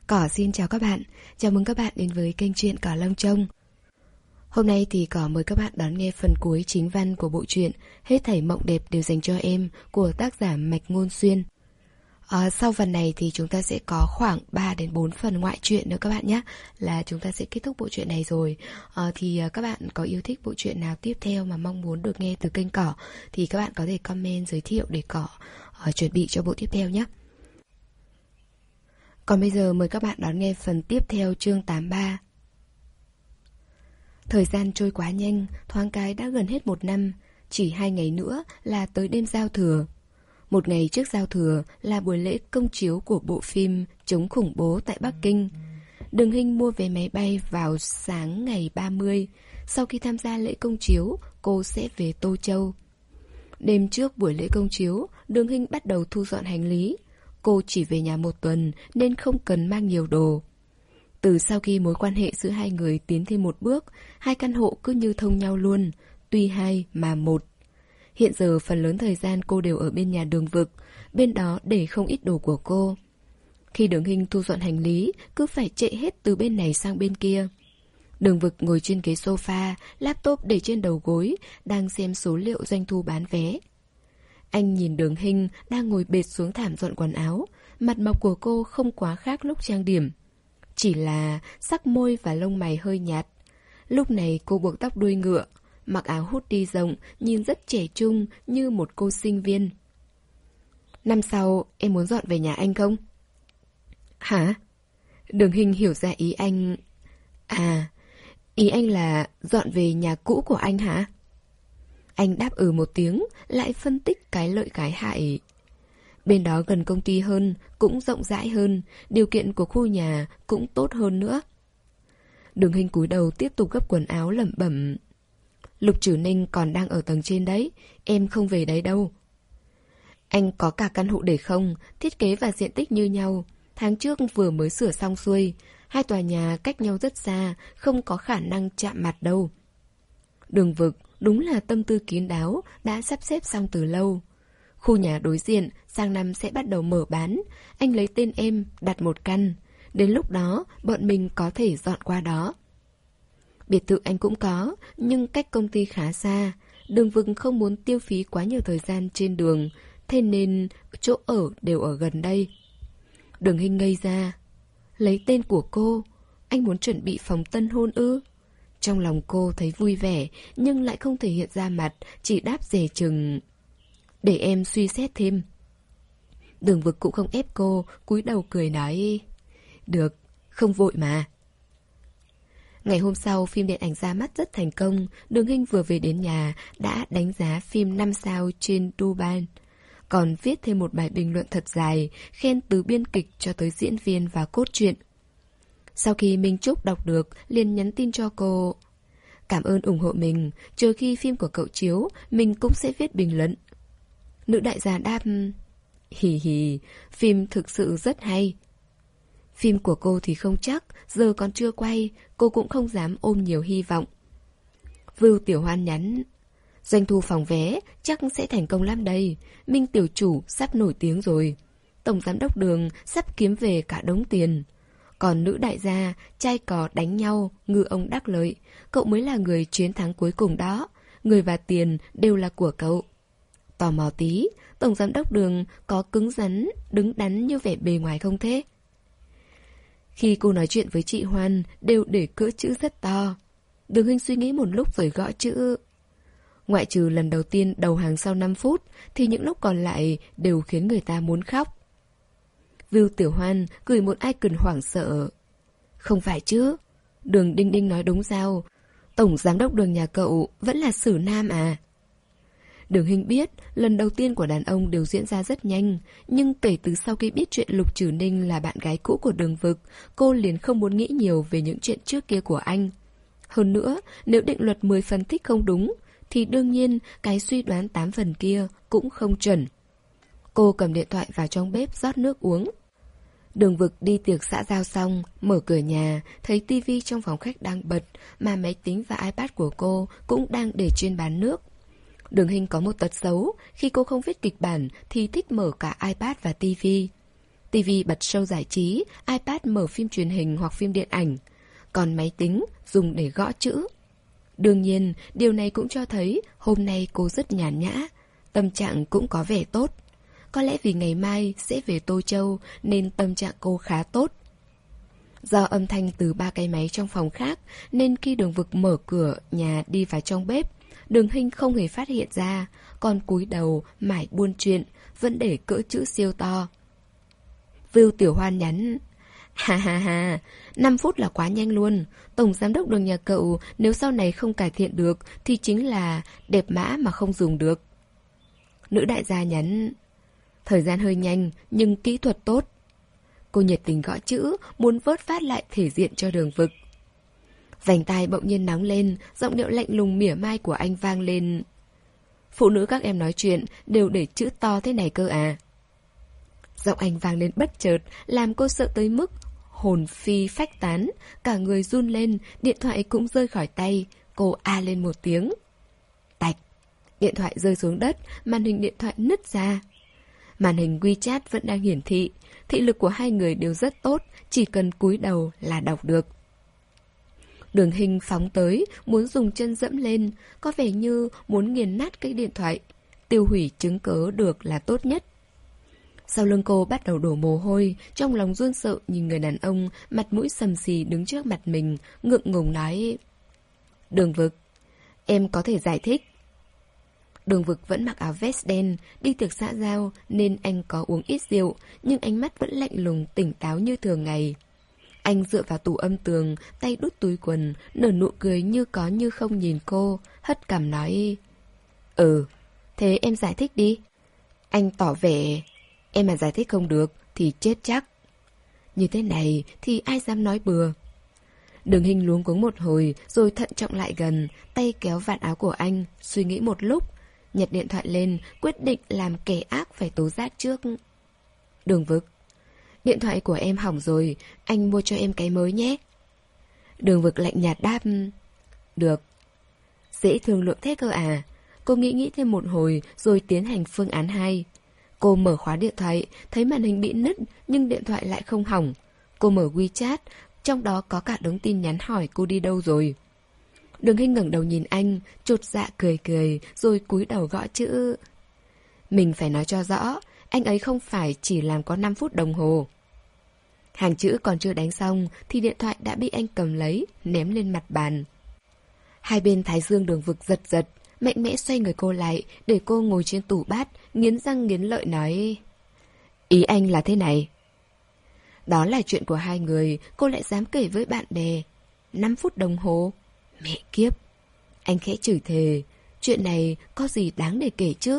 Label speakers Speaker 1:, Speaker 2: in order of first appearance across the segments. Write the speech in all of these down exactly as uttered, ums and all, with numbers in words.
Speaker 1: Cỏ xin chào các bạn, chào mừng các bạn đến với kênh truyện Cỏ Lông Trông. Hôm nay thì Cỏ mời các bạn đón nghe phần cuối chính văn của bộ truyện Hết thảy mộng đẹp đều dành cho em của tác giả Mạch Ngôn Xuyên. À, sau phần này thì chúng ta sẽ có khoảng ba đến bốn phần ngoại truyện nữa các bạn nhé, là chúng ta sẽ kết thúc bộ truyện này rồi. À, thì các bạn có yêu thích bộ truyện nào tiếp theo mà mong muốn được nghe từ kênh Cỏ thì các bạn có thể comment giới thiệu để Cỏ uh, chuẩn bị cho bộ tiếp theo nhé. Còn bây giờ mời các bạn đón nghe phần tiếp theo chương tám mươi ba. Thời gian trôi quá nhanh, thoáng cái đã gần hết một năm, chỉ hai ngày nữa là tới đêm giao thừa. Một ngày trước giao thừa là buổi lễ công chiếu của bộ phim chống khủng bố tại Bắc Kinh. Đường Hinh mua vé máy bay vào sáng ngày ba mươi, sau khi tham gia lễ công chiếu, cô sẽ về Tô Châu. Đêm trước buổi lễ công chiếu, Đường Hinh bắt đầu thu dọn hành lý. Cô chỉ về nhà một tuần nên không cần mang nhiều đồ. Từ sau khi mối quan hệ giữa hai người tiến thêm một bước, hai căn hộ cứ như thông nhau luôn, tuy hai mà một. Hiện giờ phần lớn thời gian cô đều ở bên nhà Đường Vực, bên đó để không ít đồ của cô. Khi Đường Hinh thu dọn hành lý, cứ phải chạy hết từ bên này sang bên kia. Đường Vực ngồi trên ghế sofa, laptop để trên đầu gối, đang xem số liệu doanh thu bán vé. Anh nhìn Đường Hinh đang ngồi bệt xuống thảm dọn quần áo, mặt mộc của cô không quá khác lúc trang điểm. Chỉ là sắc môi và lông mày hơi nhạt. Lúc này cô buộc tóc đuôi ngựa, mặc áo hoodie rộng, nhìn rất trẻ trung như một cô sinh viên. Năm sau em muốn dọn về nhà anh không? Hả? Đường Hinh hiểu ra ý anh. À, ý anh là dọn về nhà cũ của anh hả? Anh đáp ừ một tiếng, lại phân tích cái lợi cái hại. Bên đó gần công ty hơn, cũng rộng rãi hơn, điều kiện của khu nhà cũng tốt hơn nữa. Đường Hinh cúi đầu tiếp tục gấp quần áo lẩm bẩm. Lục Trử Ninh còn đang ở tầng trên đấy, em không về đấy đâu. Anh có cả căn hộ để không, thiết kế và diện tích như nhau. Tháng trước vừa mới sửa xong xuôi, hai tòa nhà cách nhau rất xa, không có khả năng chạm mặt đâu. Đường Vực đúng là tâm tư kín đáo, đã sắp xếp xong từ lâu. Khu nhà đối diện sang năm sẽ bắt đầu mở bán, anh lấy tên em đặt một căn. Đến lúc đó bọn mình có thể dọn qua đó. Biệt thự anh cũng có, nhưng cách công ty khá xa. Đường Vực không muốn tiêu phí quá nhiều thời gian trên đường, thế nên chỗ ở đều ở gần đây. Đường Hinh ngây ra. Lấy tên của cô, anh muốn chuẩn bị phòng tân hôn ư? Trong lòng cô thấy vui vẻ, nhưng lại không thể hiện ra mặt, chỉ đáp dè chừng. Để em suy xét thêm. Đường Vực cũng không ép cô, cúi đầu cười nói. Được, không vội mà. Ngày hôm sau, phim điện ảnh ra mắt rất thành công. Đường Hinh vừa về đến nhà đã đánh giá phim năm sao trên Dubai, còn viết thêm một bài bình luận thật dài, khen từ biên kịch cho tới diễn viên và cốt truyện. Sau khi Minh Trúc đọc được, liền nhắn tin cho cô. Cảm ơn ủng hộ mình, chờ khi phim của cậu chiếu, mình cũng sẽ viết bình luận. Nữ đại gia đáp. Hì hì, phim thực sự rất hay. Phim của cô thì không chắc, giờ còn chưa quay, cô cũng không dám ôm nhiều hy vọng. Vưu Tiểu Hoan nhắn. Doanh thu phòng vé chắc sẽ thành công lắm đây. Minh tiểu chủ sắp nổi tiếng rồi. Tổng giám đốc Đường sắp kiếm về cả đống tiền. Còn nữ đại gia, trai cò đánh nhau, ngư ông đắc lợi. Cậu mới là người chiến thắng cuối cùng đó. Người và tiền đều là của cậu. Tò mò tí, Tổng giám đốc Đường có cứng rắn, đứng đắn như vẻ bề ngoài không thế? Khi cô nói chuyện với chị Hoan, đều để cỡ chữ rất to. Đường Hinh suy nghĩ một lúc rồi gõ chữ. Ngoại trừ lần đầu tiên đầu hàng sau năm phút, thì những lúc còn lại đều khiến người ta muốn khóc. Vưu Tiểu Hoan gửi một icon hoảng sợ. Không phải chứ, Đường Đinh Đinh nói đúng sao? Tổng giám đốc Đường nhà cậu vẫn là xử nam à? Đường Hinh biết lần đầu tiên của đàn ông đều diễn ra rất nhanh, nhưng kể từ sau khi biết chuyện Lục Trử Ninh là bạn gái cũ của Đường Vực, cô liền không muốn nghĩ nhiều về những chuyện trước kia của anh. Hơn nữa, nếu định luật mười phần thích không đúng, thì đương nhiên cái suy đoán tám phần kia cũng không chuẩn. Cô cầm điện thoại vào trong bếp rót nước uống. Đường Vực đi tiệc xã giao xong, mở cửa nhà, thấy tivi trong phòng khách đang bật, mà máy tính và iPad của cô cũng đang để trên bàn nước. Đường Hinh có một tật xấu, khi cô không viết kịch bản thì thích mở cả iPad và tivi. tivi bật show giải trí, iPad mở phim truyền hình hoặc phim điện ảnh, còn máy tính dùng để gõ chữ. Đương nhiên, điều này cũng cho thấy hôm nay cô rất nhàn nhã, tâm trạng cũng có vẻ tốt. Có lẽ vì ngày mai sẽ về Tô Châu nên tâm trạng cô khá tốt. Do âm thanh từ ba cái máy trong phòng khác nên khi Đường Vực mở cửa nhà đi vào trong bếp, Đường Hinh không hề phát hiện ra, còn cúi đầu mải buôn chuyện, vẫn để cỡ chữ siêu to. Vưu Tiểu Hoan nhắn: Ha ha ha, năm phút là quá nhanh luôn. Tổng giám đốc Đường nhà cậu nếu sau này không cải thiện được thì chính là đẹp mã mà không dùng được. Nữ đại gia nhắn: Thời gian hơi nhanh nhưng kỹ thuật tốt. Cô nhiệt tình gõ chữ, muốn vớt phát lại thể diện cho Đường Vực. Vành tai bỗng nhiên nóng lên, giọng điệu lạnh lùng mỉa mai của anh vang lên: Phụ nữ các em nói chuyện đều để chữ to thế này cơ à? Giọng anh vang lên bất chợt, làm cô sợ tới mức hồn phi phách tán, cả người run lên, điện thoại cũng rơi khỏi tay. Cô a lên một tiếng. Tạch. Điện thoại rơi xuống đất, màn hình điện thoại nứt ra. Màn hình WeChat vẫn đang hiển thị. Thị lực của hai người đều rất tốt, chỉ cần cúi đầu là đọc được. Đường Hinh phóng tới, muốn dùng chân dẫm lên, có vẻ như muốn nghiền nát cái điện thoại. Tiêu hủy chứng cớ được là tốt nhất. Sau lưng cô bắt đầu đổ mồ hôi, trong lòng run sợ nhìn người đàn ông mặt mũi sầm xì đứng trước mặt mình, ngượng ngùng nói: Đường Vực, em có thể giải thích. Đường Vực vẫn mặc áo vest đen, đi tiệc xã giao nên anh có uống ít rượu, nhưng ánh mắt vẫn lạnh lùng tỉnh táo như thường ngày. Anh dựa vào tủ âm tường, tay đút túi quần, nở nụ cười như có như không nhìn cô, hất cằm nói: Ừ, thế em giải thích đi. Anh tỏ vẻ: Em mà giải thích không được thì chết chắc. Như thế này thì ai dám nói bừa. Đường Hinh luống cuống một hồi rồi thận trọng lại gần, tay kéo vạt áo của anh, suy nghĩ một lúc, nhặt điện thoại lên, quyết định làm kẻ ác phải tố giác trước. Đường Vực, điện thoại của em hỏng rồi, anh mua cho em cái mới nhé. Đường Vực lạnh nhạt đáp: Được. Dễ thương lượng thế cơ à? Cô nghĩ nghĩ thêm một hồi rồi tiến hành phương án hai. Cô mở khóa điện thoại, thấy màn hình bị nứt nhưng điện thoại lại không hỏng. Cô mở WeChat, trong đó có cả đống tin nhắn hỏi cô đi đâu rồi. Đường Hinh ngẩng đầu nhìn anh, chột dạ cười cười, rồi cúi đầu gõ chữ. Mình phải nói cho rõ, anh ấy không phải chỉ làm có năm phút đồng hồ. Hàng chữ còn chưa đánh xong thì điện thoại đã bị anh cầm lấy, ném lên mặt bàn. Hai bên thái dương Đường Vực giật giật, mạnh mẽ xoay người cô lại, để cô ngồi trên tủ bát, nghiến răng nghiến lợi nói: Ý anh là thế này. Đó là chuyện của hai người, cô lại dám kể với bạn bè. Năm phút đồng hồ? Mẹ kiếp! Anh khẽ chửi thề, chuyện này có gì đáng để kể chứ?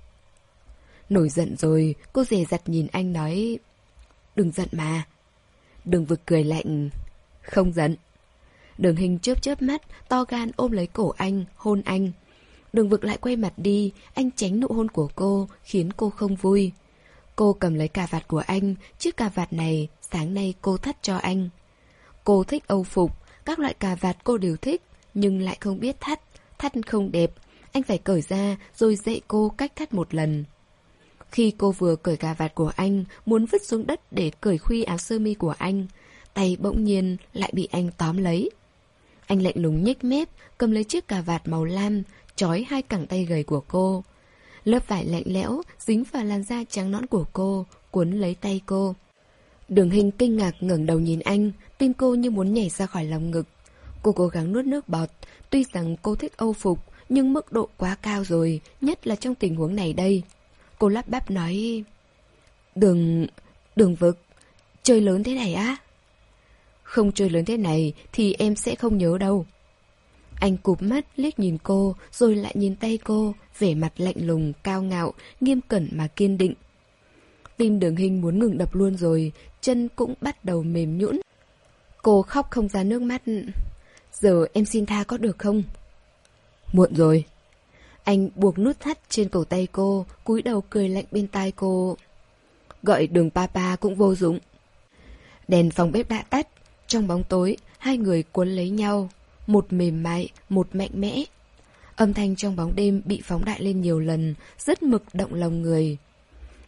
Speaker 1: Nổi giận rồi, cô dè dặt nhìn anh nói: Đừng giận mà. Đường Vực cười lạnh: Không giận. Đường Hinh chớp chớp mắt, to gan ôm lấy cổ anh, hôn anh. Đường Vực lại quay mặt đi, anh tránh nụ hôn của cô, khiến cô không vui. Cô cầm lấy cà vạt của anh, chiếc cà vạt này sáng nay cô thắt cho anh. Cô thích âu phục, các loại cà vạt cô đều thích, nhưng lại không biết thắt, thắt không đẹp. Anh phải cởi ra rồi dạy cô cách thắt một lần. Khi cô vừa cởi cà vạt của anh, muốn vứt xuống đất để cởi khuy áo sơ mi của anh, tay bỗng nhiên lại bị anh tóm lấy. Anh lạnh lùng nhếch mép, cầm lấy chiếc cà vạt màu lam, trói hai cẳng tay gầy của cô. Lớp vải lạnh lẽo dính vào làn da trắng nõn của cô, cuốn lấy tay cô. Đường Hinh kinh ngạc ngẩng đầu nhìn anh, tim cô như muốn nhảy ra khỏi lòng ngực. Cô cố gắng nuốt nước bọt, tuy rằng cô thích âu phục, nhưng mức độ quá cao rồi, nhất là trong tình huống này đây. Cô lắp bắp nói: Đường... Đường Vực, chơi lớn thế này á? Không chơi lớn thế này thì em sẽ không nhớ đâu. Anh cụp mắt liếc nhìn cô, rồi lại nhìn tay cô, vẻ mặt lạnh lùng, cao ngạo, nghiêm cẩn mà kiên định. Tim Đường Hinh muốn ngừng đập luôn rồi, chân cũng bắt đầu mềm nhũn. Cô khóc không ra nước mắt. Giờ em xin tha có được không? Muộn rồi. Anh buộc nút thắt trên cổ tay cô, cúi đầu cười lạnh bên tai cô. Gọi Đường Papa cũng vô dụng. Đèn phòng bếp đã tắt, trong bóng tối, hai người cuốn lấy nhau. Một mềm mại, một mạnh mẽ. Âm thanh trong bóng đêm bị phóng đại lên nhiều lần, rất mực động lòng người.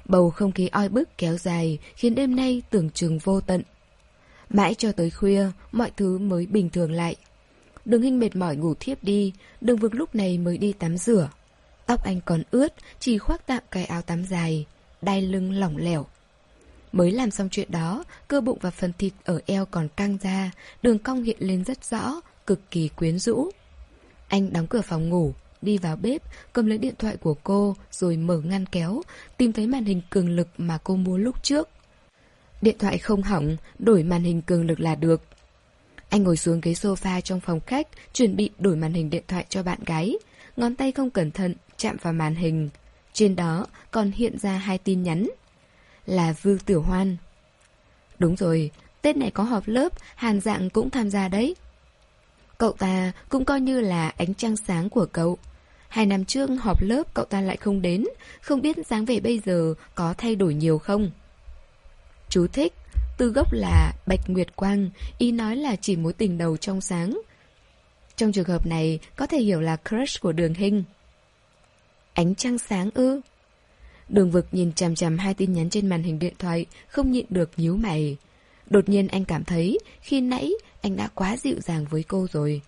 Speaker 1: Bầu không khí oi bức kéo dài khiến đêm nay tưởng chừng vô tận. Mãi cho tới khuya, mọi thứ mới bình thường lại. Đường Hinh mệt mỏi ngủ thiếp đi, Đường Vực lúc này mới đi tắm rửa. Tóc anh còn ướt, chỉ khoác tạm cái áo tắm dài, đai lưng lỏng lẻo. Mới làm xong chuyện đó, cơ bụng và phần thịt ở eo còn căng ra, đường cong hiện lên rất rõ, cực kỳ quyến rũ. Anh đóng cửa phòng ngủ, đi vào bếp, cầm lấy điện thoại của cô, rồi mở ngăn kéo, tìm thấy màn hình cường lực mà cô mua lúc trước. Điện thoại không hỏng, đổi màn hình cường lực là được. Anh ngồi xuống ghế sofa trong phòng khách, chuẩn bị đổi màn hình điện thoại cho bạn gái. Ngón tay không cẩn thận, chạm vào màn hình. Trên đó còn hiện ra hai tin nhắn. Là Vư Tiểu Hoan. Đúng rồi, Tết này có họp lớp, Hàn Dạng cũng tham gia đấy. Cậu ta cũng coi như là ánh trăng sáng của cậu. Hai năm trước họp lớp cậu ta lại không đến, không biết dáng vẻ bây giờ có thay đổi nhiều không. Chú thích, từ gốc là Bạch Nguyệt Quang, ý nói là chỉ mối tình đầu trong sáng. Trong trường hợp này có thể hiểu là crush của Đường Hinh. Ánh trăng sáng ư? Đường Vực nhìn chằm chằm hai tin nhắn trên màn hình điện thoại, không nhịn được nhíu mày. Đột nhiên anh cảm thấy khi nãy anh đã quá dịu dàng với cô rồi.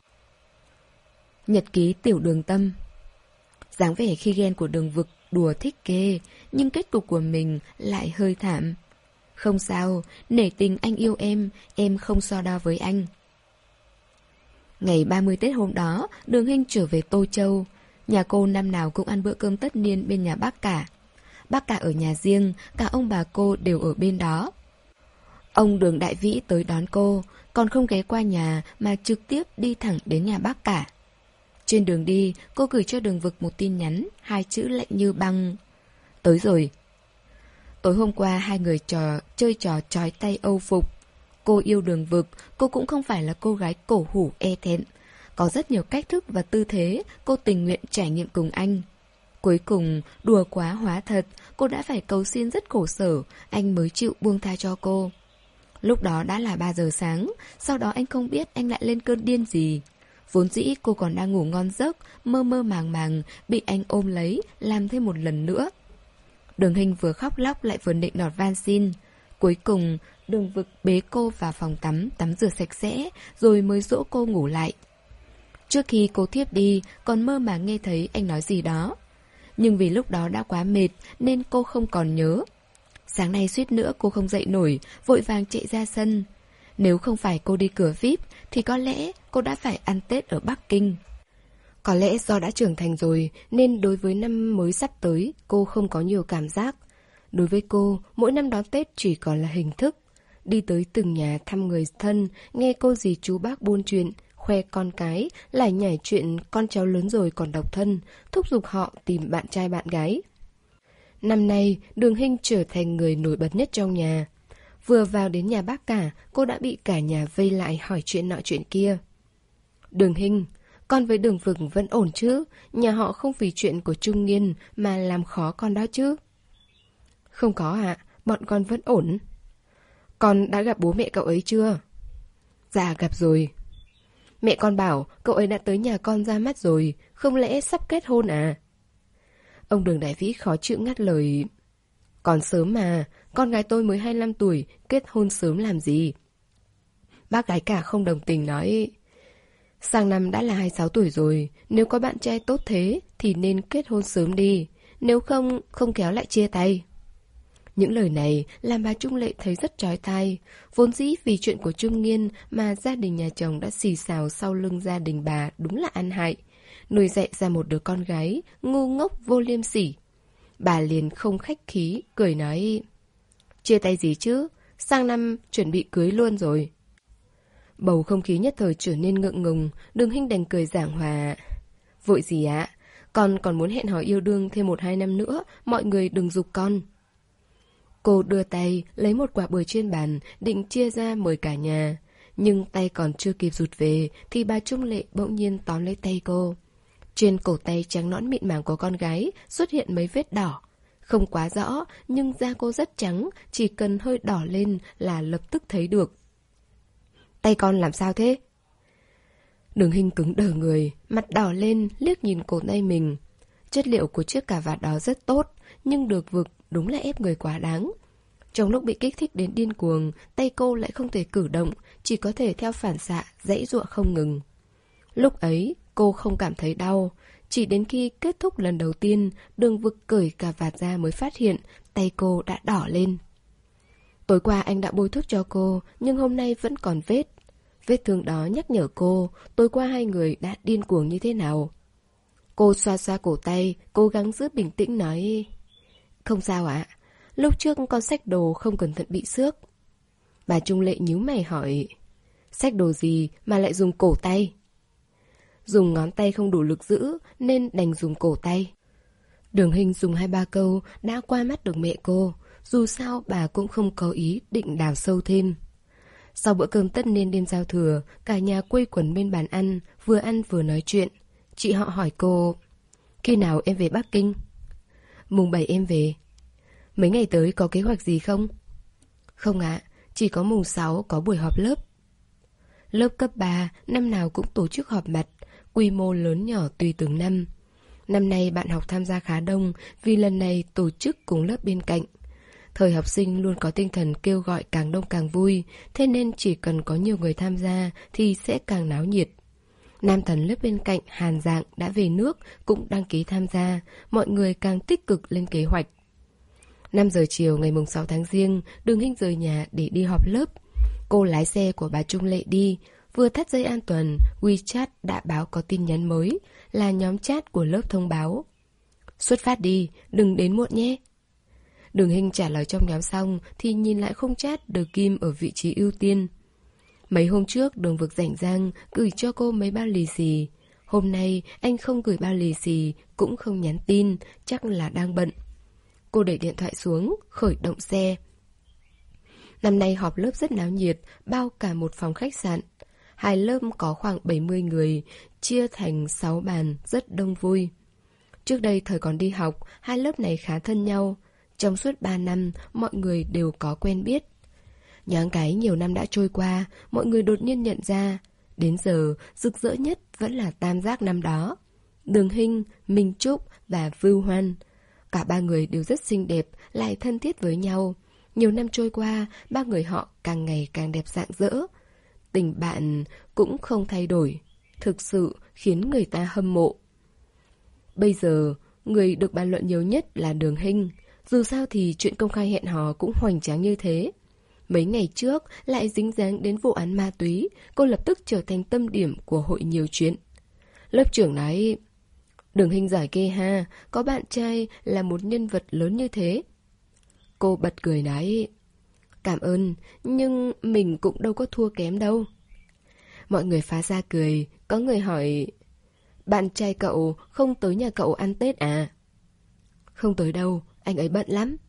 Speaker 1: Nhật ký Tiểu Đường Tâm. Dáng vẻ khi ghen của Đường Vực đùa thích ghê, nhưng kết cục của mình lại hơi thảm. Không sao, nể tình anh yêu em, em không so đo với anh. Ngày ba mươi Tết hôm đó, Đường Hinh trở về Tô Châu. Nhà cô năm nào cũng ăn bữa cơm tất niên bên nhà bác cả. Bác cả ở nhà riêng, cả ông bà cô đều ở bên đó. Ông Đường Đại Vĩ tới đón cô, còn không ghé qua nhà mà trực tiếp đi thẳng đến nhà bác cả. Trên đường đi, cô gửi cho Đường Vực một tin nhắn, hai chữ lạnh như băng. Tới rồi. Tối hôm qua hai người trò chơi trò trói tay Âu phục. Cô yêu Đường Vực, cô cũng không phải là cô gái cổ hủ e thẹn. Có rất nhiều cách thức và tư thế cô tình nguyện trải nghiệm cùng anh. Cuối cùng, đùa quá hóa thật, cô đã phải cầu xin rất khổ sở, anh mới chịu buông tha cho cô. Lúc đó đã là ba giờ sáng, sau đó anh không biết anh lại lên cơn điên gì. Vốn dĩ cô còn đang ngủ ngon giấc, mơ mơ màng màng, bị anh ôm lấy, làm thêm một lần nữa. Đường Hinh vừa khóc lóc lại vừa nịnh nọt van xin. Cuối cùng, Đường Vực bế cô vào phòng tắm, tắm rửa sạch sẽ, rồi mới dỗ cô ngủ lại. Trước khi cô thiếp đi, còn mơ màng nghe thấy anh nói gì đó. Nhưng vì lúc đó đã quá mệt, nên cô không còn nhớ. Sáng nay suýt nữa cô không dậy nổi, vội vàng chạy ra sân. Nếu không phải cô đi cửa vi ai pi, thì có lẽ cô đã phải ăn Tết ở Bắc Kinh. Có lẽ do đã trưởng thành rồi, nên đối với năm mới sắp tới, cô không có nhiều cảm giác. Đối với cô, mỗi năm đón Tết chỉ còn là hình thức. Đi tới từng nhà thăm người thân, nghe cô dì chú bác buôn chuyện, khoe con cái, lại nhảy chuyện con cháu lớn rồi còn độc thân, thúc giục họ tìm bạn trai bạn gái. Năm nay, Đường Hinh trở thành người nổi bật nhất trong nhà. Vừa vào đến nhà bác cả, cô đã bị cả nhà vây lại hỏi chuyện nọ chuyện kia. Đường Hinh, con với Đường Vực vẫn ổn chứ? Nhà họ không vì chuyện của Trung Niên mà làm khó con đó chứ? Không có ạ, bọn con vẫn ổn. Con đã gặp bố mẹ cậu ấy chưa? Dạ gặp rồi. Mẹ con bảo cậu ấy đã tới nhà con ra mắt rồi, không lẽ sắp kết hôn à? Ông Đường Đại Vĩ khó chịu ngắt lời. Còn sớm mà, con gái tôi mới hai mươi lăm tuổi, kết hôn sớm làm gì? Bác gái cả không đồng tình nói. Sang năm đã là hai mươi sáu tuổi rồi, nếu có bạn trai tốt thế thì nên kết hôn sớm đi, nếu không, không kéo lại chia tay. Những lời này làm bà Trung Lệ thấy rất chói tai. Vốn dĩ vì chuyện của Trung Nghiên mà gia đình nhà chồng đã xì xào sau lưng gia đình bà đúng là ăn hại. Nuôi dạy ra một đứa con gái ngu ngốc vô liêm sỉ. Bà liền không khách khí, cười nói. Chia tay gì chứ, sang năm chuẩn bị cưới luôn rồi. Bầu không khí nhất thời trở nên ngượng ngùng, Đường Hinh đành cười giảng hòa. Vội gì ạ, con còn muốn hẹn hò yêu đương thêm một hai năm nữa, mọi người đừng giục con. Cô đưa tay, lấy một quả bưởi trên bàn, định chia ra mời cả nhà. Nhưng tay còn chưa kịp rụt về, thì bà Trung Lệ bỗng nhiên tóm lấy tay cô. Trên cổ tay trắng nõn mịn màng của con gái xuất hiện mấy vết đỏ. Không quá rõ, nhưng da cô rất trắng, chỉ cần hơi đỏ lên là lập tức thấy được. Tay con làm sao thế? Đường Hinh cứng đờ người, mặt đỏ lên, liếc nhìn cổ tay mình. Chất liệu của chiếc cà vạt đó rất tốt, nhưng Được Vực đúng là ép người quá đáng. Trong lúc bị kích thích đến điên cuồng, tay cô lại không thể cử động, chỉ có thể theo phản xạ giãy giụa không ngừng. Lúc ấy, cô không cảm thấy đau. Chỉ đến khi kết thúc lần đầu tiên, Đường Vực cởi cà vạt ra mới phát hiện tay cô đã đỏ lên. Tối qua anh đã bôi thuốc cho cô, nhưng hôm nay vẫn còn vết. Vết thương đó nhắc nhở cô, tối qua hai người đã điên cuồng như thế nào. Cô xoa xoa cổ tay, cố gắng giữ bình tĩnh nói: Không sao ạ, lúc trước con xách đồ không cẩn thận bị xước. Bà Trung Lệ nhíu mày hỏi: Xách đồ gì mà lại dùng cổ tay? Dùng ngón tay không đủ lực giữ nên đành dùng cổ tay. Đường Hinh dùng hai ba câu đã qua mắt được mẹ cô. Dù sao bà cũng không có ý định đào sâu thêm. Sau bữa cơm tất niên đêm giao thừa, cả nhà quây quần bên bàn ăn, vừa ăn vừa nói chuyện. Chị họ hỏi cô: Khi nào em về Bắc Kinh? Mùng bảy em về. Mấy ngày tới có kế hoạch gì không? Không ạ, chỉ có mùng sáu có buổi họp lớp. Lớp cấp ba năm nào cũng tổ chức họp mặt, quy mô lớn nhỏ tùy từng năm. Năm nay bạn học tham gia khá đông vì lần này tổ chức cùng lớp bên cạnh. Thời học sinh luôn có tinh thần kêu gọi càng đông càng vui, thế nên chỉ cần có nhiều người tham gia thì sẽ càng náo nhiệt. Nam thần lớp bên cạnh Hàn Dạng đã về nước cũng đăng ký tham gia, mọi người càng tích cực lên kế hoạch. năm giờ chiều ngày sáu tháng Giêng, Đường Hinh rời nhà để đi họp lớp. Cô lái xe của bà Trung Lệ đi, vừa thắt dây an toàn, WeChat đã báo có tin nhắn mới, là nhóm chat của lớp thông báo. Xuất phát đi, đừng đến muộn nhé. Đường Hinh trả lời trong nhóm xong thì nhìn lại khung chat được Kim ở vị trí ưu tiên. Mấy hôm trước Đường Vực rảnh rang gửi cho cô mấy bao lì xì. Hôm nay anh không gửi bao lì xì, cũng không nhắn tin, chắc là đang bận. Cô để điện thoại xuống, khởi động xe. Năm nay họp lớp rất náo nhiệt, bao cả một phòng khách sạn. Hai lớp có khoảng bảy mươi người, chia thành sáu bàn, rất đông vui. Trước đây thời còn đi học, hai lớp này khá thân nhau. Trong suốt ba năm, mọi người đều có quen biết. Nhoáng cái nhiều năm đã trôi qua, mọi người đột nhiên nhận ra, đến giờ, rực rỡ nhất vẫn là tam giác năm đó. Đường Hinh, Minh Trúc và Vưu Hoan. Cả ba người đều rất xinh đẹp, lại thân thiết với nhau. Nhiều năm trôi qua, ba người họ càng ngày càng đẹp rạng rỡ. Tình bạn cũng không thay đổi, thực sự khiến người ta hâm mộ. Bây giờ, người được bàn luận nhiều nhất là Đường Hinh. Dù sao thì chuyện công khai hẹn hò cũng hoành tráng như thế. Mấy ngày trước lại dính dáng đến vụ án ma túy, cô lập tức trở thành tâm điểm của hội nhiều chuyện. Lớp trưởng nói: Đường Hinh giỏi ghê ha, có bạn trai là một nhân vật lớn như thế. Cô bật cười nói: Cảm ơn, nhưng mình cũng đâu có thua kém đâu. Mọi người phá ra cười, có người hỏi: Bạn trai cậu không tới nhà cậu ăn Tết à? Không tới đâu, anh ấy bận lắm.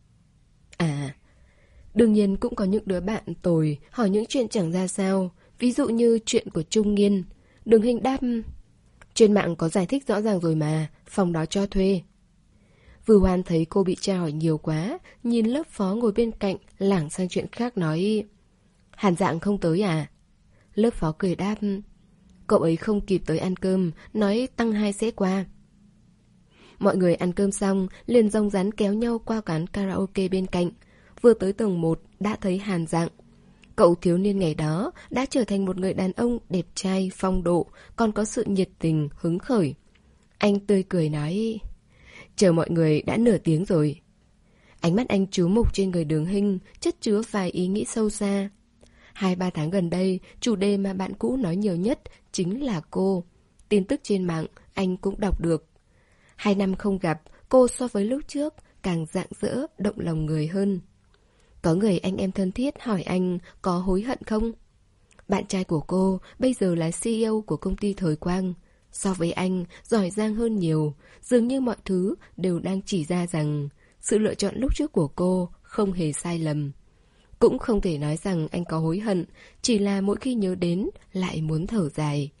Speaker 1: À, đương nhiên cũng có những đứa bạn tồi hỏi những chuyện chẳng ra sao, ví dụ như chuyện của Trung Nghiên. Đường Hinh đáp: Trên mạng có giải thích rõ ràng rồi mà, phòng đó cho thuê. Vưu Hoan thấy cô bị tra hỏi nhiều quá, nhìn lớp phó ngồi bên cạnh, lảng sang chuyện khác nói: Hàn Dạng không tới à? Lớp phó cười đáp: Cậu ấy không kịp tới ăn cơm, nói tăng hai sẽ qua. Mọi người ăn cơm xong, liền rong rắn kéo nhau qua quán karaoke bên cạnh. Vừa tới tầng một, đã thấy Hàn Dạng. Cậu thiếu niên ngày đó đã trở thành một người đàn ông đẹp trai, phong độ, còn có sự nhiệt tình, hứng khởi. Anh tươi cười nói: Chờ mọi người đã nửa tiếng rồi. Ánh mắt anh chú mục trên người Đường Hinh, chất chứa vài ý nghĩ sâu xa. Hai ba tháng gần đây, chủ đề mà bạn cũ nói nhiều nhất chính là cô. Tin tức trên mạng, anh cũng đọc được. Hai năm không gặp, cô so với lúc trước càng rạng rỡ, động lòng người hơn. Có người anh em thân thiết hỏi anh có hối hận không? Bạn trai của cô bây giờ là xê e ô của công ty Thời Quang. So với anh, giỏi giang hơn nhiều. Dường như mọi thứ đều đang chỉ ra rằng sự lựa chọn lúc trước của cô không hề sai lầm. Cũng không thể nói rằng anh có hối hận, chỉ là mỗi khi nhớ đến lại muốn thở dài.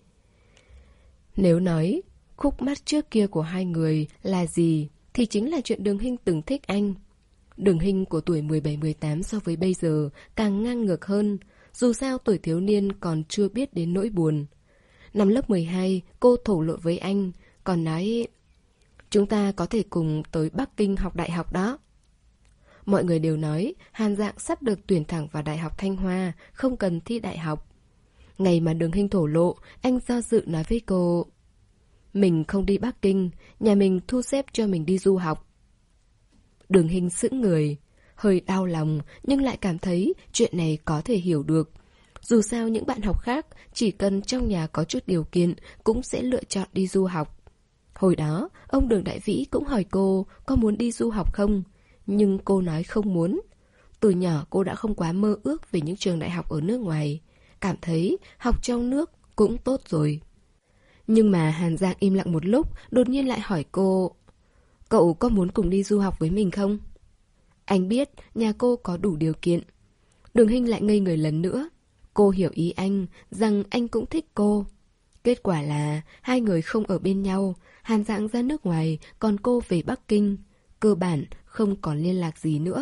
Speaker 1: Nếu nói khúc mắc trước kia của hai người là gì, thì chính là chuyện Đường Hinh từng thích anh. Đường Hinh của tuổi mười bảy mười tám so với bây giờ càng ngang ngược hơn. Dù sao tuổi thiếu niên còn chưa biết đến nỗi buồn. Năm lớp mười hai, cô thổ lộ với anh, còn nói: Chúng ta có thể cùng tới Bắc Kinh học đại học đó. Mọi người đều nói Hàn Dạng sắp được tuyển thẳng vào Đại học Thanh Hoa, không cần thi đại học. Ngày mà Đường Hinh thổ lộ, anh do dự nói với cô: mình không đi Bắc Kinh, nhà mình thu xếp cho mình đi du học. Đường Hinh sững người, hơi đau lòng nhưng lại cảm thấy chuyện này có thể hiểu được. Dù sao những bạn học khác chỉ cần trong nhà có chút điều kiện cũng sẽ lựa chọn đi du học. Hồi đó, ông Đường Đại Vĩ cũng hỏi cô có muốn đi du học không, nhưng cô nói không muốn. Từ nhỏ cô đã không quá mơ ước về những trường đại học ở nước ngoài, cảm thấy học trong nước cũng tốt rồi. Nhưng mà Hàn Dạng im lặng một lúc, đột nhiên lại hỏi cô: cậu có muốn cùng đi du học với mình không? Anh biết nhà cô có đủ điều kiện. Đường Hinh lại ngây người lần nữa. Cô hiểu ý anh, rằng anh cũng thích cô. Kết quả là hai người không ở bên nhau, Hàn Dạng ra nước ngoài, còn cô về Bắc Kinh. Cơ bản không còn liên lạc gì nữa.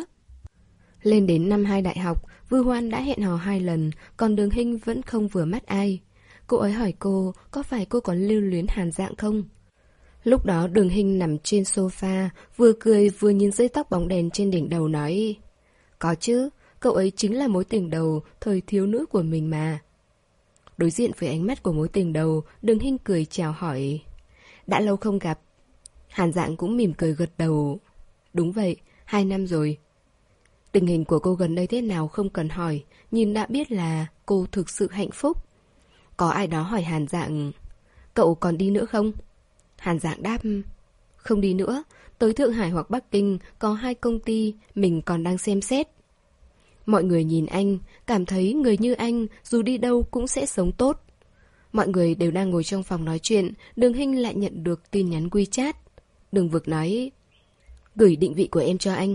Speaker 1: Lên đến năm hai đại học, Vư Hoan đã hẹn hò hai lần, còn Đường Hinh vẫn không vừa mắt ai. Cô ấy hỏi cô có phải cô còn lưu luyến Hàn Dạng không? Lúc đó Đường Hinh nằm trên sofa, vừa cười vừa nhìn dây tóc bóng đèn trên đỉnh đầu nói: có chứ, cậu ấy chính là mối tình đầu thời thiếu nữ của mình mà. Đối diện với ánh mắt của mối tình đầu, Đường Hinh cười chào hỏi: đã lâu không gặp. Hàn Dạng cũng mỉm cười gật đầu: đúng vậy, hai năm rồi. Tình hình của cô gần đây thế nào không cần hỏi, nhìn đã biết là cô thực sự hạnh phúc. Có ai đó hỏi Hàn Dạng: cậu còn đi nữa không? Hàn Dạng đáp: không đi nữa, tới Thượng Hải hoặc Bắc Kinh có hai công ty mình còn đang xem xét. Mọi người nhìn anh, cảm thấy người như anh dù đi đâu cũng sẽ sống tốt. Mọi người đều đang ngồi trong phòng nói chuyện, Đường Hinh lại nhận được tin nhắn WeChat. Đường Vực nói: gửi định vị của em cho anh.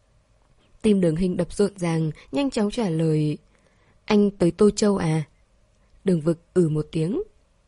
Speaker 1: Tim Đường Hinh đập rộn ràng, nhanh chóng trả lời: anh tới Tô Châu à? Đường Vực ừ một tiếng.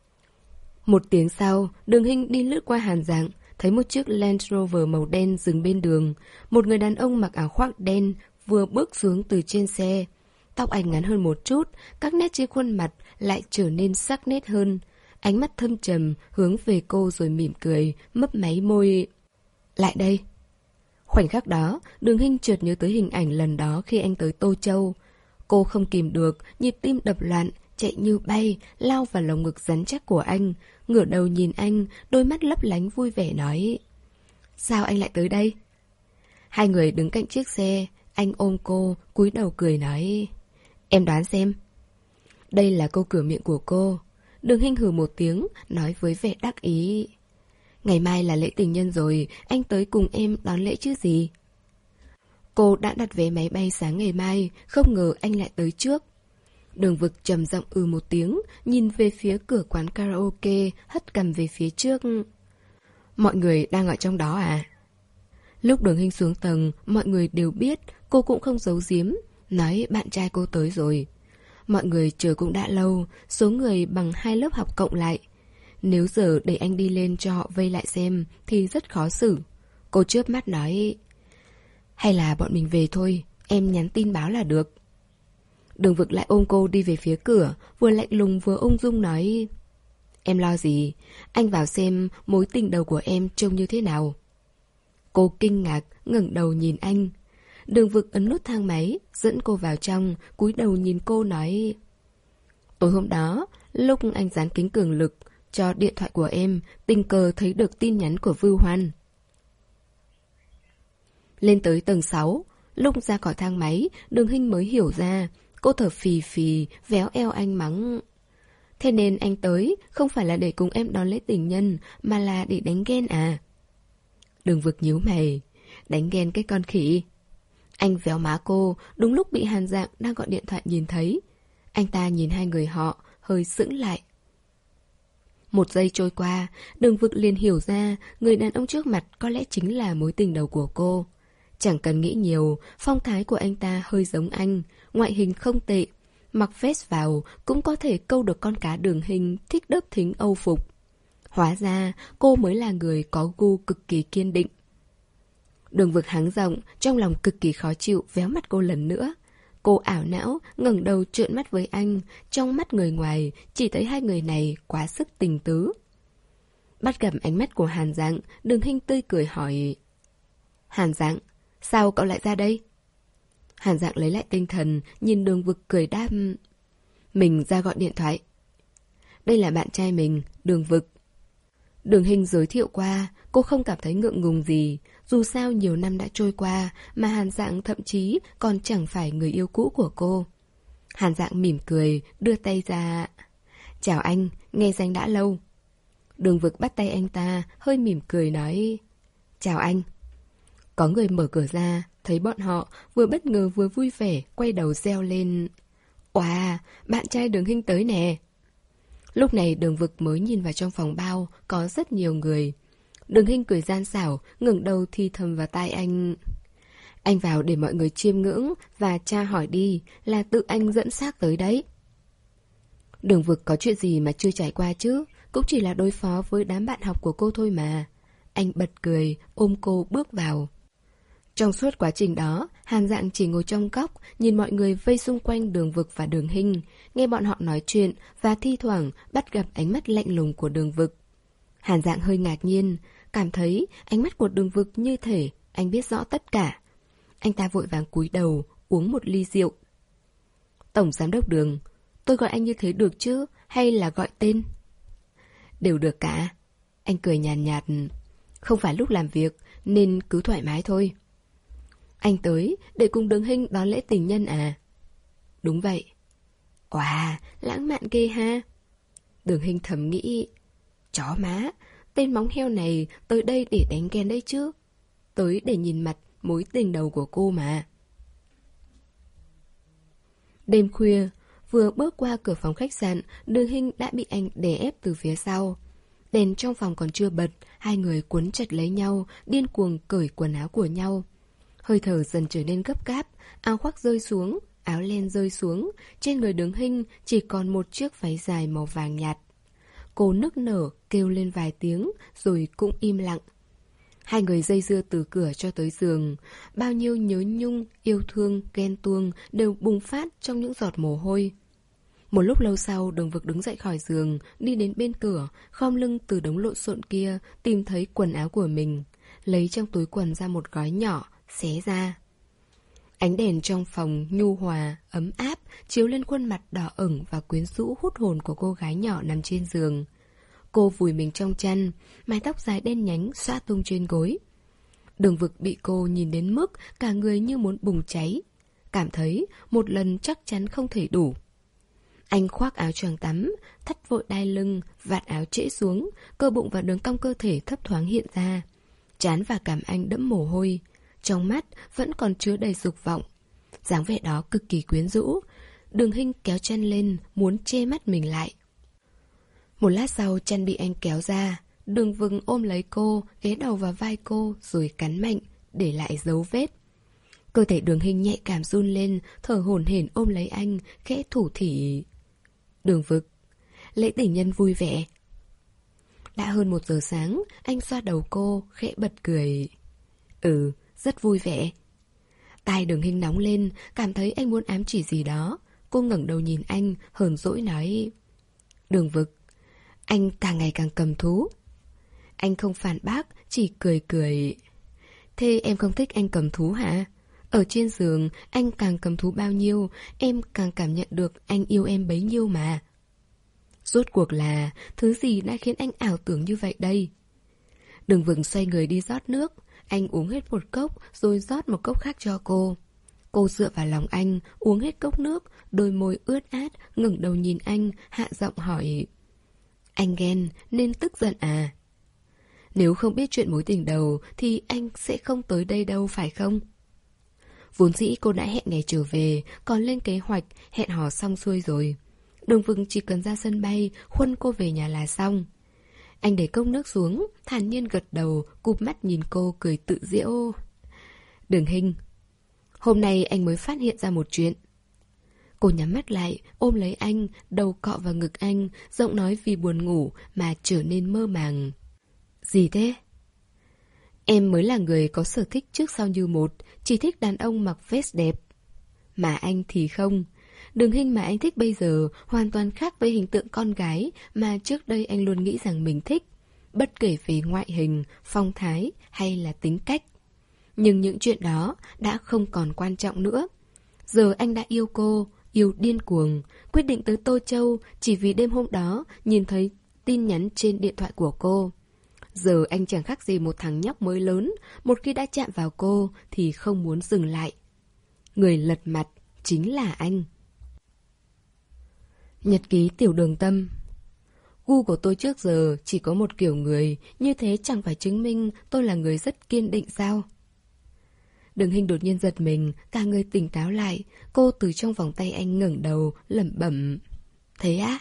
Speaker 1: Một tiếng sau, Đường Hinh đi lướt qua Hàn Dạng, thấy một chiếc Land Rover màu đen dừng bên đường. Một người đàn ông mặc áo khoác đen vừa bước xuống từ trên xe. Tóc anh ngắn hơn một chút, các nét trên khuôn mặt lại trở nên sắc nét hơn. Ánh mắt thâm trầm hướng về cô rồi mỉm cười, mấp máy môi: lại đây. Khoảnh khắc đó, Đường Hinh chợt nhớ tới hình ảnh lần đó khi anh tới Tô Châu. Cô không kìm được, nhịp tim đập loạn, chạy như bay, lao vào lồng ngực rắn chắc của anh, ngửa đầu nhìn anh, đôi mắt lấp lánh vui vẻ nói: sao anh lại tới đây? Hai người đứng cạnh chiếc xe, anh ôm cô, cúi đầu cười nói: em đoán xem. Đây là câu cửa miệng của cô. Đường Hinh hừ một tiếng, nói với vẻ đắc ý: ngày mai là lễ tình nhân rồi, anh tới cùng em đón lễ chứ gì. Cô đã đặt vé máy bay sáng ngày mai, không ngờ anh lại tới trước. Đường Vực trầm giọng ừ một tiếng, nhìn về phía cửa quán karaoke, hất cằm về phía trước. Mọi người đang ở trong đó à? Lúc Đường Hinh xuống tầng, mọi người đều biết, cô cũng không giấu giếm, nói bạn trai cô tới rồi. Mọi người chờ cũng đã lâu, số người bằng hai lớp học cộng lại. Nếu giờ để anh đi lên cho họ vây lại xem thì rất khó xử. Cô chớp mắt nói: hay là bọn mình về thôi, em nhắn tin báo là được. Đường Vực lại ôm cô đi về phía cửa, vừa lạnh lùng vừa ung dung nói: em lo gì, anh vào xem mối tình đầu của em trông như thế nào. Cô kinh ngạc, ngẩng đầu nhìn anh. Đường Vực ấn nút thang máy, dẫn cô vào trong, cúi đầu nhìn cô nói: tối hôm đó, lúc anh dán kính cường lực cho điện thoại của em, tình cờ thấy được tin nhắn của Vư Hoan. Lên tới tầng sáu, lúc ra khỏi thang máy, Đường Hinh mới hiểu ra. Cô thở phì phì, véo eo anh mắng: thế nên anh tới không phải là để cùng em đón lễ tình nhân, mà là để đánh ghen à? Đường Vực nhíu mày: đánh ghen cái con khỉ. Anh véo má cô, đúng lúc bị Hàn Dạng đang gọi điện thoại nhìn thấy. Anh ta nhìn hai người họ, hơi sững lại. Một giây trôi qua, Đường Vực liền hiểu ra người đàn ông trước mặt có lẽ chính là mối tình đầu của cô. Chẳng cần nghĩ nhiều, phong thái của anh ta hơi giống anh, ngoại hình không tệ, mặc vest vào cũng có thể câu được con cá Đường Hinh thích đớp thính âu phục. Hóa ra cô mới là người có gu cực kỳ kiên định. Đường Vực háng giọng, trong lòng cực kỳ khó chịu, véo mặt cô lần nữa. Cô ảo não, ngẩng đầu trợn mắt với anh, trong mắt người ngoài chỉ thấy hai người này quá sức tình tứ. Bắt gặp ánh mắt của Hàn Dạng, Đường Hinh tươi cười hỏi: Hàn Dạng, sao cậu lại ra đây? Hàn Dạng lấy lại tinh thần, nhìn Đường Vực cười đáp. Mình ra gọi điện thoại. Đây là bạn trai mình, Đường Vực. Đường Hinh giới thiệu qua, cô không cảm thấy ngượng ngùng gì. Dù sao nhiều năm đã trôi qua, mà Hàn Dạng thậm chí còn chẳng phải người yêu cũ của cô. Hàn Dạng mỉm cười, đưa tay ra. Chào anh, nghe danh đã lâu. Đường Vực bắt tay anh ta, hơi mỉm cười nói. Chào anh. Có người mở cửa ra, thấy bọn họ, vừa bất ngờ vừa vui vẻ, quay đầu reo lên. Oà, bạn trai Đường Hinh tới nè. Lúc này Đường Vực mới nhìn vào trong phòng bao, có rất nhiều người. Đường Hinh cười gian xảo, ngẩng đầu thì thầm vào tai anh. Anh vào để mọi người chiêm ngưỡng và tra hỏi đi, là tự anh dẫn xác tới đấy. Đường Vực có chuyện gì mà chưa trải qua chứ, cũng chỉ là đối phó với đám bạn học của cô thôi mà. Anh bật cười, ôm cô bước vào. Trong suốt quá trình đó, Hàn Dạng chỉ ngồi trong góc, nhìn mọi người vây xung quanh Đường Vực và Đường Hinh, nghe bọn họ nói chuyện và thi thoảng bắt gặp ánh mắt lạnh lùng của Đường Vực. Hàn Dạng hơi ngạc nhiên, cảm thấy ánh mắt của Đường Vực như thể anh biết rõ tất cả. Anh ta vội vàng cúi đầu, uống một ly rượu. Tổng giám đốc Đường, tôi gọi anh như thế được chứ, hay là gọi tên? Đều được cả. Anh cười nhàn nhạt, nhạt. Không phải lúc làm việc, nên cứ thoải mái thôi. Anh tới để cùng Đường Hinh đón lễ tình nhân à? Đúng vậy. Wow, lãng mạn ghê ha. Đường Hinh thầm nghĩ. Chó má, tên móng heo này tới đây để đánh ghen đấy chứ. Tới để nhìn mặt mối tình đầu của cô mà. Đêm khuya, vừa bước qua cửa phòng khách sạn, Đường Hinh đã bị anh đè ép từ phía sau. Đèn trong phòng còn chưa bật, hai người cuốn chặt lấy nhau, điên cuồng cởi quần áo của nhau. Hơi thở dần trở nên gấp gáp, áo khoác rơi xuống, áo len rơi xuống, trên người Đường Hinh chỉ còn một chiếc váy dài màu vàng nhạt. Cô nức nở, kêu lên vài tiếng, rồi cũng im lặng. Hai người dây dưa từ cửa cho tới giường, bao nhiêu nhớ nhung, yêu thương, ghen tuông đều bùng phát trong những giọt mồ hôi. Một lúc lâu sau, Đường Vực đứng dậy khỏi giường, đi đến bên cửa, khom lưng từ đống lộn xộn kia, tìm thấy quần áo của mình, lấy trong túi quần ra một gói nhỏ, xé ra. Ánh đèn trong phòng nhu hòa, ấm áp, chiếu lên khuôn mặt đỏ ửng và quyến rũ hút hồn của cô gái nhỏ nằm trên giường. Cô vùi mình trong chăn, mái tóc dài đen nhánh xõa tung trên gối. Đường Vực bị cô nhìn đến mức cả người như muốn bùng cháy, cảm thấy một lần chắc chắn không thể đủ. Anh khoác áo choàng tắm, thắt vội đai lưng, vạt áo trễ xuống, cơ bụng và đường cong cơ thể thấp thoáng hiện ra. Trán và cằm anh đẫm mồ hôi, trong mắt vẫn còn chứa đầy dục vọng. Dáng vẻ đó cực kỳ quyến rũ. Đường Hinh kéo chăn lên, muốn che mắt mình lại. Một lát sau chăn bị anh kéo ra, Đường Vực ôm lấy cô, ghé đầu vào vai cô rồi cắn mạnh, để lại dấu vết. Cơ thể Đường Hinh nhạy cảm run lên, thở hổn hển ôm lấy anh, khẽ thủ thỉ. Đường Vực, lễ tình nhân vui vẻ. Đã hơn một giờ sáng, anh xoa đầu cô, khẽ bật cười. Ừ, rất vui vẻ. Tai Đường Hinh nóng lên, cảm thấy anh muốn ám chỉ gì đó. Cô ngẩng đầu nhìn anh, hờn dỗi nói. Đường Vực, anh càng ngày càng cầm thú. Anh không phản bác, chỉ cười cười. Thế em không thích anh cầm thú hả? Ở trên giường, anh càng cầm thú bao nhiêu, em càng cảm nhận được anh yêu em bấy nhiêu mà. Rốt cuộc là thứ gì đã khiến anh ảo tưởng như vậy đây? Đường Vực xoay người đi rót nước. Anh uống hết một cốc rồi rót một cốc khác cho cô. Cô dựa vào lòng anh, uống hết cốc nước, đôi môi ướt át, ngẩng đầu nhìn anh, hạ giọng hỏi. Anh ghen nên tức giận à? Nếu không biết chuyện mối tình đầu thì anh sẽ không tới đây đâu phải không? Vốn dĩ cô đã hẹn ngày trở về, còn lên kế hoạch, hẹn hò xong xuôi rồi. Đường Vực chỉ cần ra sân bay, khuân cô về nhà là xong. Anh để cốc nước xuống, thản nhiên gật đầu, cụp mắt nhìn cô cười tự giễu. Đường Hinh, hôm nay anh mới phát hiện ra một chuyện. Cô nhắm mắt lại, ôm lấy anh, đầu cọ vào ngực anh, giọng nói vì buồn ngủ mà trở nên mơ màng. Gì thế? Em mới là người có sở thích trước sau như một, chỉ thích đàn ông mặc vest đẹp. Mà anh thì không. Đường Hinh mà anh thích bây giờ hoàn toàn khác với hình tượng con gái mà trước đây anh luôn nghĩ rằng mình thích, bất kể về ngoại hình, phong thái hay là tính cách. Nhưng những chuyện đó đã không còn quan trọng nữa. Giờ anh đã yêu cô, yêu điên cuồng, quyết định tới Tô Châu chỉ vì đêm hôm đó nhìn thấy tin nhắn trên điện thoại của cô. Giờ anh chẳng khác gì một thằng nhóc mới lớn, một khi đã chạm vào cô thì không muốn dừng lại. Người lật mặt chính là anh. Nhật ký Tiểu Đường Tâm. Gu của tôi trước giờ chỉ có một kiểu người, như thế chẳng phải chứng minh tôi là người rất kiên định sao? Đường Hinh đột nhiên giật mình, cả người tỉnh táo lại. Cô từ trong vòng tay anh ngẩng đầu, lẩm bẩm. Thế á?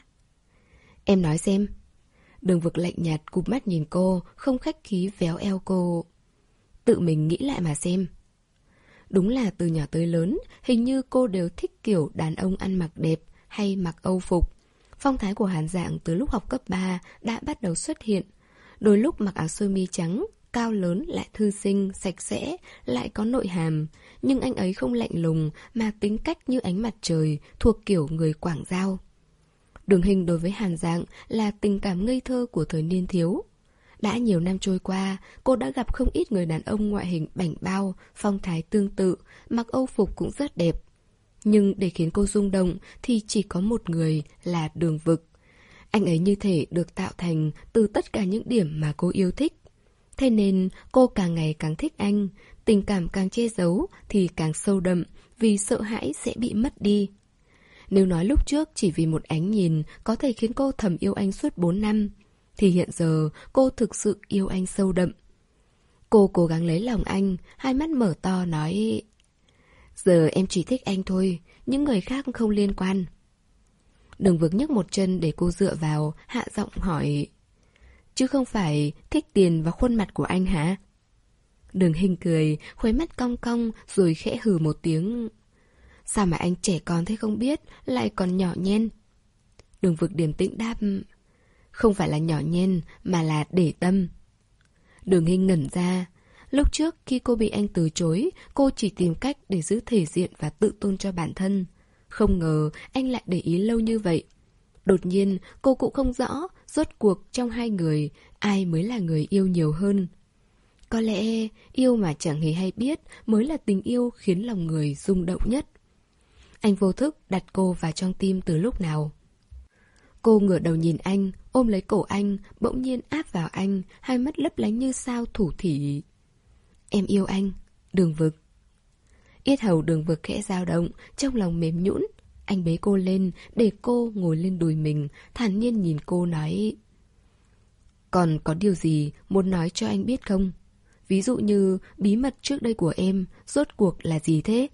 Speaker 1: Em nói xem. Đường Vực lạnh nhạt cụp mắt nhìn cô, không khách khí véo eo cô. Tự mình nghĩ lại mà xem. Đúng là từ nhỏ tới lớn, hình như cô đều thích kiểu đàn ông ăn mặc đẹp hay mặc âu phục. Phong thái của Hàn Dạng từ lúc học cấp ba đã bắt đầu xuất hiện. Đôi lúc mặc áo sơ mi trắng, cao lớn lại thư sinh, sạch sẽ, lại có nội hàm. Nhưng anh ấy không lạnh lùng mà tính cách như ánh mặt trời, thuộc kiểu người Quảng Giao. Đường Hinh đối với Hàn Dạng là tình cảm ngây thơ của thời niên thiếu. Đã nhiều năm trôi qua, cô đã gặp không ít người đàn ông ngoại hình bảnh bao, phong thái tương tự, mặc âu phục cũng rất đẹp. Nhưng để khiến cô rung động thì chỉ có một người là Đường Vực. Anh ấy như thể được tạo thành từ tất cả những điểm mà cô yêu thích. Thế nên cô càng ngày càng thích anh, tình cảm càng che giấu thì càng sâu đậm vì sợ hãi sẽ bị mất đi. Nếu nói lúc trước chỉ vì một ánh nhìn có thể khiến cô thầm yêu anh suốt bốn năm, thì hiện giờ cô thực sự yêu anh sâu đậm. Cô cố gắng lấy lòng anh, hai mắt mở to nói: Giờ em chỉ thích anh thôi, những người khác không liên quan. Đường Vực nhấc một chân để cô dựa vào, hạ giọng hỏi: Chứ không phải thích tiền và khuôn mặt của anh hả? Đường Hinh cười, khóe mắt cong cong rồi khẽ hừ một tiếng. Sao mà anh trẻ con thế không biết, lại còn nhỏ nhen. Đường Vực điềm tĩnh đáp: Không phải là nhỏ nhen, mà là để tâm. Đường Hinh ngẩn ra. Lúc trước khi cô bị anh từ chối, cô chỉ tìm cách để giữ thể diện và tự tôn cho bản thân. Không ngờ anh lại để ý lâu như vậy. Đột nhiên cô cũng không rõ rốt cuộc trong hai người ai mới là người yêu nhiều hơn. Có lẽ yêu mà chẳng hề hay biết mới là tình yêu khiến lòng người rung động nhất. Anh vô thức đặt cô vào trong tim từ lúc nào. Cô ngửa đầu nhìn anh, ôm lấy cổ anh, bỗng nhiên áp vào anh, hai mắt lấp lánh như sao thủ thỉ. Em yêu anh, Đường Vực. Yết hầu Đường Vực khẽ dao động, trong lòng mềm nhũn. Anh bế cô lên, để cô ngồi lên đùi mình, thản nhiên nhìn cô nói: Còn có điều gì muốn nói cho anh biết không? Ví dụ như bí mật trước đây của em, rốt cuộc là gì thế?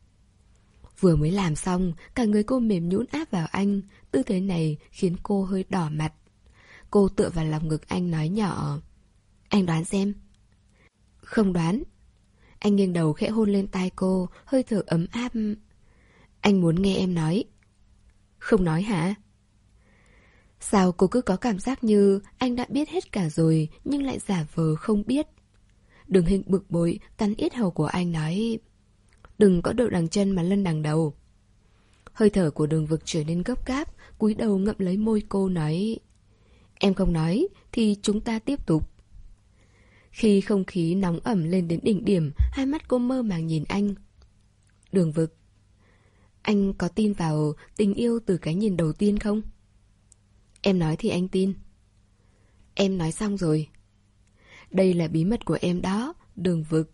Speaker 1: Vừa mới làm xong, cả người cô mềm nhũn áp vào anh, tư thế này khiến cô hơi đỏ mặt. Cô tựa vào lòng ngực anh nói nhỏ: Anh đoán xem. Không đoán. Anh nghiêng đầu khẽ hôn lên tai cô, hơi thở ấm áp. Anh muốn nghe em nói. Không nói hả? Sao cô cứ có cảm giác như anh đã biết hết cả rồi nhưng lại giả vờ không biết? Đường Hinh bực bội cắn yết hầu của anh nói: Đừng có đậu đằng chân mà lân đằng đầu. Hơi thở của Đường Vực trở nên gấp gáp, cúi đầu ngậm lấy môi cô nói: Em không nói thì chúng ta tiếp tục. Khi không khí nóng ẩm lên đến đỉnh điểm, hai mắt cô mơ màng nhìn anh. Đường Vực, anh có tin vào tình yêu từ cái nhìn đầu tiên không? Em nói thì anh tin. Em nói xong rồi. Đây là bí mật của em đó, Đường Vực.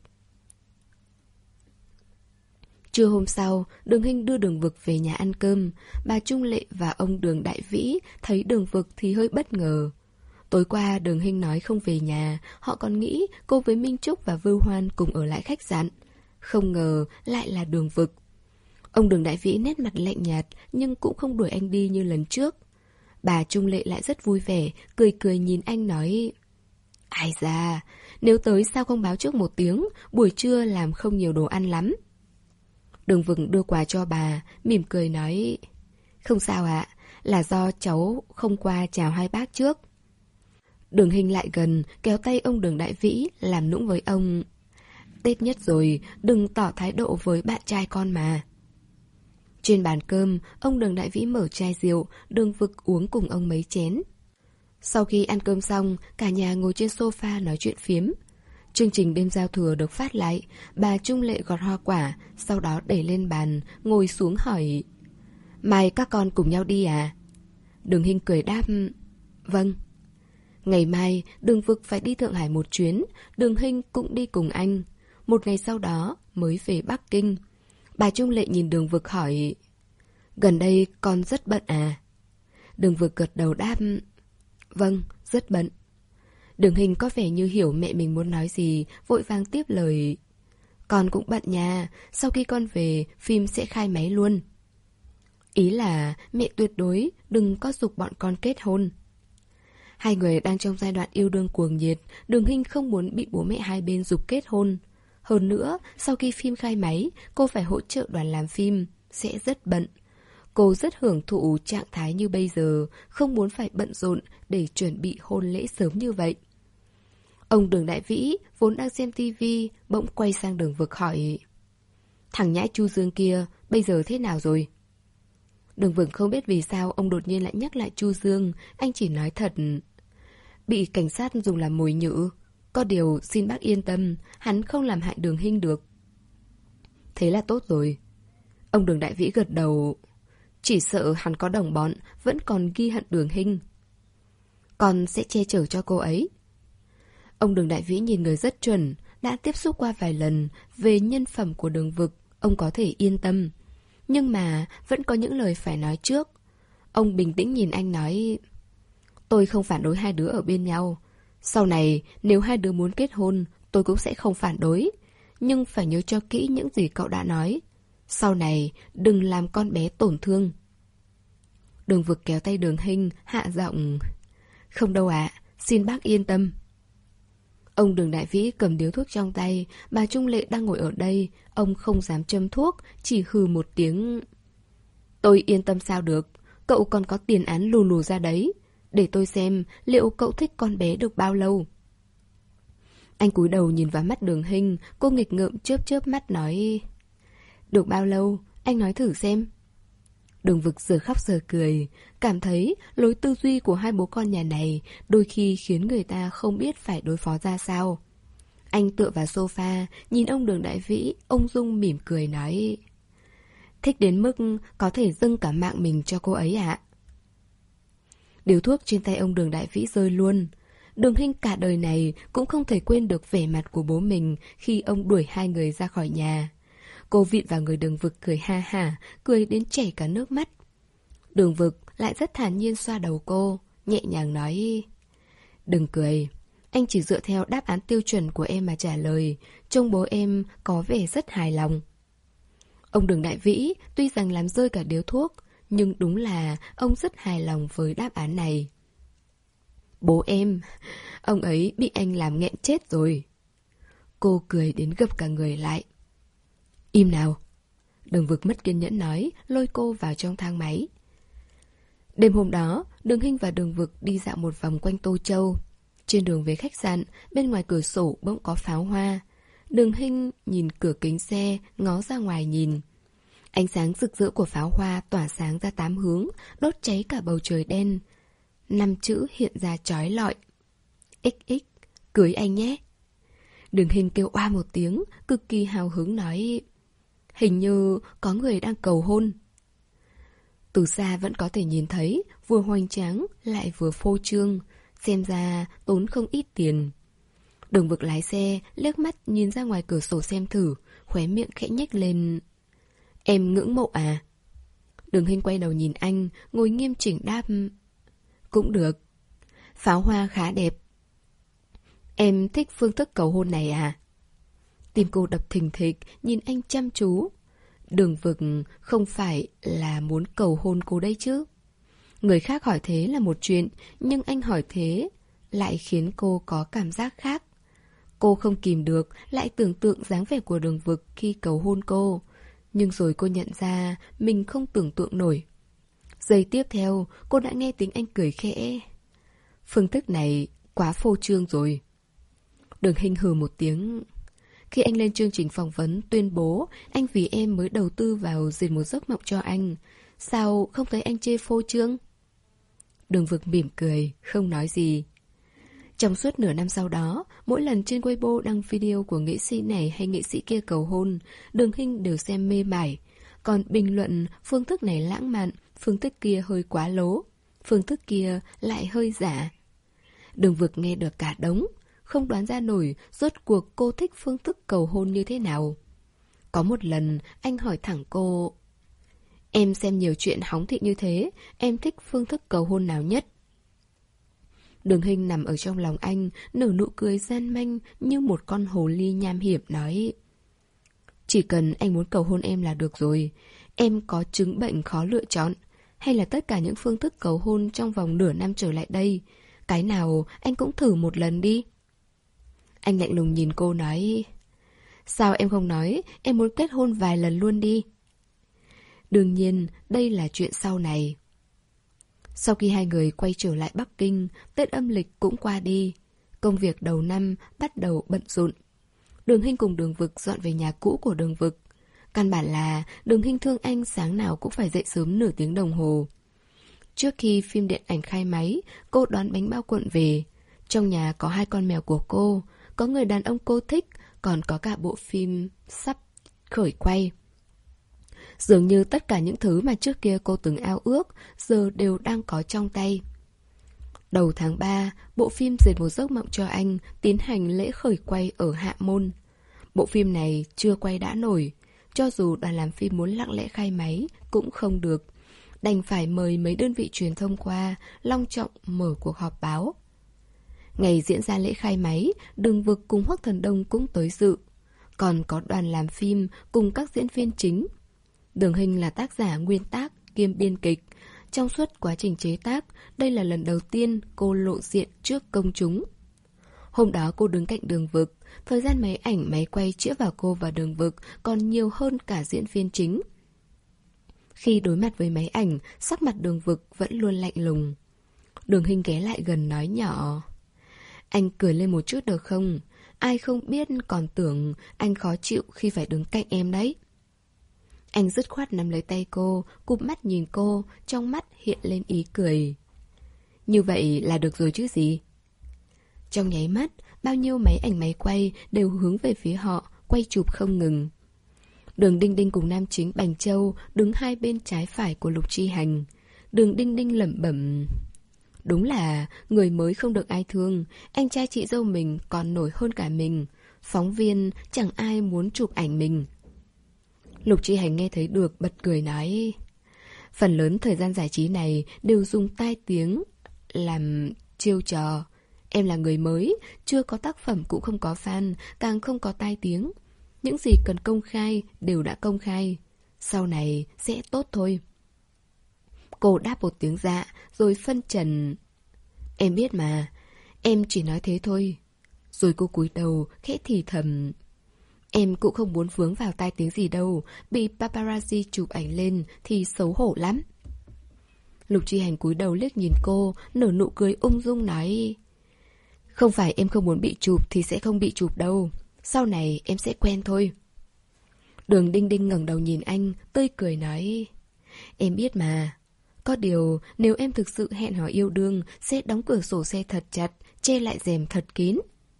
Speaker 1: Trưa hôm sau, Đường Hinh đưa Đường Vực về nhà ăn cơm. Bà Trung Lệ và ông Đường Đại Vĩ thấy Đường Vực thì hơi bất ngờ. Tối qua Đường Hinh nói không về nhà, họ còn nghĩ cô với Minh Trúc và Vưu Hoan cùng ở lại khách sạn. Không ngờ lại là Đường Vực. Ông Đường Đại Vĩ nét mặt lạnh nhạt nhưng cũng không đuổi anh đi như lần trước. Bà Trung Lệ lại rất vui vẻ, cười cười nhìn anh nói: Ai da, nếu tới sao không báo trước một tiếng, buổi trưa làm không nhiều đồ ăn lắm. Đường Vực đưa quà cho bà, mỉm cười nói: Không sao ạ, là do cháu không qua chào hai bác trước. Đường Hinh lại gần, kéo tay ông Đường Đại Vĩ, làm nũng với ông: Tết nhất rồi, đừng tỏ thái độ với bạn trai con mà. Trên bàn cơm, ông Đường Đại Vĩ mở chai rượu, Đường Vực uống cùng ông mấy chén. Sau khi ăn cơm xong, cả nhà ngồi trên sofa nói chuyện phiếm. Chương trình đêm giao thừa được phát lại. Bà Trung Lệ gọt hoa quả, sau đó để lên bàn, ngồi xuống hỏi: Mai các con cùng nhau đi à? Đường Hinh cười đáp: Vâng. Ngày mai Đường Vực phải đi Thượng Hải một chuyến, Đường Hinh cũng đi cùng anh. Một ngày sau đó mới về Bắc Kinh. Bà Trung Lệ nhìn Đường Vực hỏi: Gần đây con rất bận à? Đường Vực gật đầu đáp: Vâng, rất bận. Đường Hinh có vẻ như hiểu mẹ mình muốn nói gì, vội vàng tiếp lời: Con cũng bận nha, sau khi con về, phim sẽ khai máy luôn. Ý là mẹ tuyệt đối đừng có giục bọn con kết hôn. Hai người đang trong giai đoạn yêu đương cuồng nhiệt, Đường Hinh không muốn bị bố mẹ hai bên giục kết hôn. Hơn nữa, sau khi phim khai máy, cô phải hỗ trợ đoàn làm phim, sẽ rất bận. Cô rất hưởng thụ trạng thái như bây giờ, không muốn phải bận rộn để chuẩn bị hôn lễ sớm như vậy. Ông Đường Đại Vĩ vốn đang xem tivi, bỗng quay sang Đường Vực hỏi: Thằng nhãi Chu Dương kia bây giờ thế nào rồi? Đường Vực không biết vì sao ông đột nhiên lại nhắc lại Chu Dương, anh chỉ nói thật: Bị cảnh sát dùng làm mồi nhử. Có điều xin bác yên tâm, hắn không làm hại Đường Hinh được. Thế là tốt rồi. Ông Đường Đại Vĩ gật đầu. Chỉ sợ hắn có đồng bọn, vẫn còn ghi hận Đường Hinh. Con sẽ che chở cho cô ấy. Ông Đường Đại Vĩ nhìn người rất chuẩn, đã tiếp xúc qua vài lần. Về nhân phẩm của Đường Vực, ông có thể yên tâm. Nhưng mà vẫn có những lời phải nói trước. Ông bình tĩnh nhìn anh nói: Tôi không phản đối hai đứa ở bên nhau. Sau này nếu hai đứa muốn kết hôn, tôi cũng sẽ không phản đối. Nhưng phải nhớ cho kỹ những gì cậu đã nói. Sau này đừng làm con bé tổn thương. Đường Vực kéo tay Đường Hinh, hạ giọng: Không đâu ạ, xin bác yên tâm. Ông Đường Đại Vĩ cầm điếu thuốc trong tay, bà Trung Lệ đang ngồi ở đây. Ông không dám châm thuốc, chỉ hừ một tiếng. Tôi yên tâm sao được, cậu còn có tiền án lù lù ra đấy. Để tôi xem liệu cậu thích con bé được bao lâu. Anh cúi đầu nhìn vào mắt Đường Hinh, cô nghịch ngợm chớp chớp mắt nói: Được bao lâu, anh nói thử xem. Đường Vực giờ khóc giờ cười, cảm thấy lối tư duy của hai bố con nhà này đôi khi khiến người ta không biết phải đối phó ra sao. Anh tựa vào sofa, nhìn ông Đường Đại Vĩ, ông Dung mỉm cười nói: Thích đến mức có thể dâng cả mạng mình cho cô ấy ạ. Điếu thuốc trên tay ông Đường Đại Vĩ rơi luôn. Đường Hinh cả đời này cũng không thể quên được vẻ mặt của bố mình khi ông đuổi hai người ra khỏi nhà. Cô vịn vào người Đường Vực cười ha hả, cười đến chảy cả nước mắt. Đường Vực lại rất thản nhiên xoa đầu cô, nhẹ nhàng nói: Đừng cười, anh chỉ dựa theo đáp án tiêu chuẩn của em mà trả lời. Trông bố em có vẻ rất hài lòng. Ông Đường Đại Vĩ tuy rằng làm rơi cả điếu thuốc, nhưng đúng là ông rất hài lòng với đáp án này. Bố em, ông ấy bị anh làm nghẹn chết rồi. Cô cười đến gập cả người lại. Im nào. Đường Vực mất kiên nhẫn nói, lôi cô vào trong thang máy. Đêm hôm đó, Đường Hinh và Đường Vực đi dạo một vòng quanh Tô Châu. Trên đường về khách sạn, bên ngoài cửa sổ bỗng có pháo hoa. Đường Hinh nhìn cửa kính xe, ngó ra ngoài nhìn. Ánh sáng rực rỡ của pháo hoa tỏa sáng ra tám hướng, đốt cháy cả bầu trời đen. Năm chữ hiện ra chói lọi. ích ích, cưới anh nhé. Đường Hinh kêu oa một tiếng, cực kỳ hào hứng nói: Hình như có người đang cầu hôn. Từ xa vẫn có thể nhìn thấy, vừa hoành tráng lại vừa phô trương, xem ra tốn không ít tiền. Đường Vực lái xe, liếc mắt nhìn ra ngoài cửa sổ xem thử, khóe miệng khẽ nhếch lên. Em ngưỡng mộ à? Đường Hinh quay đầu nhìn anh, ngồi nghiêm chỉnh đáp: Cũng được. Pháo hoa khá đẹp. Em thích phương thức cầu hôn này à? Tim cô đập thình thịch, nhìn anh chăm chú. Đường Vực không phải là muốn cầu hôn cô đấy chứ. Người khác hỏi thế là một chuyện, nhưng anh hỏi thế lại khiến cô có cảm giác khác. Cô không kìm được, lại tưởng tượng dáng vẻ của Đường Vực khi cầu hôn cô. Nhưng rồi cô nhận ra mình không tưởng tượng nổi. Giây tiếp theo, cô đã nghe tiếng anh cười khẽ. Phương thức này quá phô trương rồi. Đường Hinh hừ một tiếng. Khi anh lên chương trình phỏng vấn tuyên bố anh vì em mới đầu tư vào diệt một giấc mộng cho anh, sao không thấy anh chê phô trương? Đường Vực mỉm cười, không nói gì. Trong suốt nửa năm sau đó, mỗi lần trên Weibo đăng video của nghệ sĩ này hay nghệ sĩ kia cầu hôn, Đường Hinh đều xem mê mải. Còn bình luận phương thức này lãng mạn, phương thức kia hơi quá lố, phương thức kia lại hơi giả. Đường Vực nghe được cả đống, không đoán ra nổi rốt cuộc cô thích phương thức cầu hôn như thế nào. Có một lần anh hỏi thẳng cô: em xem nhiều chuyện hóng thị như thế, em thích phương thức cầu hôn nào nhất? Đường Hinh nằm ở trong lòng anh, nở nụ cười gian manh như một con hồ ly nham hiểm nói: chỉ cần anh muốn cầu hôn em là được rồi. Em có chứng bệnh khó lựa chọn, hay là tất cả những phương thức cầu hôn trong vòng nửa năm trở lại đây, cái nào anh cũng thử một lần đi. Anh lạnh lùng nhìn cô nói: sao em không nói em muốn kết hôn vài lần luôn đi? Đương nhiên, đây là chuyện sau này. Sau khi hai người quay trở lại Bắc Kinh, Tết âm lịch cũng qua đi. Công việc đầu năm bắt đầu bận rộn. Đường Hinh cùng Đường Vực dọn về nhà cũ của Đường Vực. Căn bản là Đường Hinh thương anh sáng nào cũng phải dậy sớm nửa tiếng đồng hồ. Trước khi phim điện ảnh khai máy, cô đón bánh bao cuộn về. Trong nhà có hai con mèo của cô, có người đàn ông cô thích, còn có cả bộ phim sắp khởi quay. Dường như tất cả những thứ mà trước kia cô từng ao ước giờ đều đang có trong tay. Đầu tháng ba, bộ phim Dệt một giấc mộng cho anh tiến hành lễ khởi quay ở Hạ Môn. Bộ phim này chưa quay đã nổi, cho dù đoàn làm phim muốn lặng lẽ khai máy cũng không được, đành phải mời mấy đơn vị truyền thông qua, long trọng mở cuộc họp báo. Ngày diễn ra lễ khai máy, Đường Vực cùng Hoắc Thần Đông cũng tới dự. Còn có đoàn làm phim cùng các diễn viên chính. Đường Hinh là tác giả nguyên tác kiêm biên kịch. Trong suốt quá trình chế tác, đây là lần đầu tiên cô lộ diện trước công chúng. Hôm đó cô đứng cạnh Đường Vực, thời gian máy ảnh máy quay chĩa vào cô và Đường Vực còn nhiều hơn cả diễn viên chính. Khi đối mặt với máy ảnh, sắc mặt Đường Vực vẫn luôn lạnh lùng. Đường Hinh ghé lại gần nói nhỏ: anh cười lên một chút được không? Ai không biết còn tưởng anh khó chịu khi phải đứng cạnh em đấy. Anh dứt khoát nắm lấy tay cô, cụp mắt nhìn cô, trong mắt hiện lên ý cười. Như vậy là được rồi chứ gì? Trong nháy mắt, bao nhiêu máy ảnh máy quay đều hướng về phía họ, quay chụp không ngừng. Đường Đinh Đinh cùng nam chính Bành Châu đứng hai bên trái phải của Lục Chi Hành. Đường Đinh Đinh lẩm bẩm: đúng là người mới không được ai thương, anh trai chị dâu mình còn nổi hơn cả mình. Phóng viên chẳng ai muốn chụp ảnh mình. Lục Chi Hành nghe thấy được bật cười nói: phần lớn thời gian giải trí này đều dùng tai tiếng làm chiêu trò. Em là người mới, chưa có tác phẩm cũng không có fan, càng không có tai tiếng. Những gì cần công khai đều đã công khai, sau này sẽ tốt thôi. Cô đáp một tiếng dạ, rồi phân trần: em biết mà, em chỉ nói thế thôi. Rồi cô cúi đầu, khẽ thì thầm: em cũng không muốn vướng vào tai tiếng gì đâu, bị paparazzi chụp ảnh lên thì xấu hổ lắm. Lục Chi Hành cúi đầu liếc nhìn cô, nở nụ cười ung dung nói: không phải em không muốn bị chụp thì sẽ không bị chụp đâu, sau này em sẽ quen thôi. Đường Đinh Đinh ngẩng đầu nhìn anh, tươi cười nói: em biết mà. Có điều, nếu em thực sự hẹn hò yêu đương, sẽ đóng cửa sổ xe thật chặt, che lại rèm thật kín.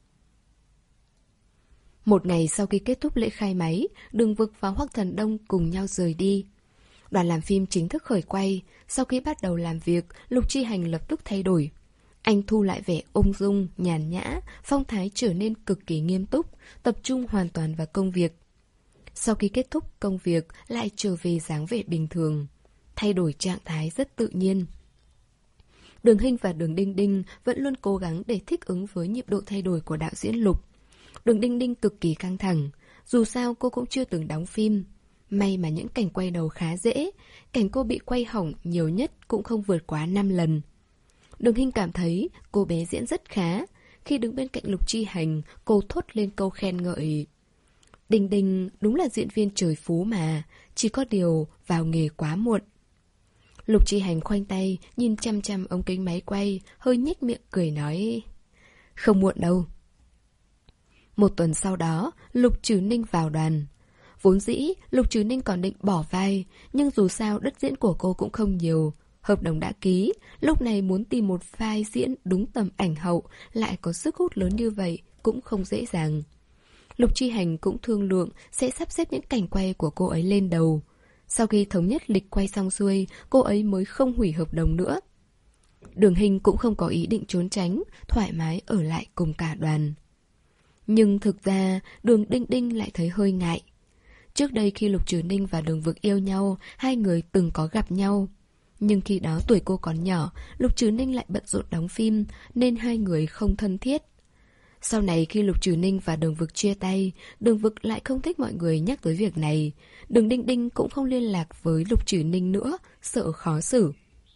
Speaker 1: Một ngày sau khi kết thúc lễ khai máy, Đường Vực và Hoắc Thần Đông cùng nhau rời đi. Đoàn làm phim chính thức khởi quay. Sau khi bắt đầu làm việc, Lục Chi Hành lập tức thay đổi. Anh thu lại vẻ ung dung, nhàn nhã, phong thái trở nên cực kỳ nghiêm túc, tập trung hoàn toàn vào công việc. Sau khi kết thúc công việc, lại trở về dáng vẻ bình thường, thay đổi trạng thái rất tự nhiên. Đường Hinh và Đường Đinh Đinh vẫn luôn cố gắng để thích ứng với nhịp độ thay đổi của đạo diễn Lục. Đường Đinh Đinh cực kỳ căng thẳng, dù sao cô cũng chưa từng đóng phim. May mà những cảnh quay đầu khá dễ, cảnh cô bị quay hỏng nhiều nhất cũng không vượt quá năm lần. Đường Hinh cảm thấy cô bé diễn rất khá. Khi đứng bên cạnh Lục Chi Hành, cô thốt lên câu khen ngợi: Đinh Đinh đúng là diễn viên trời phú mà, chỉ có điều vào nghề quá muộn. Lục Chi Hành khoanh tay, nhìn chăm chăm ống kính máy quay, hơi nhếch miệng cười nói: không muộn đâu. Một tuần sau đó, Lục Trừ Ninh vào đoàn. Vốn dĩ, Lục Trừ Ninh còn định bỏ vai, nhưng dù sao đất diễn của cô cũng không nhiều. Hợp đồng đã ký, lúc này muốn tìm một vai diễn đúng tầm ảnh hậu lại có sức hút lớn như vậy cũng không dễ dàng. Lục Chi Hành cũng thương lượng sẽ sắp xếp những cảnh quay của cô ấy lên đầu. Sau khi thống nhất lịch quay xong xuôi, cô ấy mới không hủy hợp đồng nữa. Đường Hinh cũng không có ý định trốn tránh, thoải mái ở lại cùng cả đoàn. Nhưng thực ra, Đường Đinh Đinh lại thấy hơi ngại. Trước đây khi Lục Trừ Ninh và Đường Vực yêu nhau, hai người từng có gặp nhau. Nhưng khi đó tuổi cô còn nhỏ, Lục Trừ Ninh lại bận rộn đóng phim, nên hai người không thân thiết. Sau này khi Lục Trừ Ninh và Đường Vực chia tay, Đường Vực lại không thích mọi người nhắc tới việc này. Đường Đinh Đinh cũng không liên lạc với Lục Trừ Ninh nữa, sợ khó xử.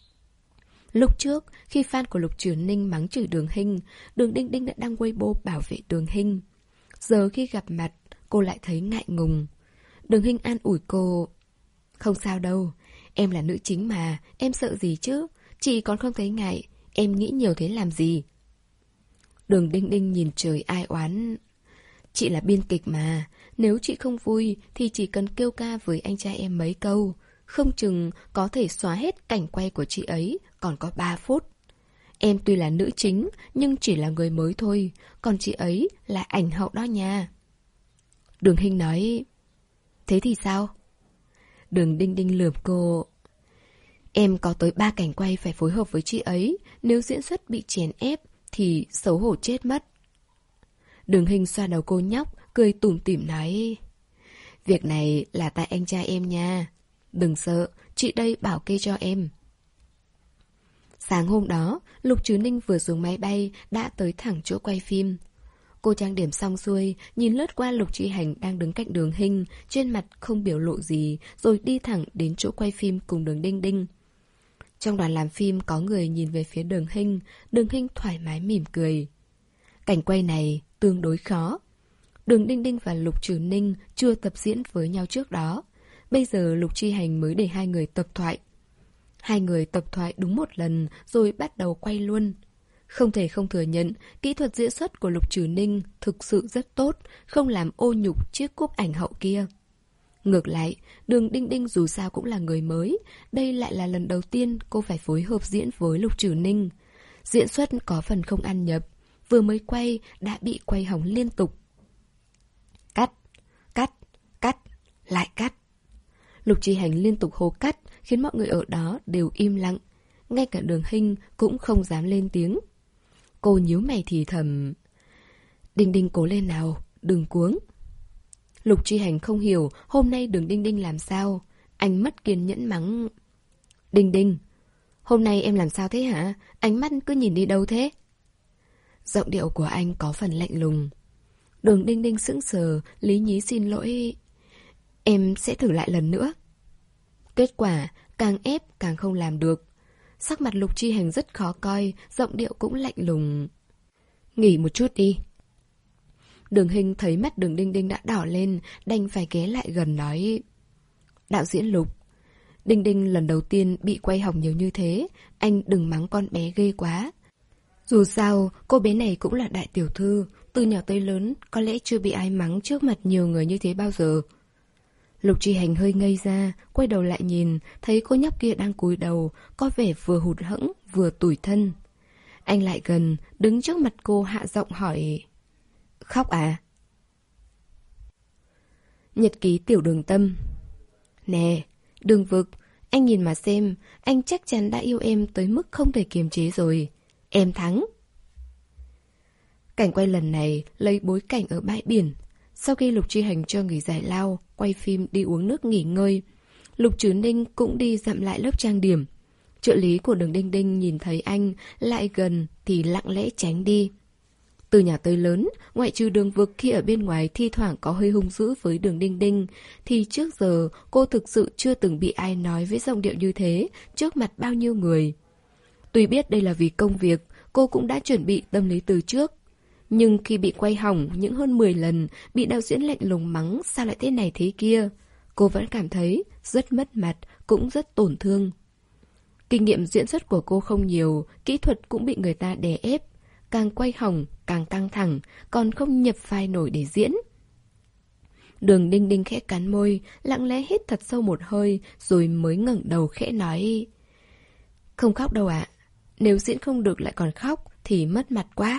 Speaker 1: Lúc trước, khi fan của Lục Trừ Ninh mắng chửi Đường Hinh, Đường Đinh Đinh đã đăng Weibo bảo vệ Đường Hinh. Giờ khi gặp mặt, cô lại thấy ngại ngùng. Đường Hinh an ủi cô: "Không sao đâu, em là nữ chính mà, em sợ gì chứ, chị còn không thấy ngại, em nghĩ nhiều thế làm gì." Đường Đinh Đinh nhìn trời ai oán: "Chị là biên kịch mà, nếu chị không vui thì chỉ cần kêu ca với anh trai em mấy câu, không chừng có thể xóa hết cảnh quay của chị ấy, còn có ba phút. Em tuy là nữ chính, nhưng chỉ là người mới thôi, còn chị ấy là ảnh hậu đó nha." Đường Hinh nói: "Thế thì sao?" Đường Đinh Đinh lườm cô: "Em có tới ba cảnh quay phải phối hợp với chị ấy, nếu diễn xuất bị chèn ép thì xấu hổ chết mất." Đường Hinh xoa đầu cô nhóc, cười tủm tỉm nói: "Việc này là tại anh trai em nha. Đừng sợ, chị đây bảo kê cho em." Sáng hôm đó, Lục Trừ Ninh vừa xuống máy bay đã tới thẳng chỗ quay phim. Cô trang điểm xong xuôi, nhìn lướt qua Lục Chi Hành đang đứng cạnh Đường Hinh, trên mặt không biểu lộ gì, rồi đi thẳng đến chỗ quay phim cùng Đường Đinh Đinh. Trong đoàn làm phim có người nhìn về phía Đường Hinh, Đường Hinh thoải mái mỉm cười. Cảnh quay này tương đối khó. Đường Đinh Đinh và Lục Trừ Ninh chưa tập diễn với nhau trước đó. Bây giờ Lục Chi Hành mới để hai người tập thoại. Hai người tập thoại đúng một lần rồi bắt đầu quay luôn. Không thể không thừa nhận, kỹ thuật diễn xuất của Lục Trừ Ninh thực sự rất tốt, không làm ô nhục chiếc cúp ảnh hậu kia. Ngược lại, Đường Đinh Đinh dù sao cũng là người mới, đây lại là lần đầu tiên cô phải phối hợp diễn với Lục Trừ Ninh. Diễn xuất có phần không ăn nhập, vừa mới quay đã bị quay hỏng liên tục. Cắt, cắt, cắt, lại cắt. Lục Chi Hành liên tục hô cắt, khiến mọi người ở đó đều im lặng. Ngay cả Đường Hinh cũng không dám lên tiếng. Cô nhíu mày thì thầm: "Đinh Đinh cố lên nào, đừng cuống." Lục Chi Hành không hiểu hôm nay Đường Đinh Đinh làm sao. Anh mất kiên nhẫn mắng: "Đinh Đinh, hôm nay em làm sao thế hả? Ánh mắt cứ nhìn đi đâu thế?" Giọng điệu của anh có phần lạnh lùng. Đường Đinh Đinh sững sờ, lý nhí xin lỗi: "Em sẽ thử lại lần nữa." Kết quả, càng ép càng không làm được. Sắc mặt Lục Chi Hành rất khó coi, giọng điệu cũng lạnh lùng: "Nghỉ một chút đi." Đường Hinh thấy mắt Đường Đinh Đinh đã đỏ lên, đành phải ghé lại gần nói: "Đạo diễn Lục, Đinh Đinh lần đầu tiên bị quay hỏng nhiều như thế, anh đừng mắng con bé ghê quá. Dù sao, cô bé này cũng là đại tiểu thư, từ nhỏ tới lớn có lẽ chưa bị ai mắng trước mặt nhiều người như thế bao giờ." Lục Chi Hành hơi ngây ra, quay đầu lại nhìn, thấy cô nhóc kia đang cúi đầu, có vẻ vừa hụt hẫng, vừa tủi thân. Anh lại gần, đứng trước mặt cô hạ giọng hỏi: "Khóc à?" Nhật ký Tiểu Đường Tâm. "Nè, Đường Vực, anh nhìn mà xem, anh chắc chắn đã yêu em tới mức không thể kiềm chế rồi. Em thắng." Cảnh quay lần này lấy bối cảnh ở bãi biển. Sau khi Lục Chi Hành cho nghỉ giải lao, quay phim đi uống nước nghỉ ngơi, Lục Trừ Ninh cũng đi dặm lại lớp trang điểm. Trợ lý của Đường Đinh Đinh nhìn thấy anh lại gần thì lặng lẽ tránh đi. Từ nhỏ tới lớn, ngoại trừ Đường Vực khi ở bên ngoài thi thoảng có hơi hung dữ với Đường Đinh Đinh, thì trước giờ cô thực sự chưa từng bị ai nói với giọng điệu như thế trước mặt bao nhiêu người. Tuy biết đây là vì công việc, cô cũng đã chuẩn bị tâm lý từ trước. Nhưng khi bị quay hỏng những hơn mười lần, bị đạo diễn lạnh lùng mắng sao lại thế này thế kia, cô vẫn cảm thấy rất mất mặt, cũng rất tổn thương. Kinh nghiệm diễn xuất của cô không nhiều, kỹ thuật cũng bị người ta đè ép. Càng quay hỏng, càng căng thẳng, còn không nhập vai nổi để diễn. Đường Đinh Đinh khẽ cắn môi, lặng lẽ hít thật sâu một hơi, rồi mới ngẩng đầu khẽ nói: Không khóc đâu ạ. Nếu diễn không được lại còn khóc thì mất mặt quá.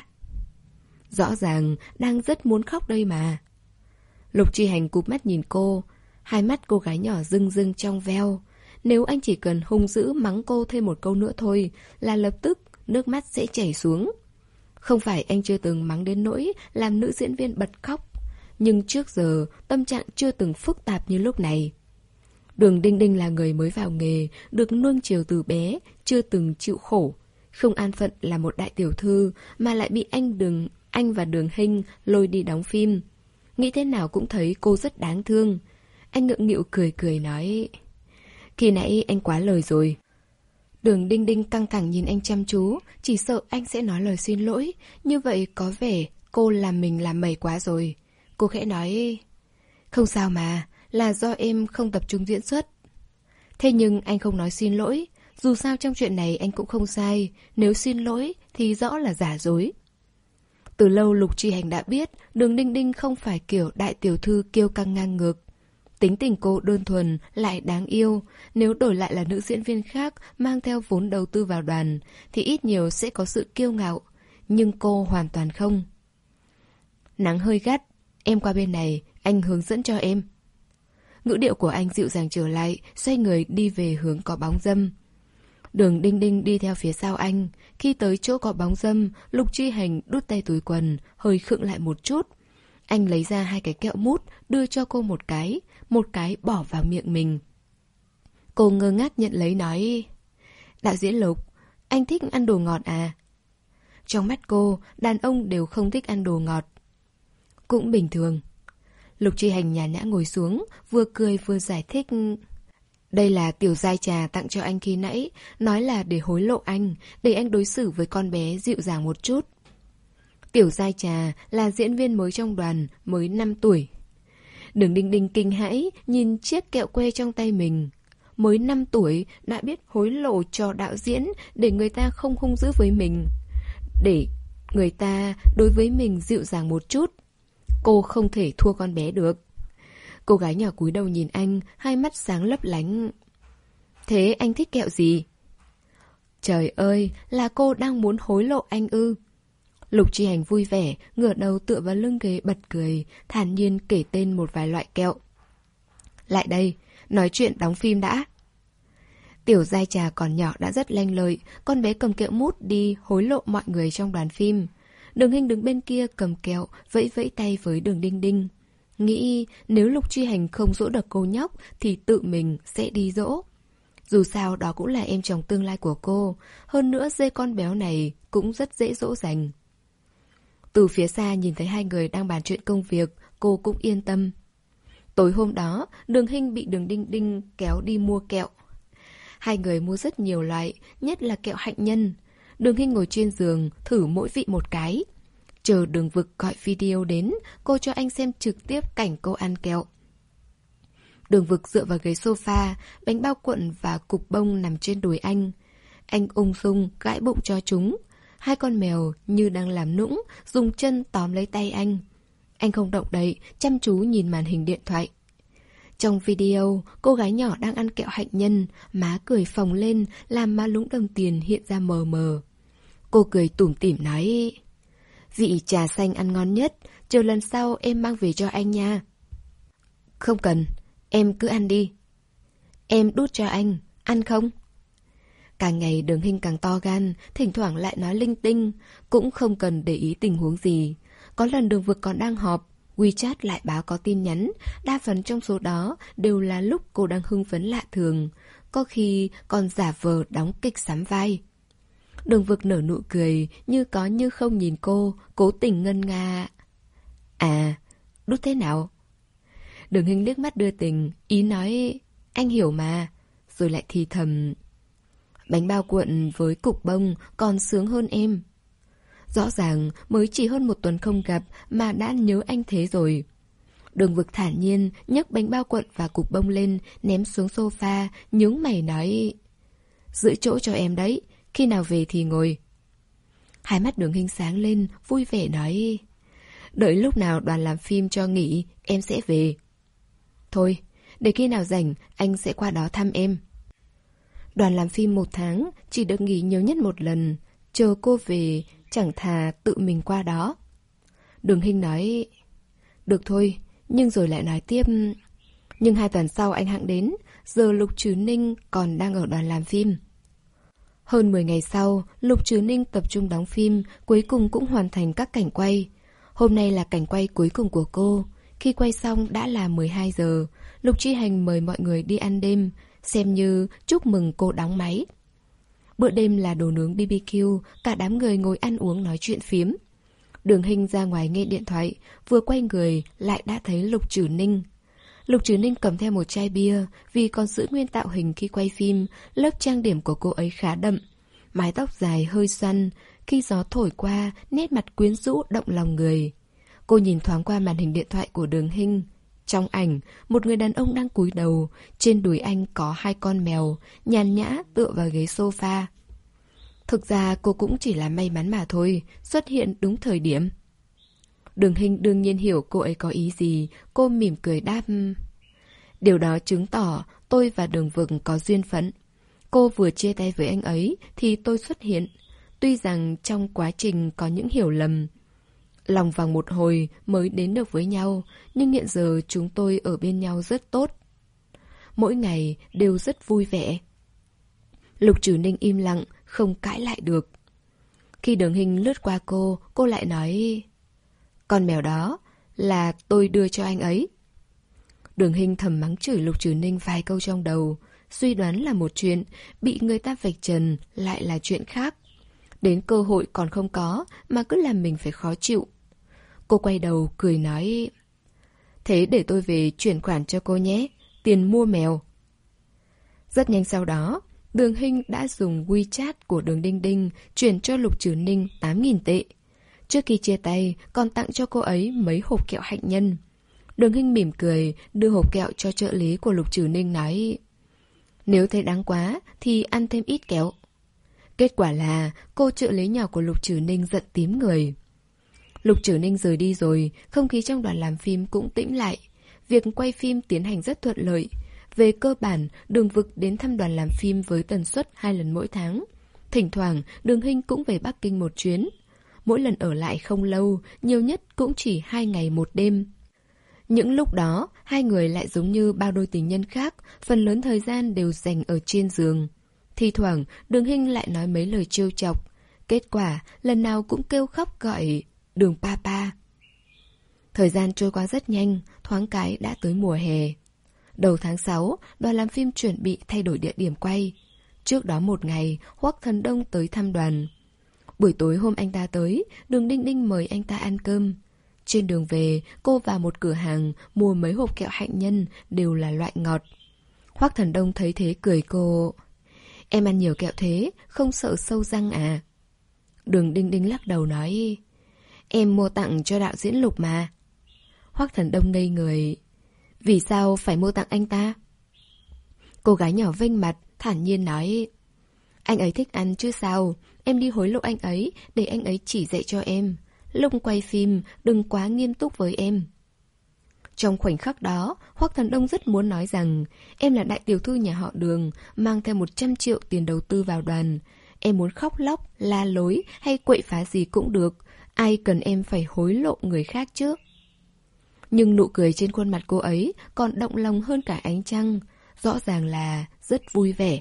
Speaker 1: Rõ ràng đang rất muốn khóc đây mà. Lục Chi Hành cụp mắt nhìn cô. Hai mắt cô gái nhỏ rưng rưng trong veo. Nếu anh chỉ cần hung dữ mắng cô thêm một câu nữa thôi là lập tức nước mắt sẽ chảy xuống. Không phải anh chưa từng mắng đến nỗi làm nữ diễn viên bật khóc, nhưng trước giờ tâm trạng chưa từng phức tạp như lúc này. Đường Đinh Đinh là người mới vào nghề, được nuông chiều từ bé, chưa từng chịu khổ. Không an phận là một đại tiểu thư mà lại bị anh Đường, anh và Đường Hinh lôi đi đóng phim. Nghĩ thế nào cũng thấy cô rất đáng thương. Anh ngượng nghịu cười cười nói: Khi nãy anh quá lời rồi. Đường Đinh Đinh căng thẳng nhìn anh chăm chú, chỉ sợ anh sẽ nói lời xin lỗi. Như vậy có vẻ cô làm mình làm mẩy quá rồi. Cô khẽ nói: Không sao mà, là do em không tập trung diễn xuất. Thế nhưng anh không nói xin lỗi. Dù sao trong chuyện này anh cũng không sai. Nếu xin lỗi thì rõ là giả dối. Từ lâu Lục Chi Hành đã biết Đường Đinh Đinh không phải kiểu đại tiểu thư kiêu căng ngang ngược. Tính tình cô đơn thuần lại đáng yêu. Nếu đổi lại là nữ diễn viên khác mang theo vốn đầu tư vào đoàn thì ít nhiều sẽ có sự kiêu ngạo. Nhưng cô hoàn toàn không. Nắng hơi gắt, em qua bên này, anh hướng dẫn cho em. Ngữ điệu của anh dịu dàng trở lại, xoay người đi về hướng có bóng râm. Đường Đinh Đinh đi theo phía sau anh. Khi tới chỗ có bóng râm, Lục Chi Hành đút tay túi quần, hơi khựng lại một chút. Anh lấy ra hai cái kẹo mút, đưa cho cô một cái, một cái bỏ vào miệng mình. Cô ngơ ngác nhận lấy nói: Đạo diễn Lục, anh thích ăn đồ ngọt à? Trong mắt cô, đàn ông đều không thích ăn đồ ngọt. Cũng bình thường. Lục Chi Hành nhàn nhã ngồi xuống, vừa cười vừa giải thích: Đây là tiểu giai trà tặng cho anh khi nãy, nói là để hối lộ anh, để anh đối xử với con bé dịu dàng một chút. Tiểu giai trà là diễn viên mới trong đoàn, mới năm tuổi. Đường Đinh Đinh kinh hãi nhìn chiếc kẹo que trong tay mình. Mới năm tuổi đã biết hối lộ cho đạo diễn để người ta không hung dữ với mình, để người ta đối với mình dịu dàng một chút. Cô không thể thua con bé được. Cô gái nhỏ cúi đầu nhìn anh, hai mắt sáng lấp lánh. Thế anh thích kẹo gì? Trời ơi, là cô đang muốn hối lộ anh ư? Lục Chi Hành vui vẻ, ngửa đầu tựa vào lưng ghế bật cười, thản nhiên kể tên một vài loại kẹo. Lại đây, nói chuyện đóng phim đã. Tiểu giai trà còn nhỏ đã rất lanh lợi, con bé cầm kẹo mút đi hối lộ mọi người trong đoàn phim. Đường Hinh đứng bên kia cầm kẹo, vẫy vẫy tay với Đường Đinh Đinh. Nghĩ nếu Lục Chi Hành không dỗ được cô nhóc thì tự mình sẽ đi dỗ. Dù sao đó cũng là em chồng tương lai của cô. Hơn nữa dê con béo này cũng rất dễ dỗ dành. Từ phía xa nhìn thấy hai người đang bàn chuyện công việc, cô cũng yên tâm. Tối hôm đó, Đường Hinh bị Đường Đinh Đinh kéo đi mua kẹo. Hai người mua rất nhiều loại, nhất là kẹo hạnh nhân. Đường Hinh ngồi trên giường, thử mỗi vị một cái. Chờ Đường Vực gọi video đến, cô cho anh xem trực tiếp cảnh cô ăn kẹo. Đường Vực dựa vào ghế sofa, bánh bao cuộn và cục bông nằm trên đùi anh. Anh ung dung gãi bụng cho chúng. Hai con mèo như đang làm nũng, dùng chân tóm lấy tay anh. Anh không động đậy, chăm chú nhìn màn hình điện thoại. Trong video, cô gái nhỏ đang ăn kẹo hạnh nhân, má cười phồng lên, làm má lúm đồng tiền hiện ra mờ mờ. Cô cười tủm tỉm nói: Vị trà xanh ăn ngon nhất, chờ lần sau em mang về cho anh nha. Không cần, em cứ ăn đi. Em đút cho anh, ăn không? Càng ngày Đường Hinh càng to gan, thỉnh thoảng lại nói linh tinh, cũng không cần để ý tình huống gì. Có lần Đường Vực còn đang họp, WeChat lại báo có tin nhắn, đa phần trong số đó đều là lúc cô đang hưng phấn lạ thường, có khi còn giả vờ đóng kịch sắm vai. Đường Vực nở nụ cười, như có như không nhìn cô, cố tình ngân nga. À, đút thế nào? Đường Hinh liếc mắt đưa tình, ý nói, anh hiểu mà, rồi lại thì thầm. Bánh bao cuộn với cục bông còn sướng hơn em. Rõ ràng mới chỉ hơn một tuần không gặp mà đã nhớ anh thế rồi. Đường Vực thản nhiên nhấc bánh bao cuộn và cục bông lên, ném xuống sofa, nhướng mày nói: Giữ chỗ cho em đấy, khi nào về thì ngồi. Hai mắt Đường Hinh sáng lên, vui vẻ nói: Đợi lúc nào đoàn làm phim cho nghỉ, em sẽ về. Thôi, để khi nào rảnh, anh sẽ qua đó thăm em. Đoàn làm phim một tháng chỉ được nghỉ nhiều nhất một lần. Chờ cô về, chẳng thà tự mình qua đó. Đường Hinh nói, được thôi, nhưng rồi lại nói tiếp. Nhưng hai tuần sau anh hẵng đến, giờ Lục Trứ Ninh còn đang ở đoàn làm phim. Hơn mười ngày sau, Lục Trứ Ninh tập trung đóng phim, cuối cùng cũng hoàn thành các cảnh quay. Hôm nay là cảnh quay cuối cùng của cô. Khi quay xong đã là mười hai giờ, Lục Chi Hành mời mọi người đi ăn đêm, xem như chúc mừng cô đóng máy. Bữa đêm là đồ nướng bê bê kiu, cả đám người ngồi ăn uống nói chuyện phiếm. Đường Hinh ra ngoài nghe điện thoại, vừa quay người lại đã thấy Lục Trừ Ninh. Lục Trừ Ninh cầm theo một chai bia, vì còn giữ nguyên tạo hình khi quay phim, lớp trang điểm của cô ấy khá đậm. Mái tóc dài hơi xoăn, khi gió thổi qua, nét mặt quyến rũ động lòng người. Cô nhìn thoáng qua màn hình điện thoại của Đường Hinh. Trong ảnh, một người đàn ông đang cúi đầu, trên đùi anh có hai con mèo, nhàn nhã tựa vào ghế sofa. Thực ra cô cũng chỉ là may mắn mà thôi, xuất hiện đúng thời điểm. Đường Hinh đương nhiên hiểu cô ấy có ý gì, cô mỉm cười đáp. Điều đó chứng tỏ tôi và Đường Vực có duyên phận. Cô vừa chia tay với anh ấy thì tôi xuất hiện. Tuy rằng trong quá trình có những hiểu lầm, lòng vòng một hồi mới đến được với nhau, nhưng hiện giờ chúng tôi ở bên nhau rất tốt. Mỗi ngày đều rất vui vẻ. Lục Trừ Ninh im lặng, không cãi lại được. Khi Đường Hinh lướt qua cô, cô lại nói, con mèo đó là tôi đưa cho anh ấy. Đường Hinh thầm mắng chửi Lục Trừ Ninh vài câu trong đầu. Suy đoán là một chuyện, bị người ta vạch trần lại là chuyện khác. Đến cơ hội còn không có mà cứ làm mình phải khó chịu. Cô quay đầu cười nói, thế để tôi về chuyển khoản cho cô nhé, tiền mua mèo. Rất nhanh sau đó, Đường Hinh đã dùng WeChat của Đường Đinh Đinh chuyển cho Lục Trừ Ninh tám nghìn tệ. Trước khi chia tay, còn tặng cho cô ấy mấy hộp kẹo hạnh nhân. Đường Hinh mỉm cười, đưa hộp kẹo cho trợ lý của Lục Trừ Ninh nói, nếu thấy đáng quá thì ăn thêm ít kẹo. Kết quả là cô trợ lý nhỏ của Lục Trừ Ninh giận tím người. Lục Trừ Ninh rời đi rồi, không khí trong đoàn làm phim cũng tĩnh lại. Việc quay phim tiến hành rất thuận lợi. Về cơ bản, Đường Vực đến thăm đoàn làm phim với tần suất hai lần mỗi tháng. Thỉnh thoảng, Đường Hinh cũng về Bắc Kinh một chuyến. Mỗi lần ở lại không lâu, nhiều nhất cũng chỉ hai ngày một đêm. Những lúc đó, hai người lại giống như bao đôi tình nhân khác, phần lớn thời gian đều dành ở trên giường. Thi thoảng, Đường Hinh lại nói mấy lời trêu chọc. Kết quả, lần nào cũng kêu khóc gọi Đường Papa. Thời gian trôi qua rất nhanh, thoáng cái đã tới mùa hè. Đầu tháng sáu, đoàn làm phim chuẩn bị thay đổi địa điểm quay. Trước đó một ngày, Hoắc Thần Đông tới thăm đoàn. Buổi tối hôm anh ta tới, Đường Đinh Đinh mời anh ta ăn cơm. Trên đường về, cô vào một cửa hàng mua mấy hộp kẹo hạnh nhân, đều là loại ngọt. Hoắc Thần Đông thấy thế cười cô, em ăn nhiều kẹo thế, không sợ sâu răng à? Đường Đinh Đinh lắc đầu nói, em mua tặng cho đạo diễn Lục mà. Hoắc Thần Đông ngây người, vì sao phải mua tặng anh ta? Cô gái nhỏ vênh mặt, thản nhiên nói, anh ấy thích ăn chứ sao, em đi hối lộ anh ấy để anh ấy chỉ dạy cho em. Lúc quay phim, đừng quá nghiêm túc với em. Trong khoảnh khắc đó, Hoắc Thần Đông rất muốn nói rằng, em là đại tiểu thư nhà họ Đường, mang theo một trăm triệu tiền đầu tư vào đoàn. Em muốn khóc lóc, la lối hay quậy phá gì cũng được, ai cần em phải hối lộ người khác chứ. Nhưng nụ cười trên khuôn mặt cô ấy còn động lòng hơn cả ánh trăng, rõ ràng là rất vui vẻ.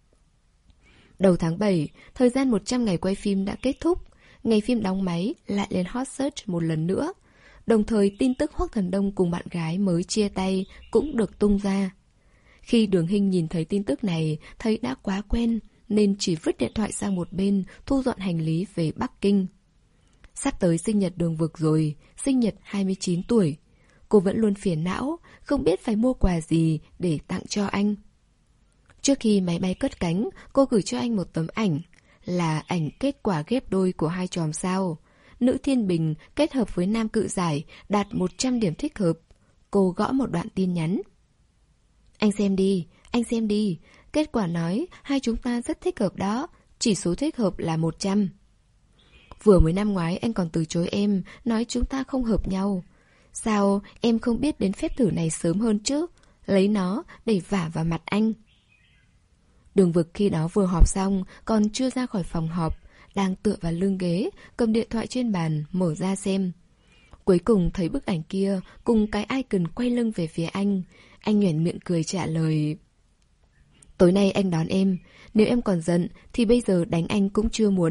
Speaker 1: Đầu tháng bảy, thời gian một trăm ngày quay phim đã kết thúc. Ngày phim đóng máy lại lên hot search một lần nữa. Đồng thời tin tức Hoắc Thần Đông cùng bạn gái mới chia tay cũng được tung ra. Khi Đường Hinh nhìn thấy tin tức này, thấy đã quá quen, nên chỉ vứt điện thoại sang một bên, thu dọn hành lý về Bắc Kinh. Sắp tới sinh nhật Đường Vực rồi, sinh nhật hai mươi chín tuổi. Cô vẫn luôn phiền não, không biết phải mua quà gì để tặng cho anh. Trước khi máy bay cất cánh, cô gửi cho anh một tấm ảnh, là ảnh kết quả ghép đôi của hai chòm sao. Nữ thiên bình kết hợp với nam cự giải đạt một trăm điểm thích hợp. Cô gõ một đoạn tin nhắn. Anh xem đi, anh xem đi. Kết quả nói hai chúng ta rất thích hợp đó. Chỉ số thích hợp là một trăm. Vừa mới năm ngoái anh còn từ chối em, nói chúng ta không hợp nhau. Sao em không biết đến phép thử này sớm hơn chứ? Lấy nó để vả vào mặt anh. Đường Vực khi đó vừa họp xong, còn chưa ra khỏi phòng họp, đang tựa vào lưng ghế, cầm điện thoại trên bàn, mở ra xem. Cuối cùng thấy bức ảnh kia cùng cái icon quay lưng về phía anh. Anh nhoẻn miệng cười trả lời: tối nay anh đón em, nếu em còn giận thì bây giờ đánh anh cũng chưa muộn.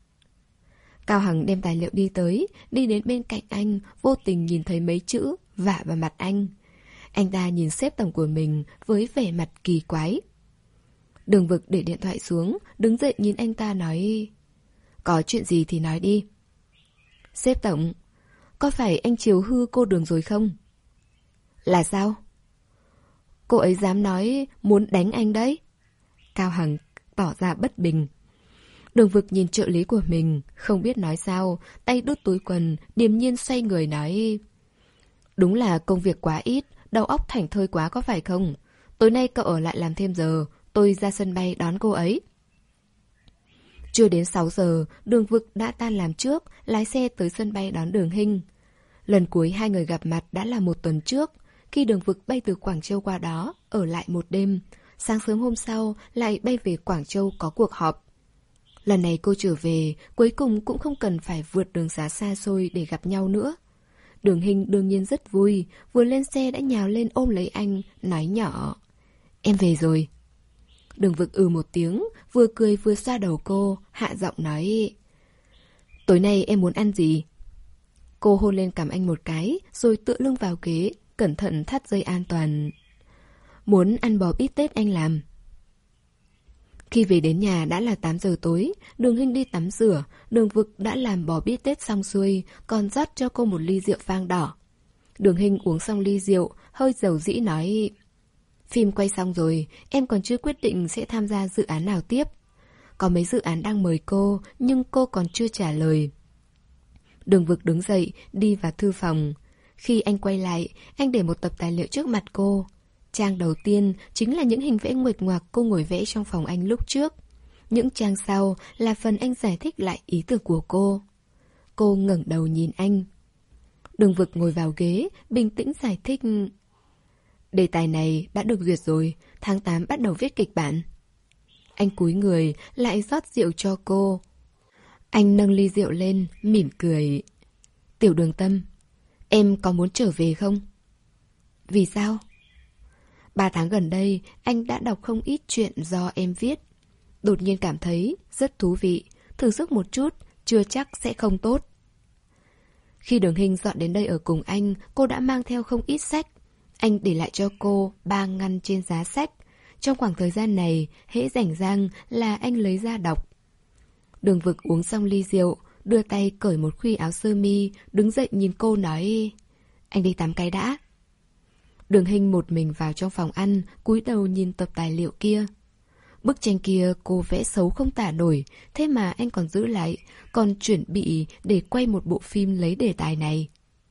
Speaker 1: Cao Hằng đem tài liệu đi tới, đi đến bên cạnh anh, vô tình nhìn thấy mấy chữ vả vào mặt anh. Anh ta nhìn sếp tổng của mình với vẻ mặt kỳ quái. Đường Vực để điện thoại xuống, đứng dậy nhìn anh ta nói: có chuyện gì thì nói đi. Sếp tổng, có phải anh chiều hư cô Đường rồi không? Là sao? Cô ấy dám nói muốn đánh anh đấy. Cao Hằng tỏ ra bất bình. Đường Vực nhìn trợ lý của mình, không biết nói sao, tay đút túi quần, điềm nhiên xoay người nói: đúng là công việc quá ít, đầu óc thảnh thơi quá có phải không? Tối nay cậu ở lại làm thêm giờ, tôi ra sân bay đón cô ấy. Chưa đến sáu giờ, Đường Vực đã tan làm trước, lái xe tới sân bay đón Đường Hinh. Lần cuối hai người gặp mặt đã là một tuần trước, khi Đường Vực bay từ Quảng Châu qua đó, ở lại một đêm. Sáng sớm hôm sau lại bay về Quảng Châu có cuộc họp. Lần này cô trở về, cuối cùng cũng không cần phải vượt đường xá xa xôi để gặp nhau nữa. Đường Hinh đương nhiên rất vui, vừa lên xe đã nhào lên ôm lấy anh, nói nhỏ: em về rồi. Đường Vực ừ một tiếng, vừa cười vừa xoa đầu cô, hạ giọng nói: tối nay em muốn ăn gì? Cô hôn lên cằm anh một cái, rồi tựa lưng vào ghế, cẩn thận thắt dây an toàn. Muốn ăn bò bít tết anh làm. Khi về đến nhà đã là tám giờ tối, Đường Hinh đi tắm rửa, Đường Vực đã làm bò bít tết xong xuôi, còn rót cho cô một ly rượu vang đỏ. Đường Hinh uống xong ly rượu, hơi dầu dĩ nói: phim quay xong rồi, em còn chưa quyết định sẽ tham gia dự án nào tiếp. Có mấy dự án đang mời cô, nhưng cô còn chưa trả lời. Đường Vực đứng dậy, đi vào thư phòng. Khi anh quay lại, anh để một tập tài liệu trước mặt cô. Trang đầu tiên chính là những hình vẽ nguệch ngoạc cô ngồi vẽ trong phòng anh lúc trước. Những trang sau là phần anh giải thích lại ý tưởng của cô. Cô ngẩng đầu nhìn anh. Đường Vực ngồi vào ghế, bình tĩnh giải thích: đề tài này đã được duyệt rồi, tháng tám bắt đầu viết kịch bản. Anh cúi người, lại rót rượu cho cô. Anh nâng ly rượu lên, mỉm cười: Tiểu Đường Tâm, em có muốn trở về không? Vì sao? Ba tháng gần đây, anh đã đọc không ít chuyện do em viết. Đột nhiên cảm thấy rất thú vị, thử sức một chút, chưa chắc sẽ không tốt. Khi Đường Hinh dọn đến đây ở cùng anh, cô đã mang theo không ít sách. Anh để lại cho cô ba ngăn trên giá sách. Trong khoảng thời gian này, hễ rảnh rang là anh lấy ra đọc. Đường Vực uống xong ly rượu, đưa tay cởi một khuy áo sơ mi, đứng dậy nhìn cô nói: anh đi tắm cái đã. Đường Hinh một mình vào trong phòng ăn, cúi đầu nhìn tập tài liệu kia. Bức tranh kia cô vẽ xấu không tả nổi, thế mà anh còn giữ lại, còn chuẩn bị để quay một bộ phim lấy đề tài này.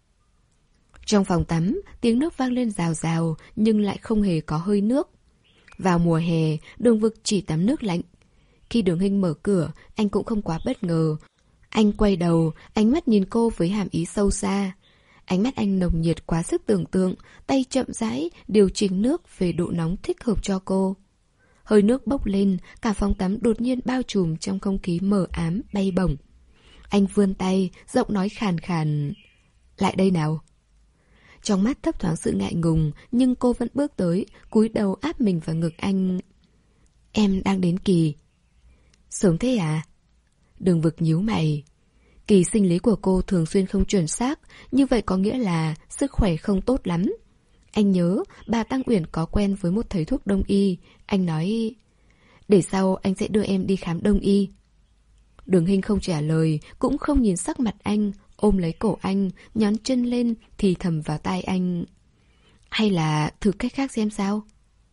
Speaker 1: Trong phòng tắm, tiếng nước vang lên rào rào, nhưng lại không hề có hơi nước. Vào mùa hè, Đường Vực chỉ tắm nước lạnh. Khi Đường Hinh mở cửa, anh cũng không quá bất ngờ. Anh quay đầu, ánh mắt nhìn cô với hàm ý sâu xa. Ánh mắt anh nồng nhiệt quá sức tưởng tượng, tay chậm rãi điều chỉnh nước về độ nóng thích hợp cho cô. Hơi nước bốc lên, cả phòng tắm đột nhiên bao trùm trong không khí mờ ám, bay bổng. Anh vươn tay, giọng nói khàn khàn: lại đây nào. Trong mắt thấp thoáng sự ngại ngùng, nhưng cô vẫn bước tới, cúi đầu áp mình vào ngực anh. Em đang đến kỳ. Sớm thế à? Đường Vực nhíu mày. Kỳ sinh lý của cô thường xuyên không chuẩn xác, như vậy có nghĩa là sức khỏe không tốt lắm. Anh nhớ bà Tăng Uyển có quen với một thầy thuốc đông y. Anh nói: để sau anh sẽ đưa em đi khám đông y. Đường Hinh không trả lời, cũng không nhìn sắc mặt anh, ôm lấy cổ anh, nhón chân lên thì thầm vào tai anh: hay là thử cách khác xem sao?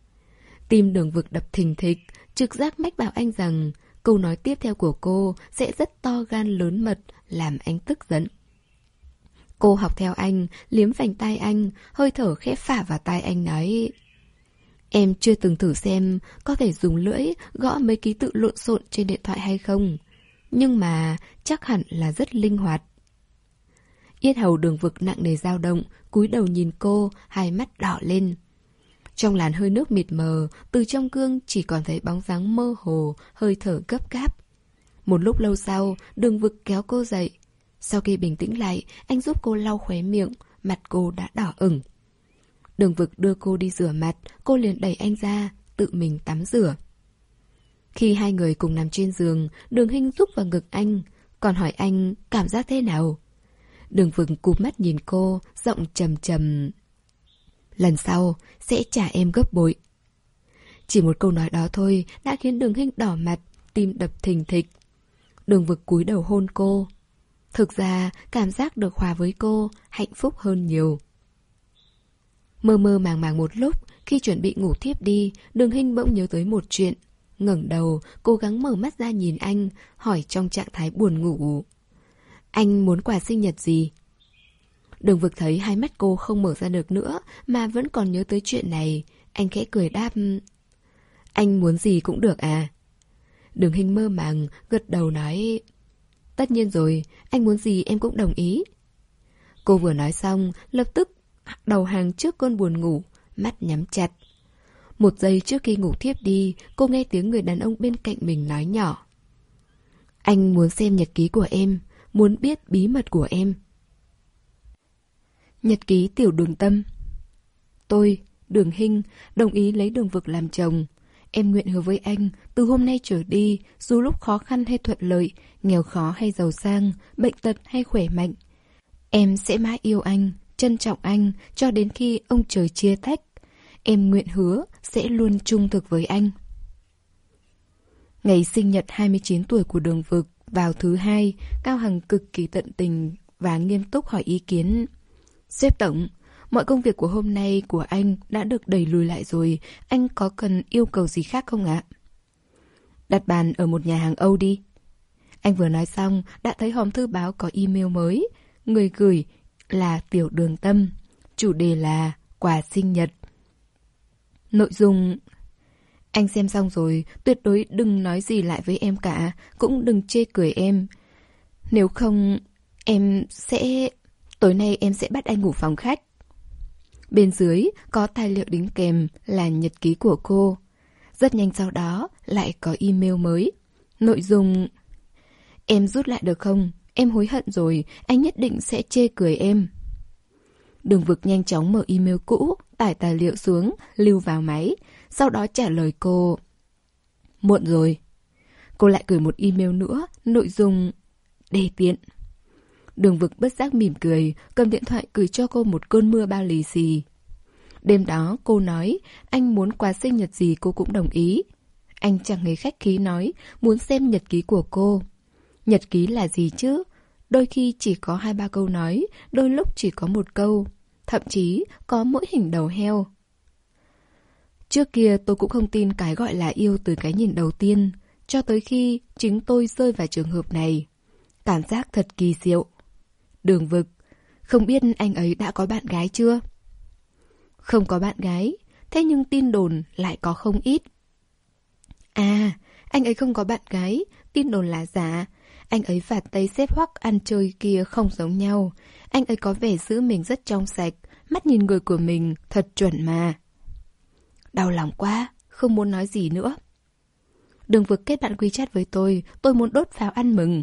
Speaker 1: Tim Đường Vực đập thình thịch, trực giác mách bảo anh rằng câu nói tiếp theo của cô sẽ rất to gan lớn mật, làm anh tức giận. Cô học theo anh, liếm vành tai anh, hơi thở khẽ phả vào tai anh nói: em chưa từng thử xem có thể dùng lưỡi gõ mấy ký tự lộn xộn trên điện thoại hay không, nhưng mà chắc hẳn là rất linh hoạt. Yết hầu Đường Vực nặng nề dao động, cúi đầu nhìn cô, hai mắt đỏ lên. Trong làn hơi nước mịt mờ, từ trong gương chỉ còn thấy bóng dáng mơ hồ, hơi thở gấp gáp. Một lúc lâu sau, Đường Vực kéo cô dậy. Sau khi bình tĩnh lại, anh giúp cô lau khóe miệng, mặt cô đã đỏ ửng. Đường Vực đưa cô đi rửa mặt, cô liền đẩy anh ra, tự mình tắm rửa. Khi hai người cùng nằm trên giường, Đường Hinh rúc vào ngực anh, còn hỏi anh cảm giác thế nào. Đường Vực cụp mắt nhìn cô, giọng trầm trầm: lần sau sẽ trả em gấp bội. Chỉ một câu nói đó thôi đã khiến Đường Hinh đỏ mặt, tim đập thình thịch. Đường Vực cúi đầu hôn cô. Thực ra cảm giác được hòa với cô hạnh phúc hơn nhiều. Mơ mơ màng màng một lúc, khi chuẩn bị ngủ thiếp đi, Đường Hinh bỗng nhớ tới một chuyện. Ngẩng đầu, cố gắng mở mắt ra nhìn anh, hỏi trong trạng thái buồn ngủ: anh muốn quà sinh nhật gì? Đường Vực thấy hai mắt cô không mở ra được nữa mà vẫn còn nhớ tới chuyện này. Anh khẽ cười đáp: anh muốn gì cũng được à? Đường Hinh mơ màng, gật đầu nói: tất nhiên rồi, anh muốn gì em cũng đồng ý. Cô vừa nói xong, lập tức đầu hàng trước cơn buồn ngủ, mắt nhắm chặt. Một giây trước khi ngủ thiếp đi, cô nghe tiếng người đàn ông bên cạnh mình nói nhỏ: anh muốn xem nhật ký của em, muốn biết bí mật của em. Nhật ký Tiểu Đường Tâm. Tôi, Đường Hinh, đồng ý lấy Đường Vực làm chồng. Em nguyện hứa với anh, từ hôm nay trở đi, dù lúc khó khăn hay thuận lợi, nghèo khó hay giàu sang, bệnh tật hay khỏe mạnh, em sẽ mãi yêu anh, trân trọng anh, cho đến khi ông trời chia tách. Em nguyện hứa sẽ luôn trung thực với anh. Ngày sinh nhật hai mươi chín tuổi của Đường Vực vào thứ hai, Cao Hằng cực kỳ tận tình và nghiêm túc hỏi ý kiến. Sếp tổng, mọi công việc của hôm nay của anh đã được đẩy lùi lại rồi, anh có cần yêu cầu gì khác không ạ? Đặt bàn ở một nhà hàng Âu đi. Anh vừa nói xong, đã thấy hòm thư báo có email mới. Người gửi là Tiểu Đường Tâm, chủ đề là quà sinh nhật. Nội dung: anh xem xong rồi, tuyệt đối đừng nói gì lại với em cả, cũng đừng chê cười em. Nếu không, em sẽ... tối nay em sẽ bắt anh ngủ phòng khách. Bên dưới có tài liệu đính kèm là nhật ký của cô. Rất nhanh sau đó lại có email mới. Nội dung: em rút lại được không? Em hối hận rồi, anh nhất định sẽ chê cười em. Đường Vực nhanh chóng mở email cũ, tải tài liệu xuống, lưu vào máy. Sau đó trả lời cô: muộn rồi. Cô lại gửi một email nữa, nội dung: đề tiện. Đường Vực bất giác mỉm cười, cầm điện thoại gửi cho cô một cơn mưa bao lì xì. Đêm đó cô nói anh muốn quà sinh nhật gì cô cũng đồng ý. Anh chẳng hề khách khí nói muốn xem nhật ký của cô. Nhật ký là gì chứ? Đôi khi chỉ có hai ba câu nói, đôi lúc chỉ có một câu, thậm chí có mỗi hình đầu heo. Trước kia tôi cũng không tin cái gọi là yêu từ cái nhìn đầu tiên, cho tới khi chính tôi rơi vào trường hợp này. Cảm giác thật kỳ diệu. Đường Vực, không biết anh ấy đã có bạn gái chưa? Không có bạn gái, thế nhưng tin đồn lại có không ít. À, anh ấy không có bạn gái, tin đồn là giả. Anh ấy và Tây xếp Hoắc ăn chơi kia không giống nhau. Anh ấy có vẻ giữ mình rất trong sạch, mắt nhìn người của mình thật chuẩn mà. Đau lòng quá, không muốn nói gì nữa. Đường Vực kết bạn WeChat với tôi, tôi muốn đốt pháo ăn mừng.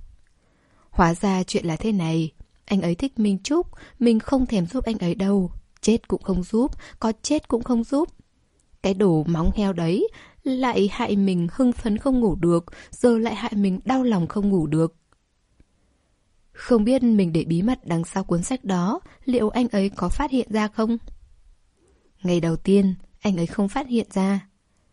Speaker 1: Hóa ra chuyện là thế này. Anh ấy thích Minh Trúc, mình không thèm giúp anh ấy đâu. Chết cũng không giúp, có chết cũng không giúp. Cái đồ móng heo đấy lại hại mình hưng phấn không ngủ được, giờ lại hại mình đau lòng không ngủ được. Không biết mình để bí mật đằng sau cuốn sách đó, liệu anh ấy có phát hiện ra không? Ngày đầu tiên, anh ấy không phát hiện ra.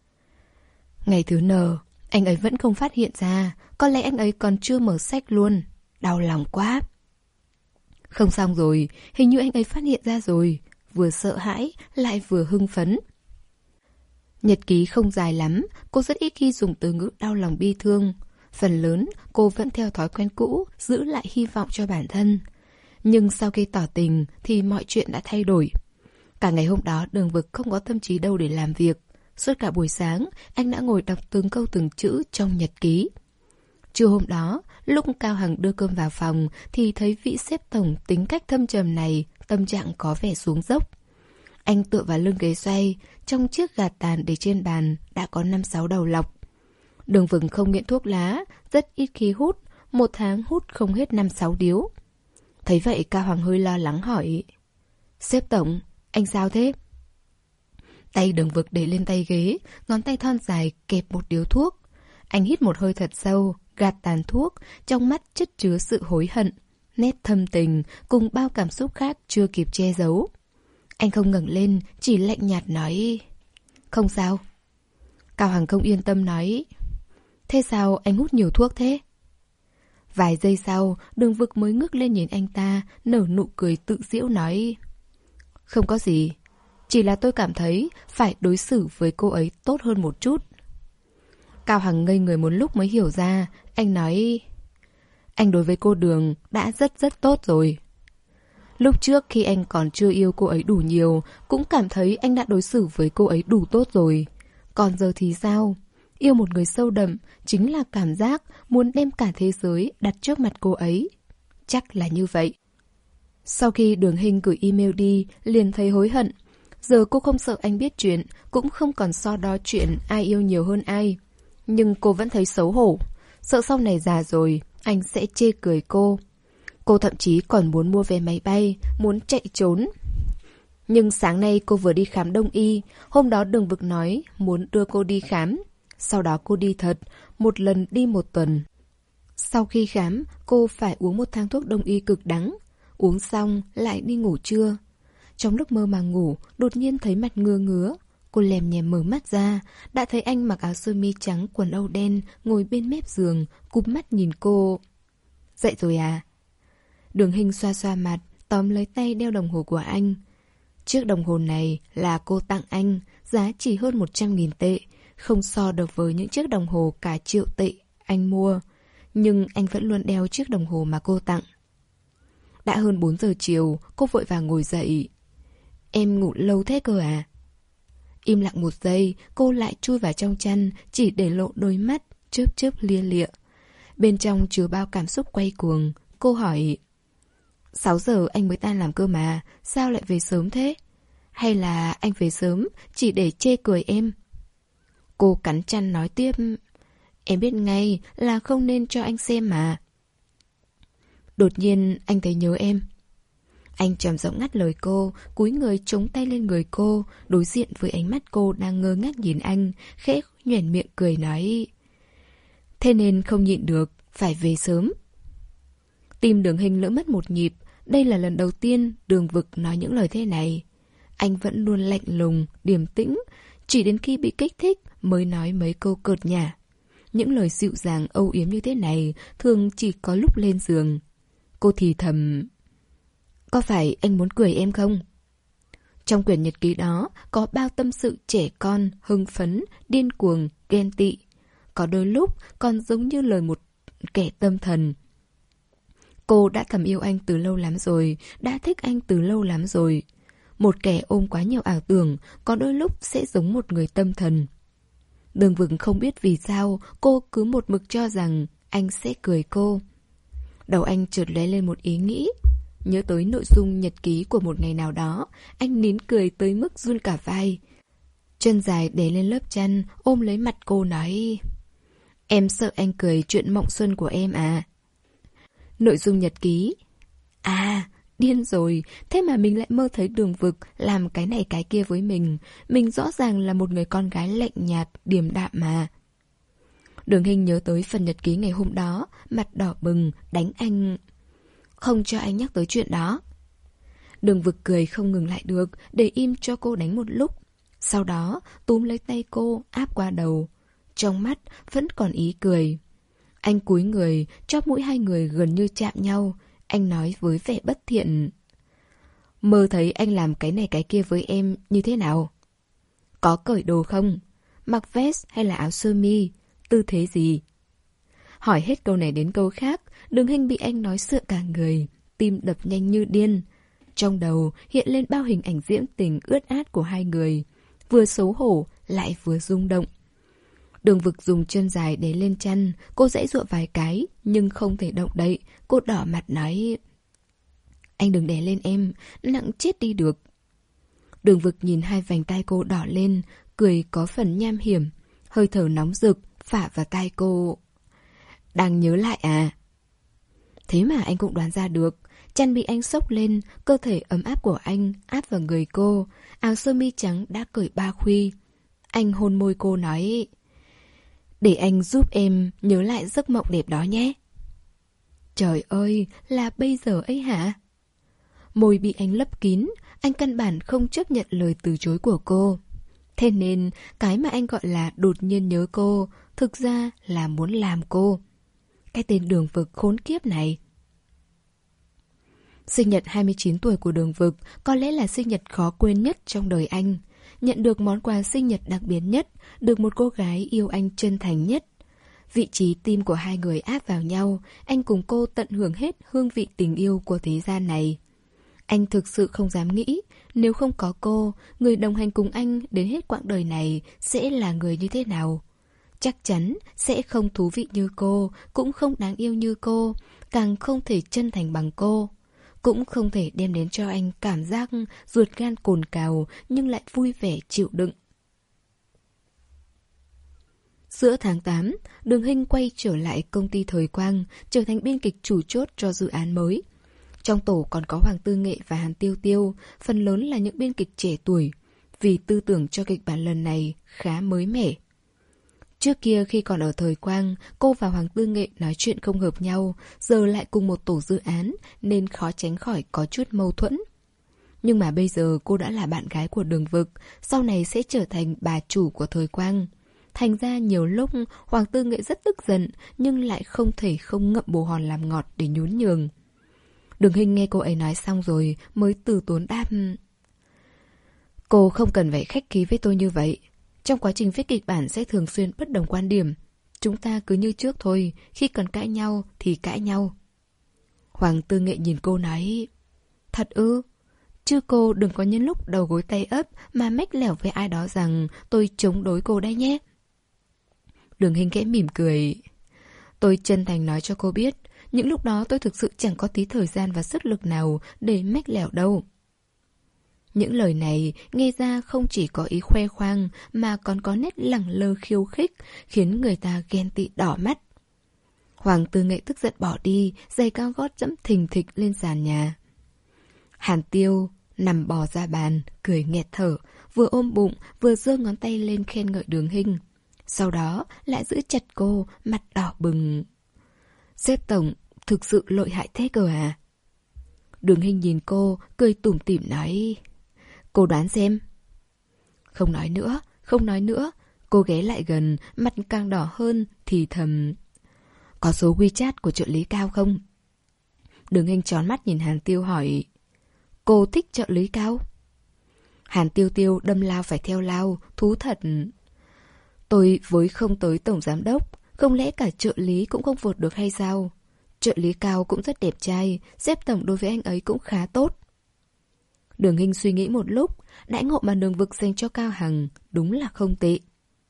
Speaker 1: Ngày thứ N, anh ấy vẫn không phát hiện ra. Có lẽ anh ấy còn chưa mở sách luôn. Đau lòng quá. Không xong rồi, hình như anh ấy phát hiện ra rồi. Vừa sợ hãi, lại vừa hưng phấn. Nhật ký không dài lắm, cô rất ít khi dùng từ ngữ đau lòng bi thương. Phần lớn, cô vẫn theo thói quen cũ, giữ lại hy vọng cho bản thân. Nhưng sau khi tỏ tình thì mọi chuyện đã thay đổi. Cả ngày hôm đó Đường Vực không có tâm trí đâu để làm việc. Suốt cả buổi sáng, anh đã ngồi đọc từng câu từng chữ trong nhật ký. Trưa hôm đó, lúc Cao Hằng đưa cơm vào phòng thì thấy vị sếp tổng tính cách thâm trầm này, tâm trạng có vẻ xuống dốc. Anh tựa vào lưng ghế xoay, trong chiếc gạt tàn để trên bàn đã có năm sáu đầu lọc. Đường Vực không nghiện thuốc lá, rất ít khi hút, một tháng hút không hết năm sáu điếu. Thấy vậy Cao Hoàng hơi lo lắng hỏi: Sếp tổng, anh sao thế? Tay Đường Vực để lên tay ghế, ngón tay thon dài kẹp một điếu thuốc. Anh hít một hơi thật sâu, gạt tàn thuốc, trong mắt chất chứa sự hối hận, nét thâm tình cùng bao cảm xúc khác chưa kịp che giấu. Anh không ngẩng lên, chỉ lạnh nhạt nói: Không sao. Cao Hằng không yên tâm nói: Thế sao anh hút nhiều thuốc thế? Vài giây sau, Đường Vực mới ngước lên nhìn anh ta, nở nụ cười tự giễu nói: Không có gì, chỉ là tôi cảm thấy phải đối xử với cô ấy tốt hơn một chút. Cao Hằng ngây người một lúc mới hiểu ra, anh nói: Anh đối với cô Đường đã rất rất tốt rồi. Lúc trước khi anh còn chưa yêu cô ấy đủ nhiều, cũng cảm thấy anh đã đối xử với cô ấy đủ tốt rồi. Còn giờ thì sao? Yêu một người sâu đậm chính là cảm giác muốn đem cả thế giới đặt trước mặt cô ấy. Chắc là như vậy. Sau khi Đường Hinh gửi email đi, liền thấy hối hận. Giờ cô không sợ anh biết chuyện, cũng không còn so đo chuyện ai yêu nhiều hơn ai. Nhưng cô vẫn thấy xấu hổ, sợ sau này già rồi, anh sẽ chê cười cô. Cô thậm chí còn muốn mua vé máy bay, muốn chạy trốn. Nhưng sáng nay cô vừa đi khám đông y, hôm đó Đường Vực nói muốn đưa cô đi khám. Sau đó cô đi thật, một lần đi một tuần. Sau khi khám, cô phải uống một thang thuốc đông y cực đắng. Uống xong lại đi ngủ trưa. Trong lúc mơ màng ngủ, đột nhiên thấy mặt ngứa ngứa. Cô lèm nhèm mở mắt ra, đã thấy anh mặc áo sơ mi trắng quần âu đen, ngồi bên mép giường, cụp mắt nhìn cô. Dậy rồi à? Đường Hinh xoa xoa mặt, tóm lấy tay đeo đồng hồ của anh. Chiếc đồng hồ này là cô tặng anh, giá chỉ hơn một trăm nghìn tệ, không so được với những chiếc đồng hồ cả triệu tệ anh mua. Nhưng anh vẫn luôn đeo chiếc đồng hồ mà cô tặng. Đã hơn bốn giờ chiều, cô vội vàng ngồi dậy. Em ngủ lâu thế cơ à? Im lặng một giây, cô lại chui vào trong chăn, chỉ để lộ đôi mắt, chớp chớp lia lịa. Bên trong chứa bao cảm xúc quay cuồng. Cô hỏi: Sáu giờ anh mới tan làm cơ mà, sao lại về sớm thế? Hay là anh về sớm chỉ để chê cười em? Cô cắn chăn nói tiếp: Em biết ngay là không nên cho anh xem mà. Đột nhiên anh thấy nhớ em. Anh trầm giọng ngắt lời cô, cúi người chống tay lên người cô, đối diện với ánh mắt cô đang ngơ ngác nhìn anh, khẽ nhoẻn miệng cười nói: Thế nên không nhịn được, phải về sớm. Tim Đường Hinh lỡ mất một nhịp. Đây là lần đầu tiên Đường Vực nói những lời thế này. Anh vẫn luôn lạnh lùng, điềm tĩnh, chỉ đến khi bị kích thích mới nói mấy câu cợt nhả. Những lời dịu dàng âu yếm như thế này thường chỉ có lúc lên giường. Cô thì thầm: Có phải anh muốn cười em không? Trong quyển nhật ký đó có bao tâm sự trẻ con, hưng phấn, điên cuồng, ghen tị. Có đôi lúc còn giống như lời một kẻ tâm thần. Cô đã thầm yêu anh từ lâu lắm rồi, đã thích anh từ lâu lắm rồi. Một kẻ ôm quá nhiều ảo tưởng, có đôi lúc sẽ giống một người tâm thần. Đường Vực không biết vì sao cô cứ một mực cho rằng anh sẽ cười cô. Đầu anh chợt lóe lên một ý nghĩ. Nhớ tới nội dung nhật ký của một ngày nào đó, anh nín cười tới mức run cả vai. Chân dài đè lên lớp chăn, ôm lấy mặt cô nói: Em sợ anh cười chuyện mộng xuân của em à? Nội dung nhật ký. À, điên rồi, thế mà mình lại mơ thấy Đường Vực làm cái này cái kia với mình. Mình rõ ràng là một người con gái lạnh nhạt, điềm đạm mà. Đường Hinh nhớ tới phần nhật ký ngày hôm đó, mặt đỏ bừng, đánh anh. Không cho anh nhắc tới chuyện đó. Đường Vực cười không ngừng lại được, để im cho cô đánh một lúc. Sau đó túm lấy tay cô, áp qua đầu. Trong mắt vẫn còn ý cười. Anh cúi người, chóp mũi hai người gần như chạm nhau. Anh nói với vẻ bất thiện: Mơ thấy anh làm cái này cái kia với em như thế nào? Có cởi đồ không? Mặc vest hay là áo sơ mi? Tư thế gì? Hỏi hết câu này đến câu khác, Đường Hinh bị anh nói sợ cả người, tim đập nhanh như điên. Trong đầu hiện lên bao hình ảnh diễm tình ướt át của hai người, vừa xấu hổ lại vừa rung động. Đường Vực dùng chân dài để lên chăn, cô giãy giụa vài cái nhưng không thể động đậy. Cô đỏ mặt nói: Anh đừng đè lên em, nặng chết đi được. Đường Vực nhìn hai vành tai cô đỏ lên, cười có phần nham hiểm, hơi thở nóng rực phả vào tai cô. Đang nhớ lại à? Thế mà anh cũng đoán ra được. Chăn bị anh xốc lên, cơ thể ấm áp của anh áp vào người cô, áo sơ mi trắng đã cởi ba khuy. Anh hôn môi cô nói, để anh giúp em nhớ lại giấc mộng đẹp đó nhé. Trời ơi, là bây giờ ấy hả? Môi bị anh lấp kín, anh căn bản không chấp nhận lời từ chối của cô. Thế nên, cái mà anh gọi là đột nhiên nhớ cô, thực ra là muốn làm cô. Cái tên Đường Vực khốn kiếp này. Sinh nhật hai mươi chín tuổi của Đường Vực có lẽ là sinh nhật khó quên nhất trong đời anh. Nhận được món quà sinh nhật đặc biệt nhất, được một cô gái yêu anh chân thành nhất. Vị trí tim của hai người áp vào nhau, anh cùng cô tận hưởng hết hương vị tình yêu của thế gian này. Anh thực sự không dám nghĩ, nếu không có cô, người đồng hành cùng anh đến hết quãng đời này sẽ là người như thế nào. Chắc chắn sẽ không thú vị như cô, cũng không đáng yêu như cô, càng không thể chân thành bằng cô. Cũng không thể đem đến cho anh cảm giác ruột gan cồn cào nhưng lại vui vẻ chịu đựng. Giữa tháng tám, Đường Hinh quay trở lại công ty Thời Quang, trở thành biên kịch chủ chốt cho dự án mới. Trong tổ còn có Hoàng Tư Nghệ và Hàn Tiêu Tiêu, phần lớn là những biên kịch trẻ tuổi, vì tư tưởng cho kịch bản lần này khá mới mẻ. Trước kia khi còn ở Thời Quang, cô và Hoàng Tư Nghệ nói chuyện không hợp nhau, giờ lại cùng một tổ dự án nên khó tránh khỏi có chút mâu thuẫn. Nhưng mà bây giờ cô đã là bạn gái của Đường Vực, sau này sẽ trở thành bà chủ của Thời Quang. Thành ra nhiều lúc Hoàng Tư Nghệ rất tức giận nhưng lại không thể không ngậm bồ hòn làm ngọt để nhún nhường. Đường Hinh nghe cô ấy nói xong rồi mới từ tốn đáp. Cô không cần phải khách khí với tôi như vậy. Trong quá trình viết kịch bản sẽ thường xuyên bất đồng quan điểm. Chúng ta cứ như trước thôi, khi cần cãi nhau thì cãi nhau. Hoàng Tư Nghệ nhìn cô nói, thật ư? Chứ cô đừng có nhân lúc đầu gối tay ấp mà mách lẻo với ai đó rằng tôi chống đối cô đấy nhé. Đường Hinh khẽ mỉm cười. Tôi chân thành nói cho cô biết, những lúc đó tôi thực sự chẳng có tí thời gian và sức lực nào để mách lẻo đâu. Những lời này nghe ra không chỉ có ý khoe khoang mà còn có nét lẳng lơ khiêu khích, khiến người ta ghen tị đỏ mắt. Hoàng Tư Nghệ tức giận bỏ đi, giày cao gót dẫm thình thịch lên sàn nhà. Hàn Tiêu nằm bò ra bàn, cười nghẹt thở, vừa ôm bụng vừa giơ ngón tay lên khen ngợi Đường Hinh. Sau đó lại giữ chặt cô, mặt đỏ bừng. Sếp tổng thực sự lợi hại thế cơ à? Đường Hinh nhìn cô, cười tủm tỉm nói, cô đoán xem. Không nói nữa, không nói nữa. Cô ghé lại gần, mặt càng đỏ hơn, thì thầm, có số WeChat của trợ lý Cao không? Đường Hinh tròn mắt nhìn Hàn Tiêu hỏi, cô thích trợ lý Cao? Hàn Tiêu Tiêu đâm lao phải theo lao, thú thật. Tôi với không tới tổng giám đốc, không lẽ cả trợ lý cũng không vượt được hay sao? Trợ lý Cao cũng rất đẹp trai, sếp tổng đối với anh ấy cũng khá tốt. Đường Hinh suy nghĩ một lúc, đãi ngộ mà Đường Vực dành cho Cao Hằng đúng là không tệ.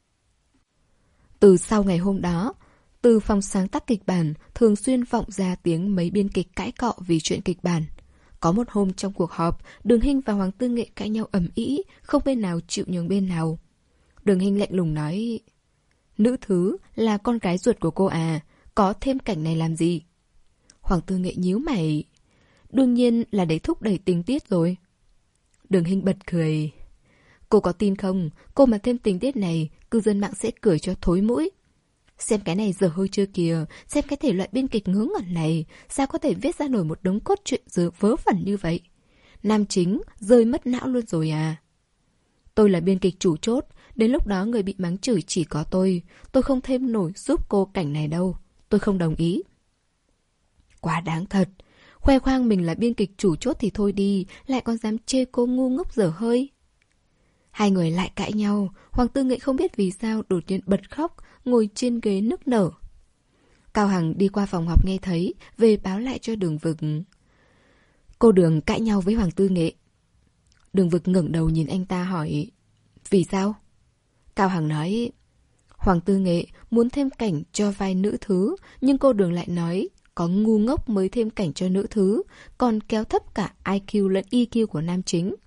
Speaker 1: Từ sau ngày hôm đó, từ phòng sáng tác kịch bản thường xuyên vọng ra tiếng mấy biên kịch cãi cọ vì chuyện kịch bản. Có một hôm trong cuộc họp, Đường Hinh và Hoàng Tư Nghệ cãi nhau ầm ĩ, không bên nào chịu nhường bên nào. Đường Hinh lạnh lùng nói, nữ thứ là con gái ruột của cô à, có thêm cảnh này làm gì? Hoàng Tư Nghệ nhíu mày, đương nhiên là để thúc đẩy tình tiết rồi. Đường Hinh bật cười, cô có tin không, cô mà thêm tình tiết này, cư dân mạng sẽ cười cho thối mũi. Xem cái này dở hơi chưa kìa, xem cái thể loại biên kịch ngớ ngẩn này, sao có thể viết ra nổi một đống cốt truyện dở vớ vẩn như vậy? Nam chính rơi mất não luôn rồi à? Tôi là biên kịch chủ chốt, đến lúc đó người bị mắng chửi chỉ có tôi. Tôi không thêm nổi giúp cô cảnh này đâu. Tôi không đồng ý. Quá đáng thật. Khoe khoang mình là biên kịch chủ chốt thì thôi đi, lại còn dám chê cô ngu ngốc dở hơi. Hai người lại cãi nhau. Hoàng Tư Nghệ không biết vì sao đột nhiên bật khóc, ngồi trên ghế nức nở. Cao Hằng đi qua phòng họp nghe thấy, về báo lại cho Đường Vực. Cô Đường cãi nhau với Hoàng Tư Nghệ. Đường Vực ngẩng đầu nhìn anh ta hỏi, vì sao? Cao Hằng nói, Hoàng Tư Nghệ muốn thêm cảnh cho vai nữ thứ, nhưng cô Đường lại nói có ngu ngốc mới thêm cảnh cho nữ thứ, còn kéo thấp cả i kiu lẫn i kiu của nam chính.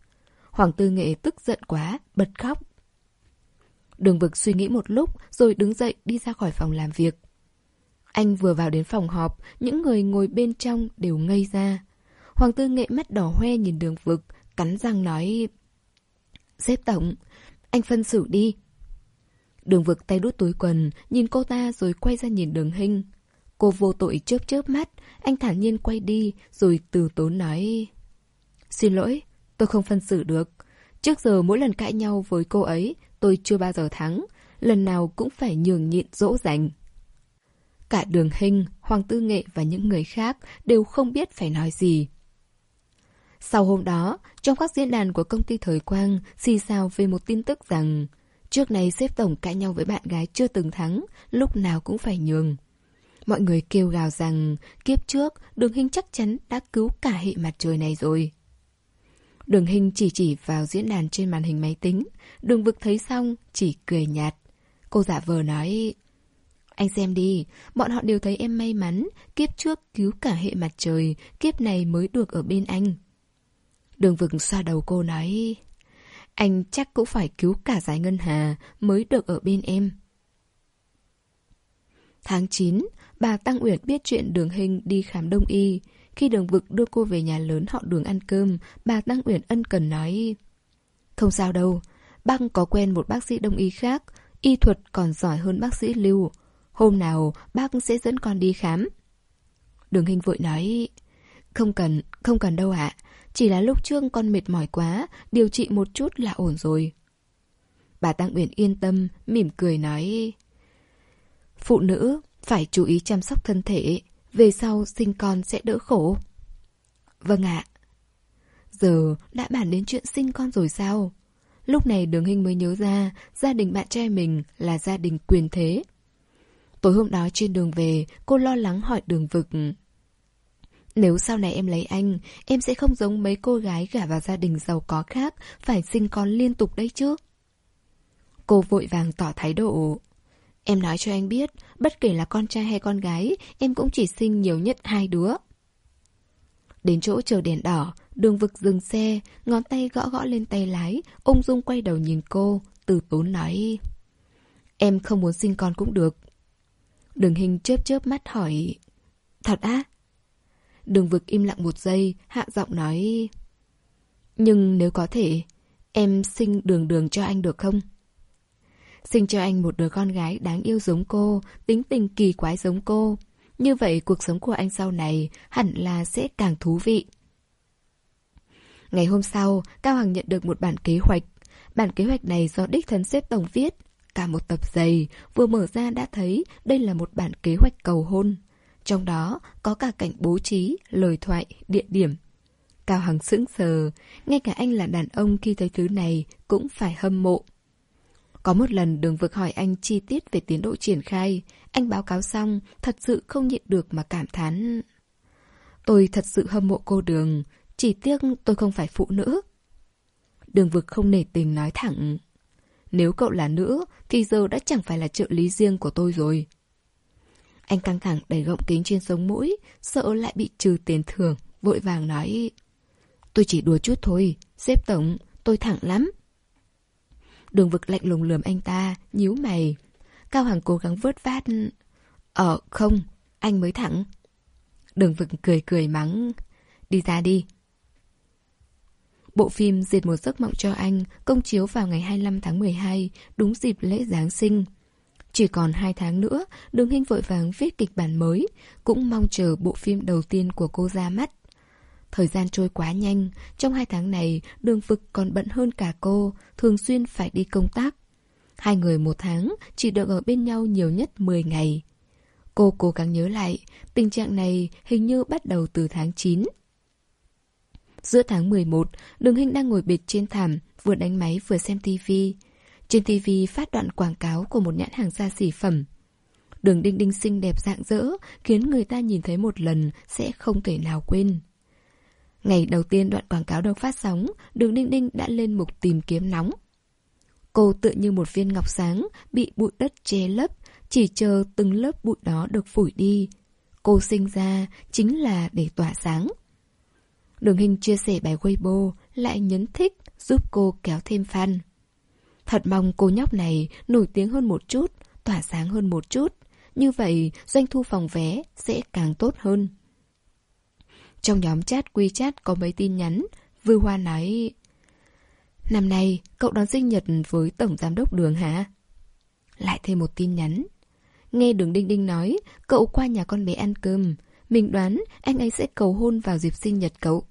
Speaker 1: Hoàng Tư Nghệ tức giận quá, bật khóc. Đường Vực suy nghĩ một lúc rồi đứng dậy đi ra khỏi phòng làm việc. Anh vừa vào đến phòng họp, những người ngồi bên trong đều ngây ra. Hoàng Tư Nghệ mắt đỏ hoe nhìn Đường Vực, cắn răng nói: Sếp tổng, anh phân xử đi. Đường Vực tay đút túi quần, nhìn cô ta rồi quay ra nhìn Đường Hinh. Cô vô tội chớp chớp mắt, anh thản nhiên quay đi rồi từ tốn nói: Xin lỗi, tôi không phân xử được. Trước giờ mỗi lần cãi nhau với cô ấy, tôi chưa bao giờ thắng, lần nào cũng phải nhường nhịn dỗ dành. Cả Đường Hinh, Hoàng Tư Nghệ và những người khác đều không biết phải nói gì. Sau hôm đó, trong các diễn đàn của công ty Thời Quang xì xào về một tin tức rằng trước này sếp tổng cãi nhau với bạn gái chưa từng thắng, lúc nào cũng phải nhường. Mọi người kêu gào rằng kiếp trước Đường Hinh chắc chắn đã cứu cả hệ mặt trời này rồi. Đường Hinh chỉ chỉ vào diễn đàn trên màn hình máy tính. Đường Vực thấy xong chỉ cười nhạt. Cô giả vờ nói: Anh xem đi, bọn họ đều thấy em may mắn, kiếp trước cứu cả hệ mặt trời, kiếp này mới được ở bên anh. Đường Vực xoa đầu cô nói: Anh chắc cũng phải cứu cả giải ngân hà mới được ở bên em. Tháng chín, bà Tăng Uyển biết chuyện Đường Hinh đi khám đông y. Khi Đường Vực đưa cô về nhà lớn họ Đường ăn cơm, bà Tăng Uyển ân cần nói: Không sao đâu, bác có quen một bác sĩ đông y khác, y thuật còn giỏi hơn bác sĩ Lưu. Hôm nào bác sẽ dẫn con đi khám. Đường Hinh vội nói: Không cần, không cần đâu ạ. Chỉ là lúc trước con mệt mỏi quá, điều trị một chút là ổn rồi. Bà Tăng Uyển yên tâm, mỉm cười nói: Phụ nữ phải chú ý chăm sóc thân thể, về sau sinh con sẽ đỡ khổ. Vâng ạ. Giờ đã bàn đến chuyện sinh con rồi sao? Lúc này Đường Hinh mới nhớ ra gia đình bạn trai mình là gia đình quyền thế. Tối hôm đó trên đường về, cô lo lắng hỏi Đường Vực: Nếu sau này em lấy anh, em sẽ không giống mấy cô gái gả vào gia đình giàu có khác, phải sinh con liên tục đấy chứ? Cô vội vàng tỏ thái độ: Em nói cho anh biết, bất kể là con trai hay con gái, em cũng chỉ sinh nhiều nhất hai đứa. Đến chỗ chờ đèn đỏ, Đường Vực dừng xe, ngón tay gõ gõ lên tay lái, ung dung quay đầu nhìn cô, từ tốn nói: Em không muốn sinh con cũng được. Đường Hinh chớp chớp mắt hỏi: Thật á? Đường Vực im lặng một giây, hạ giọng nói: Nhưng nếu có thể, em sinh Đường Đường cho anh được không? Sinh cho anh một đứa con gái đáng yêu giống cô, tính tình kỳ quái giống cô. Như vậy cuộc sống của anh sau này hẳn là sẽ càng thú vị. Ngày hôm sau, Cao Hằng nhận được một bản kế hoạch. Bản kế hoạch này do đích thân sếp tổng viết. Cả một tập dày, vừa mở ra đã thấy đây là một bản kế hoạch cầu hôn. Trong đó có cả cảnh bố trí, lời thoại, địa điểm. Cao Hằng sững sờ, ngay cả anh là đàn ông khi thấy thứ này cũng phải hâm mộ. Có một lần Đường Vực hỏi anh chi tiết về tiến độ triển khai. Anh báo cáo xong, thật sự không nhịn được mà cảm thán: Tôi thật sự hâm mộ cô Đường, chỉ tiếc tôi không phải phụ nữ. Đường Vực không nể tình nói thẳng: Nếu cậu là nữ thì giờ đã chẳng phải là trợ lý riêng của tôi rồi. Anh căng thẳng đẩy gọng kính trên sống mũi, sợ lại bị trừ tiền thưởng, vội vàng nói: Tôi chỉ đùa chút thôi, sếp tổng, tôi thẳng lắm. Đường Vực lạnh lùng lườm anh ta, nhíu mày. Cao Hằng cố gắng vớt vát: Ờ không, anh mới thẳng. Đường Vực cười cười mắng: Đi ra đi. Bộ phim Diệt một giấc mộng cho anh công chiếu vào ngày hai mươi lăm tháng mười hai, đúng dịp lễ Giáng sinh. Chỉ còn hai tháng nữa, Đường Hinh vội vàng viết kịch bản mới, cũng mong chờ bộ phim đầu tiên của cô ra mắt. Thời gian trôi quá nhanh, trong hai tháng này Đường Vực còn bận hơn cả cô, thường xuyên phải đi công tác. Hai người một tháng chỉ được ở bên nhau nhiều nhất mười ngày. Cô cố gắng nhớ lại, tình trạng này hình như bắt đầu từ tháng chín. Giữa tháng mười một, Đường Hinh đang ngồi bệt trên thảm, vừa đánh máy vừa xem tivi. Trên tivi phát đoạn quảng cáo của một nhãn hàng xa xỉ phẩm. Đường Đinh Đinh xinh đẹp rạng rỡ, khiến người ta nhìn thấy một lần sẽ không thể nào quên. Ngày đầu tiên đoạn quảng cáo được phát sóng, Đường Đinh Đinh đã lên mục tìm kiếm nóng. Cô tựa như một viên ngọc sáng, bị bụi đất che lấp, chỉ chờ từng lớp bụi đó được phủi đi. Cô sinh ra chính là để tỏa sáng. Đường Hinh chia sẻ bài Weibo, lại nhấn thích, giúp cô kéo thêm fan. Thật mong cô nhóc này nổi tiếng hơn một chút, tỏa sáng hơn một chút. Như vậy doanh thu phòng vé sẽ càng tốt hơn. Trong nhóm chat WeChat có mấy tin nhắn. Vư Hoa nói: năm nay cậu đón sinh nhật với tổng giám đốc Đường hả? Lại thêm một tin nhắn. Nghe Đường Đinh Đinh nói cậu qua nhà con bé ăn cơm. Mình đoán anh ấy sẽ cầu hôn vào dịp sinh nhật cậu.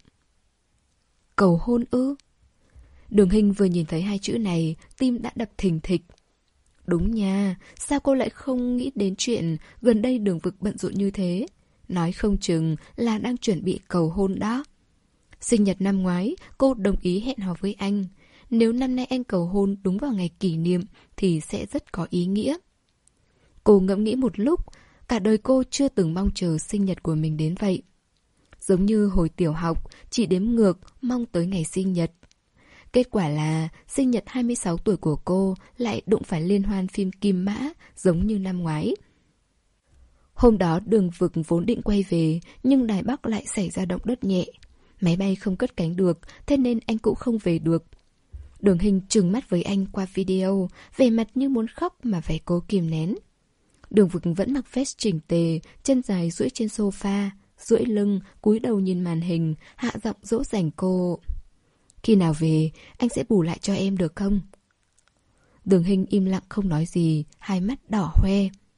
Speaker 1: Cầu hôn ư? Đường Hinh vừa nhìn thấy hai chữ này, tim đã đập thình thịch. Đúng nha, sao cô lại không nghĩ đến chuyện gần đây Đường Vực bận rộn như thế? Nói không chừng là đang chuẩn bị cầu hôn đó. Sinh nhật năm ngoái, cô đồng ý hẹn hò với anh. Nếu năm nay anh cầu hôn đúng vào ngày kỷ niệm thì sẽ rất có ý nghĩa. Cô ngẫm nghĩ một lúc, cả đời cô chưa từng mong chờ sinh nhật của mình đến vậy. Giống như hồi tiểu học, chỉ đếm ngược mong tới ngày sinh nhật. Kết quả là sinh nhật hai mươi sáu tuổi của cô lại đụng phải liên hoan phim Kim Mã giống như năm ngoái. Hôm đó Đường Vực vốn định quay về, nhưng Đài Bắc lại xảy ra động đất nhẹ. Máy bay không cất cánh được, thế nên anh cũng không về được. Đường Hinh trừng mắt với anh qua video, vẻ mặt như muốn khóc mà phải cố kìm nén. Đường Vực vẫn mặc vest chỉnh tề, chân dài duỗi trên sofa, duỗi lưng, cúi đầu nhìn màn hình, hạ giọng dỗ dành cô. Khi nào về, anh sẽ bù lại cho em được không? Đường Hinh im lặng không nói gì, hai mắt đỏ hoe.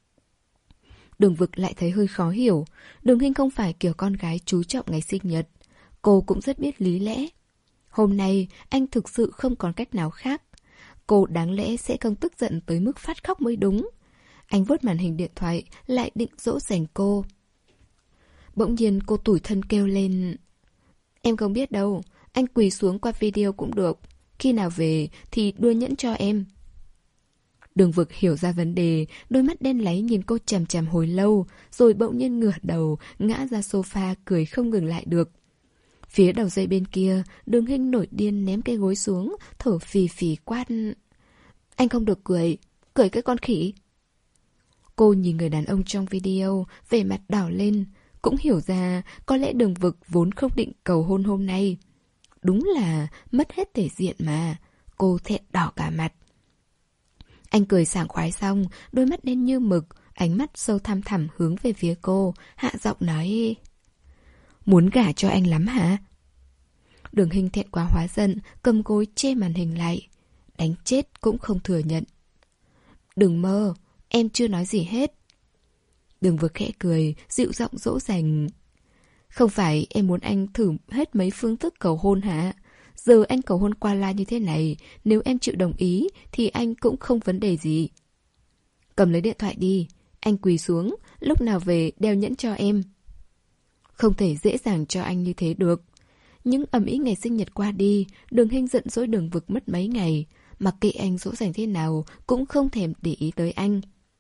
Speaker 1: Đường Vực lại thấy hơi khó hiểu. Đường Hinh không phải kiểu con gái chú trọng ngày sinh nhật. Cô cũng rất biết lý lẽ. Hôm nay anh thực sự không còn cách nào khác. Cô đáng lẽ sẽ không tức giận tới mức phát khóc mới đúng. Anh vuốt màn hình điện thoại, lại định dỗ dành cô. Bỗng nhiên cô tủi thân kêu lên. Em không biết đâu, anh quỳ xuống qua video cũng được. Khi nào về thì đưa nhẫn cho em. Đường Vực hiểu ra vấn đề, đôi mắt đen láy nhìn cô chằm chằm hồi lâu, rồi bỗng nhiên ngửa đầu, ngã ra sofa cười không ngừng lại được. Phía đầu dây bên kia, Đường Hinh nổi điên ném cái gối xuống, thở phì phì quát. Anh không được cười, cười cái con khỉ. Cô nhìn người đàn ông trong video, vẻ mặt đỏ lên, cũng hiểu ra có lẽ Đường Vực vốn không định cầu hôn hôm nay. Đúng là mất hết thể diện mà, cô thẹn đỏ cả mặt. Anh cười sảng khoái xong, đôi mắt đen như mực, ánh mắt sâu thăm thẳm hướng về phía cô, hạ giọng nói. Muốn gả cho anh lắm hả? Đường Hinh thẹn quá hóa giận, cầm gối chê màn hình lại. Đánh chết cũng không thừa nhận. Đừng mơ, em chưa nói gì hết. Đường Vực khẽ cười, dịu giọng dỗ dành. Không phải em muốn anh thử hết mấy phương thức cầu hôn hả? Giờ anh cầu hôn qua loa như thế này, nếu em chịu đồng ý thì anh cũng không vấn đề gì. Cầm lấy điện thoại đi, anh quỳ xuống, lúc nào về đeo nhẫn cho em. Không thể dễ dàng cho anh như thế được. Những ầm ĩ ngày sinh nhật qua đi, Đường Hinh giận dỗi Đường Vực mất mấy ngày. Mặc kệ anh dỗ dành thế nào, cũng không thèm để ý tới anh.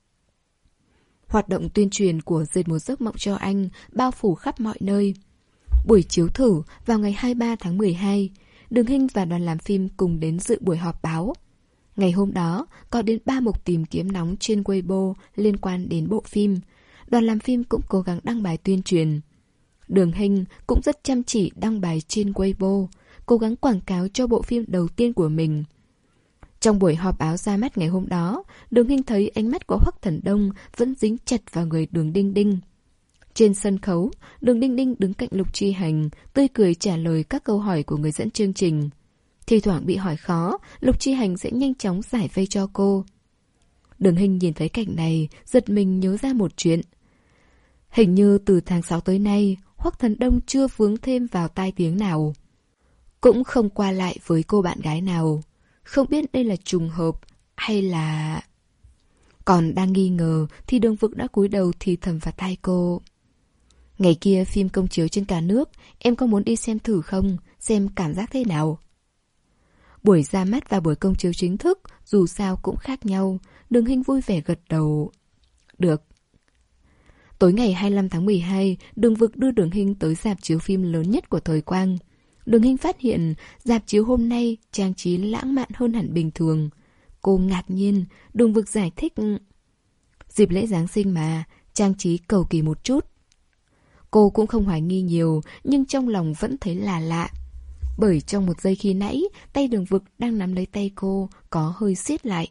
Speaker 1: Hoạt động tuyên truyền của Dệt Một Giấc Mộng cho anh bao phủ khắp mọi nơi. Buổi chiếu thử vào ngày hai mươi ba tháng mười hai, Đường Hinh và đoàn làm phim cùng đến dự buổi họp báo. Ngày hôm đó, có đến ba mục tìm kiếm nóng trên Weibo liên quan đến bộ phim. Đoàn làm phim cũng cố gắng đăng bài tuyên truyền. Đường Hinh cũng rất chăm chỉ đăng bài trên Weibo, cố gắng quảng cáo cho bộ phim đầu tiên của mình. Trong buổi họp báo ra mắt ngày hôm đó, Đường Hinh thấy ánh mắt của Hoắc Thần Đông vẫn dính chặt vào người Đường Đinh Đinh. Trên sân khấu, Đường Đinh Đinh đứng cạnh Lục Chi Hành, tươi cười trả lời các câu hỏi của người dẫn chương trình. Thi thoảng bị hỏi khó, Lục Chi Hành sẽ nhanh chóng giải vây cho cô. Đường Hinh nhìn thấy cảnh này, giật mình nhớ ra một chuyện. Hình như từ tháng sáu tới nay, Hoắc Thần Đông chưa vướng thêm vào tai tiếng nào. Cũng không qua lại với cô bạn gái nào. Không biết đây là trùng hợp hay là... Còn đang nghi ngờ thì Đường Vực đã cúi đầu thì thầm vào tai cô. Ngày kia phim công chiếu trên cả nước, em có muốn đi xem thử không? Xem cảm giác thế nào? Buổi ra mắt và buổi công chiếu chính thức dù sao cũng khác nhau. Đường Hinh vui vẻ gật đầu. Được. Tối ngày hai mươi lăm tháng mười hai, Đường Vực đưa Đường Hinh tới rạp chiếu phim lớn nhất của thời Quang. Đường Hinh phát hiện rạp chiếu hôm nay trang trí lãng mạn hơn hẳn bình thường. Cô ngạc nhiên, Đường Vực giải thích. Dịp lễ Giáng sinh mà, trang trí cầu kỳ một chút. Cô cũng không hoài nghi nhiều, nhưng trong lòng vẫn thấy là lạ. bởi trong một giây khi nãy, tay Đường Vực đang nắm lấy tay cô có hơi siết lại.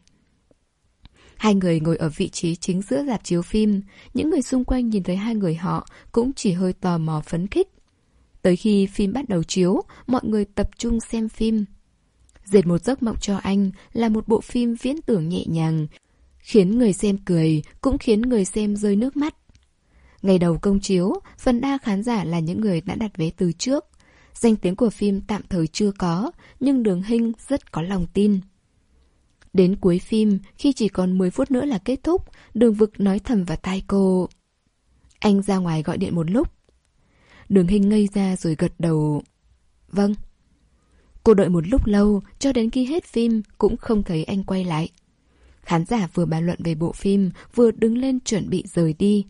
Speaker 1: Hai người ngồi ở vị trí chính giữa rạp chiếu phim. Những người xung quanh nhìn thấy hai người họ cũng chỉ hơi tò mò phấn khích. Tới khi phim bắt đầu chiếu, mọi người tập trung xem phim. Dệt một giấc mộng cho anh là một bộ phim viễn tưởng nhẹ nhàng, khiến người xem cười, cũng khiến người xem rơi nước mắt. Ngày đầu công chiếu, phần đa khán giả là những người đã đặt vé từ trước. Danh tiếng của phim tạm thời chưa có, nhưng Đường Hinh rất có lòng tin. Đến cuối phim, khi chỉ còn mười phút nữa là kết thúc, Đường Vực nói thầm vào tai cô: "Anh ra ngoài gọi điện một lúc." Đường Hinh ngây ra rồi gật đầu: "Vâng." Cô đợi một lúc lâu, cho đến khi hết phim cũng không thấy anh quay lại. Khán giả vừa bàn luận về bộ phim, vừa đứng lên chuẩn bị rời đi.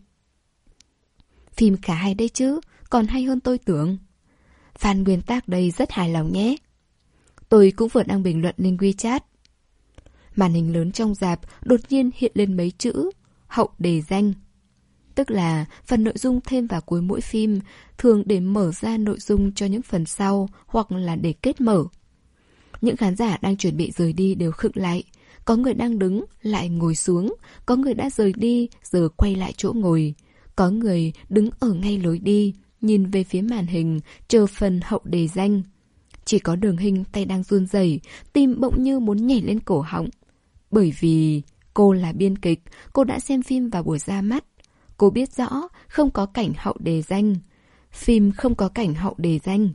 Speaker 1: "Phim khá hay đấy chứ, còn hay hơn tôi tưởng." Phan Nguyên Tác đây rất hài lòng nhé. Tôi cũng vừa đăng bình luận lên WeChat. Màn hình lớn trong rạp đột nhiên hiện lên mấy chữ hậu đề danh. Tức là phần nội dung thêm vào cuối mỗi phim, thường để mở ra nội dung cho những phần sau hoặc là để kết mở. Những khán giả đang chuẩn bị rời đi đều khựng lại. Có người đang đứng lại ngồi xuống, có người đã rời đi giờ quay lại chỗ ngồi, có người đứng ở ngay lối đi, nhìn về phía màn hình, chờ phần hậu đề danh. Chỉ có Đường Hinh tay đang run rẩy, tim bỗng như muốn nhảy lên cổ họng. Bởi vì cô là biên kịch, cô đã xem phim vào buổi ra mắt. Cô biết rõ không có cảnh hậu đề danh. Phim không có cảnh hậu đề danh.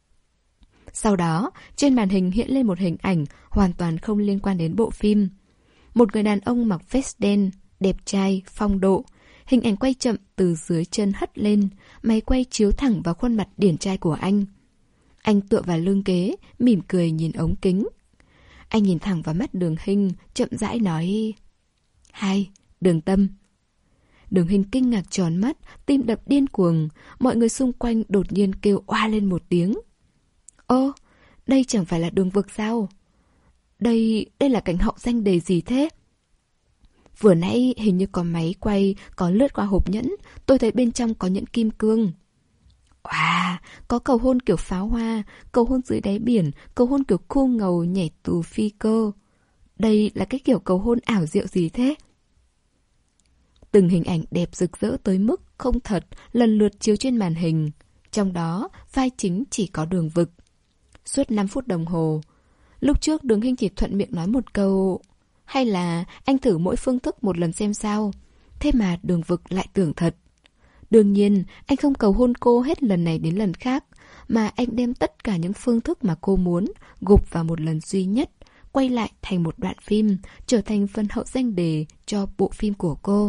Speaker 1: Sau đó, trên màn hình hiện lên một hình ảnh hoàn toàn không liên quan đến bộ phim. Một người đàn ông mặc vest đen, đẹp trai, phong độ. Hình ảnh quay chậm từ dưới chân hất lên, máy quay chiếu thẳng vào khuôn mặt điển trai của anh. Anh tựa vào lưng ghế, mỉm cười nhìn ống kính. Anh nhìn thẳng vào mắt Đường Hinh, chậm rãi nói: "Hai, Đường Tâm." Đường Hinh kinh ngạc tròn mắt, tim đập điên cuồng. Mọi người xung quanh đột nhiên kêu oa lên một tiếng. Ô, đây chẳng phải là Đường Vực sao? Đây, đây là cảnh hậu danh đề gì thế? Vừa nãy hình như có máy quay, có lướt qua hộp nhẫn, tôi thấy bên trong có nhẫn kim cương. Wow, có cầu hôn kiểu pháo hoa, cầu hôn dưới đáy biển, cầu hôn kiểu cool ngầu nhảy tù phi cơ. Đây là cái kiểu cầu hôn ảo diệu gì thế? Từng hình ảnh đẹp rực rỡ tới mức không thật lần lượt chiếu trên màn hình. Trong đó, vai chính chỉ có Đường Vực. Suốt năm phút đồng hồ. Lúc trước Đường Hinh chỉ thuận miệng nói một câu: "Hay là anh thử mỗi phương thức một lần xem sao?" Thế mà Đường Vực lại tưởng thật. Đương nhiên, anh không cầu hôn cô hết lần này đến lần khác, mà anh đem tất cả những phương thức mà cô muốn gộp vào một lần duy nhất, quay lại thành một đoạn phim, trở thành phần hậu danh đề cho bộ phim của cô.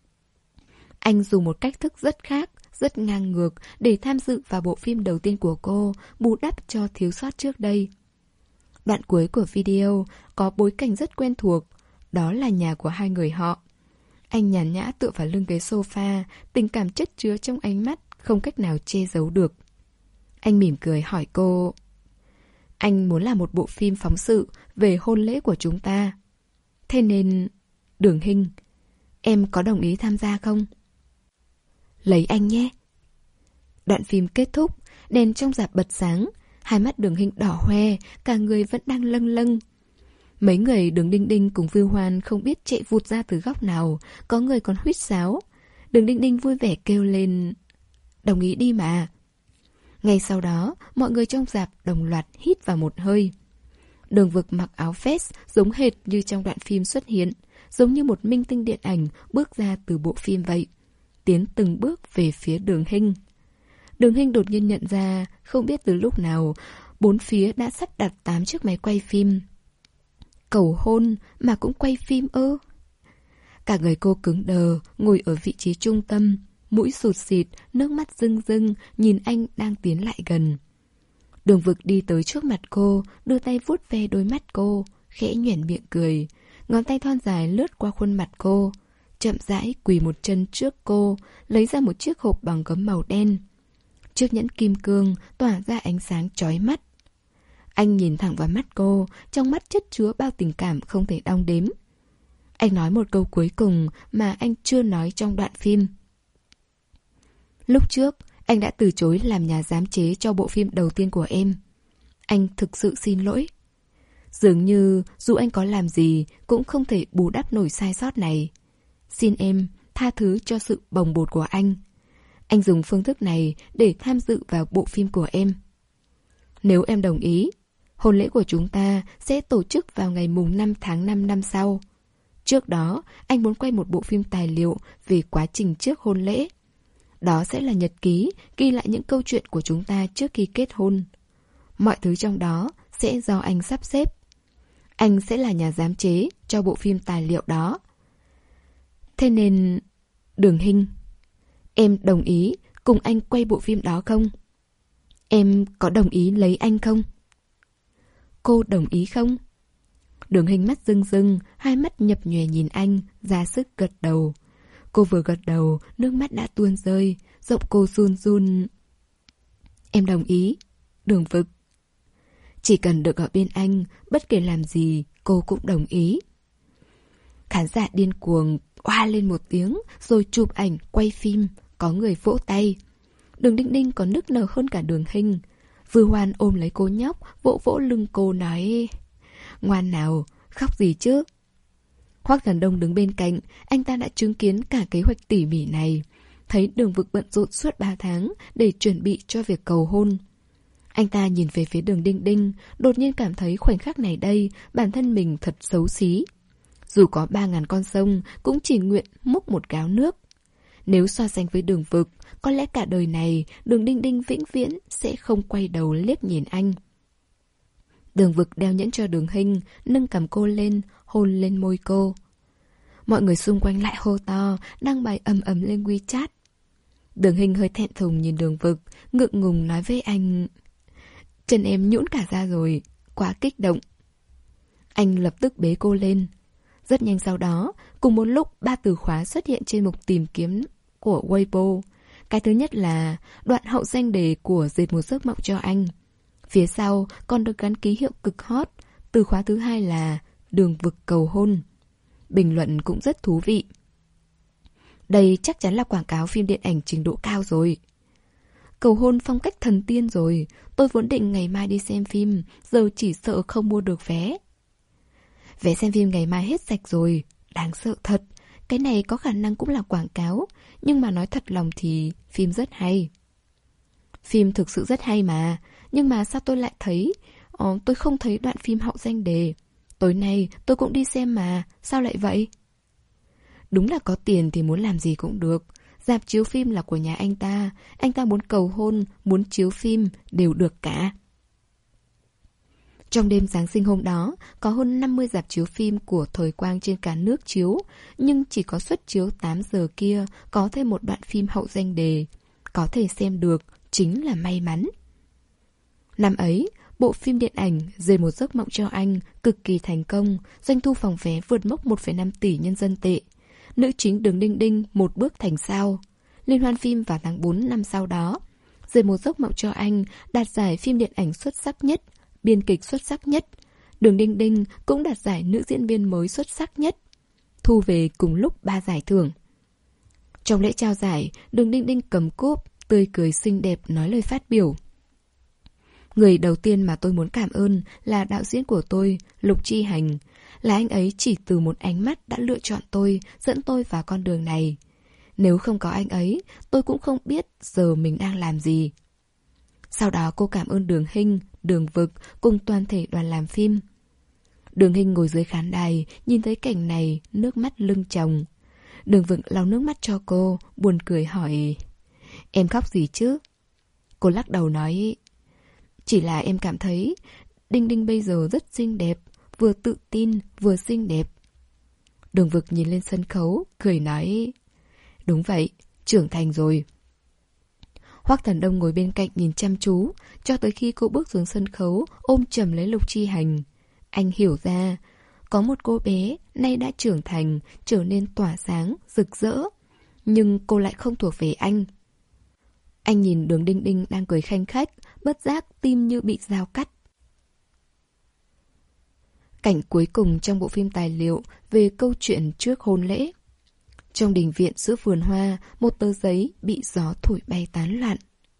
Speaker 1: Anh dùng một cách thức rất khác, rất ngang ngược để tham dự vào bộ phim đầu tiên của cô, bù đắp cho thiếu sót trước đây. Đoạn cuối của video có bối cảnh rất quen thuộc, đó là nhà của hai người họ. Anh nhàn nhã tựa vào lưng ghế sofa, tình cảm chất chứa trong ánh mắt, không cách nào che giấu được. Anh mỉm cười hỏi cô: "Anh muốn làm một bộ phim phóng sự về hôn lễ của chúng ta. Thế nên, Đường Hinh, em có đồng ý tham gia không?" "Lấy anh nhé." Đoạn phim kết thúc, đèn trong rạp bật sáng, hai mắt Đường Hinh đỏ hoe, cả người vẫn đang lâng lâng. Mấy người Đường Đinh Đinh cùng Vưu Hoan không biết chạy vụt ra từ góc nào, có người còn huýt sáo. Đường Đinh Đinh vui vẻ kêu lên: "Đồng ý đi mà." Ngay sau đó, mọi người trong rạp đồng loạt hít vào một hơi. Đường Vực mặc áo vest giống hệt như trong đoạn phim xuất hiện, giống như một minh tinh điện ảnh bước ra từ bộ phim vậy, tiến từng bước về phía Đường Hinh. Đường Hinh đột nhiên nhận ra, không biết từ lúc nào, bốn phía đã sắp đặt tám chiếc máy quay phim. Cầu hôn mà cũng quay phim ư? Cả người cô cứng đờ, ngồi ở vị trí trung tâm, mũi sụt xịt, nước mắt rưng rưng, nhìn anh đang tiến lại gần. Đường Vực đi tới trước mặt cô, đưa tay vuốt ve đôi mắt cô, khẽ nhoẻn miệng cười. Ngón tay thon dài lướt qua khuôn mặt cô, chậm rãi quỳ một chân trước cô, lấy ra một chiếc hộp bằng gấm màu đen. Chiếc nhẫn kim cương tỏa ra ánh sáng chói mắt. Anh nhìn thẳng vào mắt cô, trong mắt chất chứa bao tình cảm không thể đong đếm. Anh nói một câu cuối cùng mà anh chưa nói trong đoạn phim. Lúc trước, anh đã từ chối làm nhà giám chế cho bộ phim đầu tiên của em. Anh thực sự xin lỗi. Dường như dù anh có làm gì cũng không thể bù đắp nổi sai sót này. Xin em tha thứ cho sự bồng bột của anh. Anh dùng phương thức này để tham dự vào bộ phim của em. Nếu em đồng ý, hôn lễ của chúng ta sẽ tổ chức vào ngày mùng năm tháng năm năm sau. Trước đó, anh muốn quay một bộ phim tài liệu về quá trình trước hôn lễ. Đó sẽ là nhật ký, ghi lại những câu chuyện của chúng ta trước khi kết hôn. Mọi thứ trong đó sẽ do anh sắp xếp. Anh sẽ là nhà giám chế cho bộ phim tài liệu đó. Thế nên... Đường Hinh, em đồng ý cùng anh quay bộ phim đó không? Em có đồng ý lấy anh không? Cô đồng ý không? Đường Hinh mắt rưng rưng, hai mắt nhập nhòe nhìn anh, ra sức gật đầu. Cô vừa gật đầu, nước mắt đã tuôn rơi, giọng cô run run. Em đồng ý, Đường Vực. Chỉ cần được ở bên anh, bất kể làm gì, cô cũng đồng ý. Khán giả điên cuồng, oa lên một tiếng, rồi chụp ảnh, quay phim, có người vỗ tay. Đường Đinh Đinh còn nức nở hơn cả Đường Hinh. Vư Hoan ôm lấy cô nhóc, vỗ vỗ lưng cô nói: Ngoan nào, khóc gì chứ? Hoắc Thần Đông đứng bên cạnh, anh ta đã chứng kiến cả kế hoạch tỉ mỉ này. Thấy Đường Vực bận rộn suốt ba tháng để chuẩn bị cho việc cầu hôn. Anh ta nhìn về phía Đường Đinh Đinh, đột nhiên cảm thấy khoảnh khắc này đây, bản thân mình thật xấu xí. Dù có ba ngàn con sông, cũng chỉ nguyện múc một gáo nước. Nếu so sánh với Đường Vực, có lẽ cả đời này, Đường Đinh Đinh vĩnh viễn sẽ không quay đầu liếc nhìn anh. Đường Vực đeo nhẫn cho Đường Hinh, nâng cằm cô lên, hôn lên môi cô. Mọi người xung quanh lại hô to, đăng bài ầm ầm lên WeChat. Đường Hinh hơi thẹn thùng nhìn Đường Vực, ngượng ngùng nói với anh: Chân em nhũn cả ra rồi, quá kích động. Anh lập tức bế cô lên. Rất nhanh sau đó, cùng một lúc ba từ khóa xuất hiện trên mục tìm kiếm của Weibo. Cái thứ nhất là đoạn hậu danh đề của Dệt Một Giấc Mộng Cho Anh. Phía sau còn được gắn ký hiệu cực hot. Từ khóa thứ hai là Đường Vực cầu hôn. Bình luận cũng rất thú vị. Đây chắc chắn là quảng cáo phim điện ảnh trình độ cao rồi. Cầu hôn phong cách thần tiên rồi. Tôi vốn định ngày mai đi xem phim, giờ chỉ sợ không mua được vé. Vé xem phim ngày mai hết sạch rồi. Đáng sợ thật. Cái này có khả năng cũng là quảng cáo. Nhưng mà nói thật lòng thì phim rất hay. Phim thực sự rất hay mà. Nhưng mà sao tôi lại thấy ờ, tôi không thấy đoạn phim hậu danh đề. Tối nay tôi cũng đi xem mà. Sao lại vậy? Đúng là có tiền thì muốn làm gì cũng được. Rạp chiếu phim là của nhà anh ta. Anh ta muốn cầu hôn, muốn chiếu phim đều được cả. Trong đêm Giáng sinh hôm đó, có hơn năm mươi rạp chiếu phim của thời quang trên cả nước chiếu, nhưng chỉ có suất chiếu tám giờ kia có thêm một đoạn phim hậu danh đề. Có thể xem được, chính là may mắn. Năm ấy, bộ phim điện ảnh Dệt Một Giấc Mộng Cho Anh cực kỳ thành công, doanh thu phòng vé vượt mốc một phẩy năm tỷ nhân dân tệ. Nữ chính Đường Đinh Đinh một bước thành sao. Liên hoan phim vào tháng tư năm sau đó, Dệt Một Giấc Mộng Cho Anh đạt giải phim điện ảnh xuất sắc nhất, biên kịch xuất sắc nhất. Đường Đinh Đinh cũng đạt giải nữ diễn viên mới xuất sắc nhất, thu về cùng lúc ba giải thưởng. Trong lễ trao giải, Đường Đinh Đinh cầm cúp, tươi cười xinh đẹp nói lời phát biểu. Người đầu tiên mà tôi muốn cảm ơn là đạo diễn của tôi, Lục Chi Hành. Là anh ấy chỉ từ một ánh mắt đã lựa chọn tôi, dẫn tôi vào con đường này. Nếu không có anh ấy, tôi cũng không biết giờ mình đang làm gì. Sau đó cô cảm ơn Đường Hinh, Đường Vực cùng toàn thể đoàn làm phim. Đường Hinh ngồi dưới khán đài, nhìn thấy cảnh này, nước mắt lưng tròng. Đường Vực lau nước mắt cho cô, buồn cười hỏi: Em khóc gì chứ? Cô lắc đầu nói: Chỉ là em cảm thấy Đinh Đinh bây giờ rất xinh đẹp, vừa tự tin vừa xinh đẹp. Đường Vực nhìn lên sân khấu, cười nói: Đúng vậy, trưởng thành rồi. Hoắc Thần Đông ngồi bên cạnh nhìn chăm chú, cho tới khi cô bước xuống sân khấu, ôm chầm lấy Lục Chi Hành. Anh hiểu ra, có một cô bé nay đã trưởng thành, trở nên tỏa sáng, rực rỡ, nhưng cô lại không thuộc về anh. Anh nhìn Đường Đinh Đinh đang cười khanh khách, bất giác tim như bị dao cắt. Cảnh cuối cùng trong bộ phim tài liệu về câu chuyện trước hôn lễ. Trong đình viện giữa vườn hoa, một tờ giấy bị gió thổi bay tán loạn.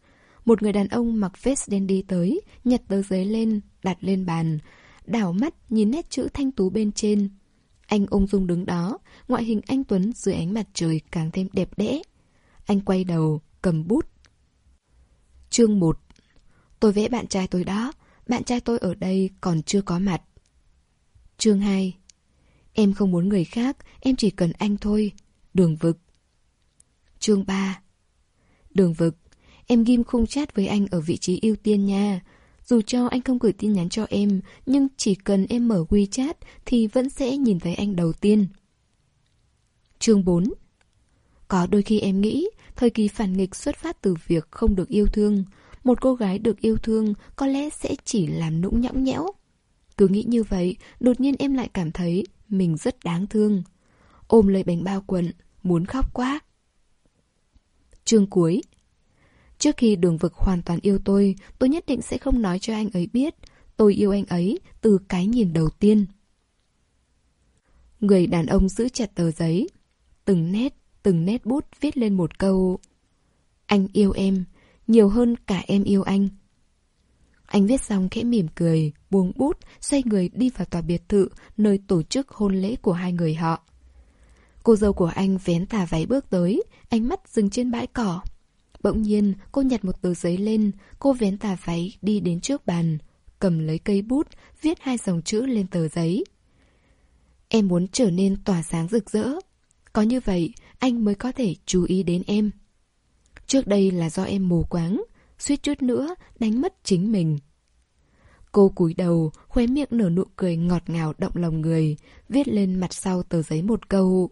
Speaker 1: Một người đàn ông mặc vest đen đi tới, nhặt tờ giấy lên, đặt lên bàn, đảo mắt nhìn nét chữ thanh tú bên trên. Anh ung dung đứng đó, ngoại hình anh tuấn dưới ánh mặt trời càng thêm đẹp đẽ. Anh quay đầu, cầm bút. Chương một. Tôi vẽ bạn trai tôi đó, bạn trai tôi ở đây còn chưa có mặt. Chương hai. Em không muốn người khác, em chỉ cần anh thôi. Đường Vực. Chương ba. Đường Vực, em ghim khung chat với anh ở vị trí ưu tiên nha. Dù cho anh không gửi tin nhắn cho em, nhưng chỉ cần em mở WeChat thì vẫn sẽ nhìn thấy anh đầu tiên. Chương bốn. Có đôi khi em nghĩ, thời kỳ phản nghịch xuất phát từ việc không được yêu thương. Một cô gái được yêu thương có lẽ sẽ chỉ làm nũng nhõng nhẽo. Cứ nghĩ như vậy, đột nhiên em lại cảm thấy mình rất đáng thương. Ôm lấy bánh bao quận, muốn khóc quá. Chương cuối. Trước khi Đường Vực hoàn toàn yêu tôi, tôi nhất định sẽ không nói cho anh ấy biết. Tôi yêu anh ấy từ cái nhìn đầu tiên. Người đàn ông giữ chặt tờ giấy. Từng nét, từng nét bút viết lên một câu: anh yêu em, nhiều hơn cả em yêu anh. Anh viết xong khẽ mỉm cười, buông bút, xoay người đi vào tòa biệt thự, nơi tổ chức hôn lễ của hai người họ. Cô dâu của anh vén tà váy bước tới, ánh mắt dừng trên bãi cỏ. Bỗng nhiên, cô nhặt một tờ giấy lên, cô vén tà váy đi đến trước bàn, cầm lấy cây bút, viết hai dòng chữ lên tờ giấy. Em muốn trở nên tỏa sáng rực rỡ. Có như vậy, anh mới có thể chú ý đến em. Trước đây là do em mù quáng, suýt chút nữa đánh mất chính mình. Cô cúi đầu, khóe miệng nở nụ cười ngọt ngào động lòng người, viết lên mặt sau tờ giấy một câu: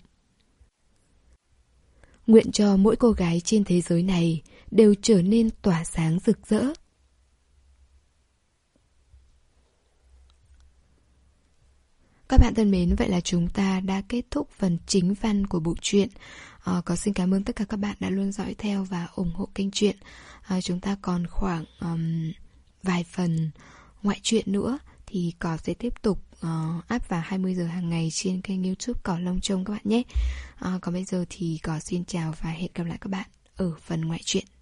Speaker 1: nguyện cho mỗi cô gái trên thế giới này đều trở nên tỏa sáng rực rỡ. Các bạn thân mến, vậy là chúng ta đã kết thúc phần chính văn của bộ truyện. À, có xin cảm ơn tất cả các bạn đã luôn dõi theo và ủng hộ kênh truyện. À, chúng ta còn khoảng um, vài phần ngoại truyện nữa thì Cỏ sẽ tiếp tục uh, up vào hai mươi giờ hàng ngày trên kênh YouTube Cỏ Lông Trông các bạn nhé. À, còn bây giờ thì Cỏ xin chào và hẹn gặp lại các bạn ở phần ngoại truyện.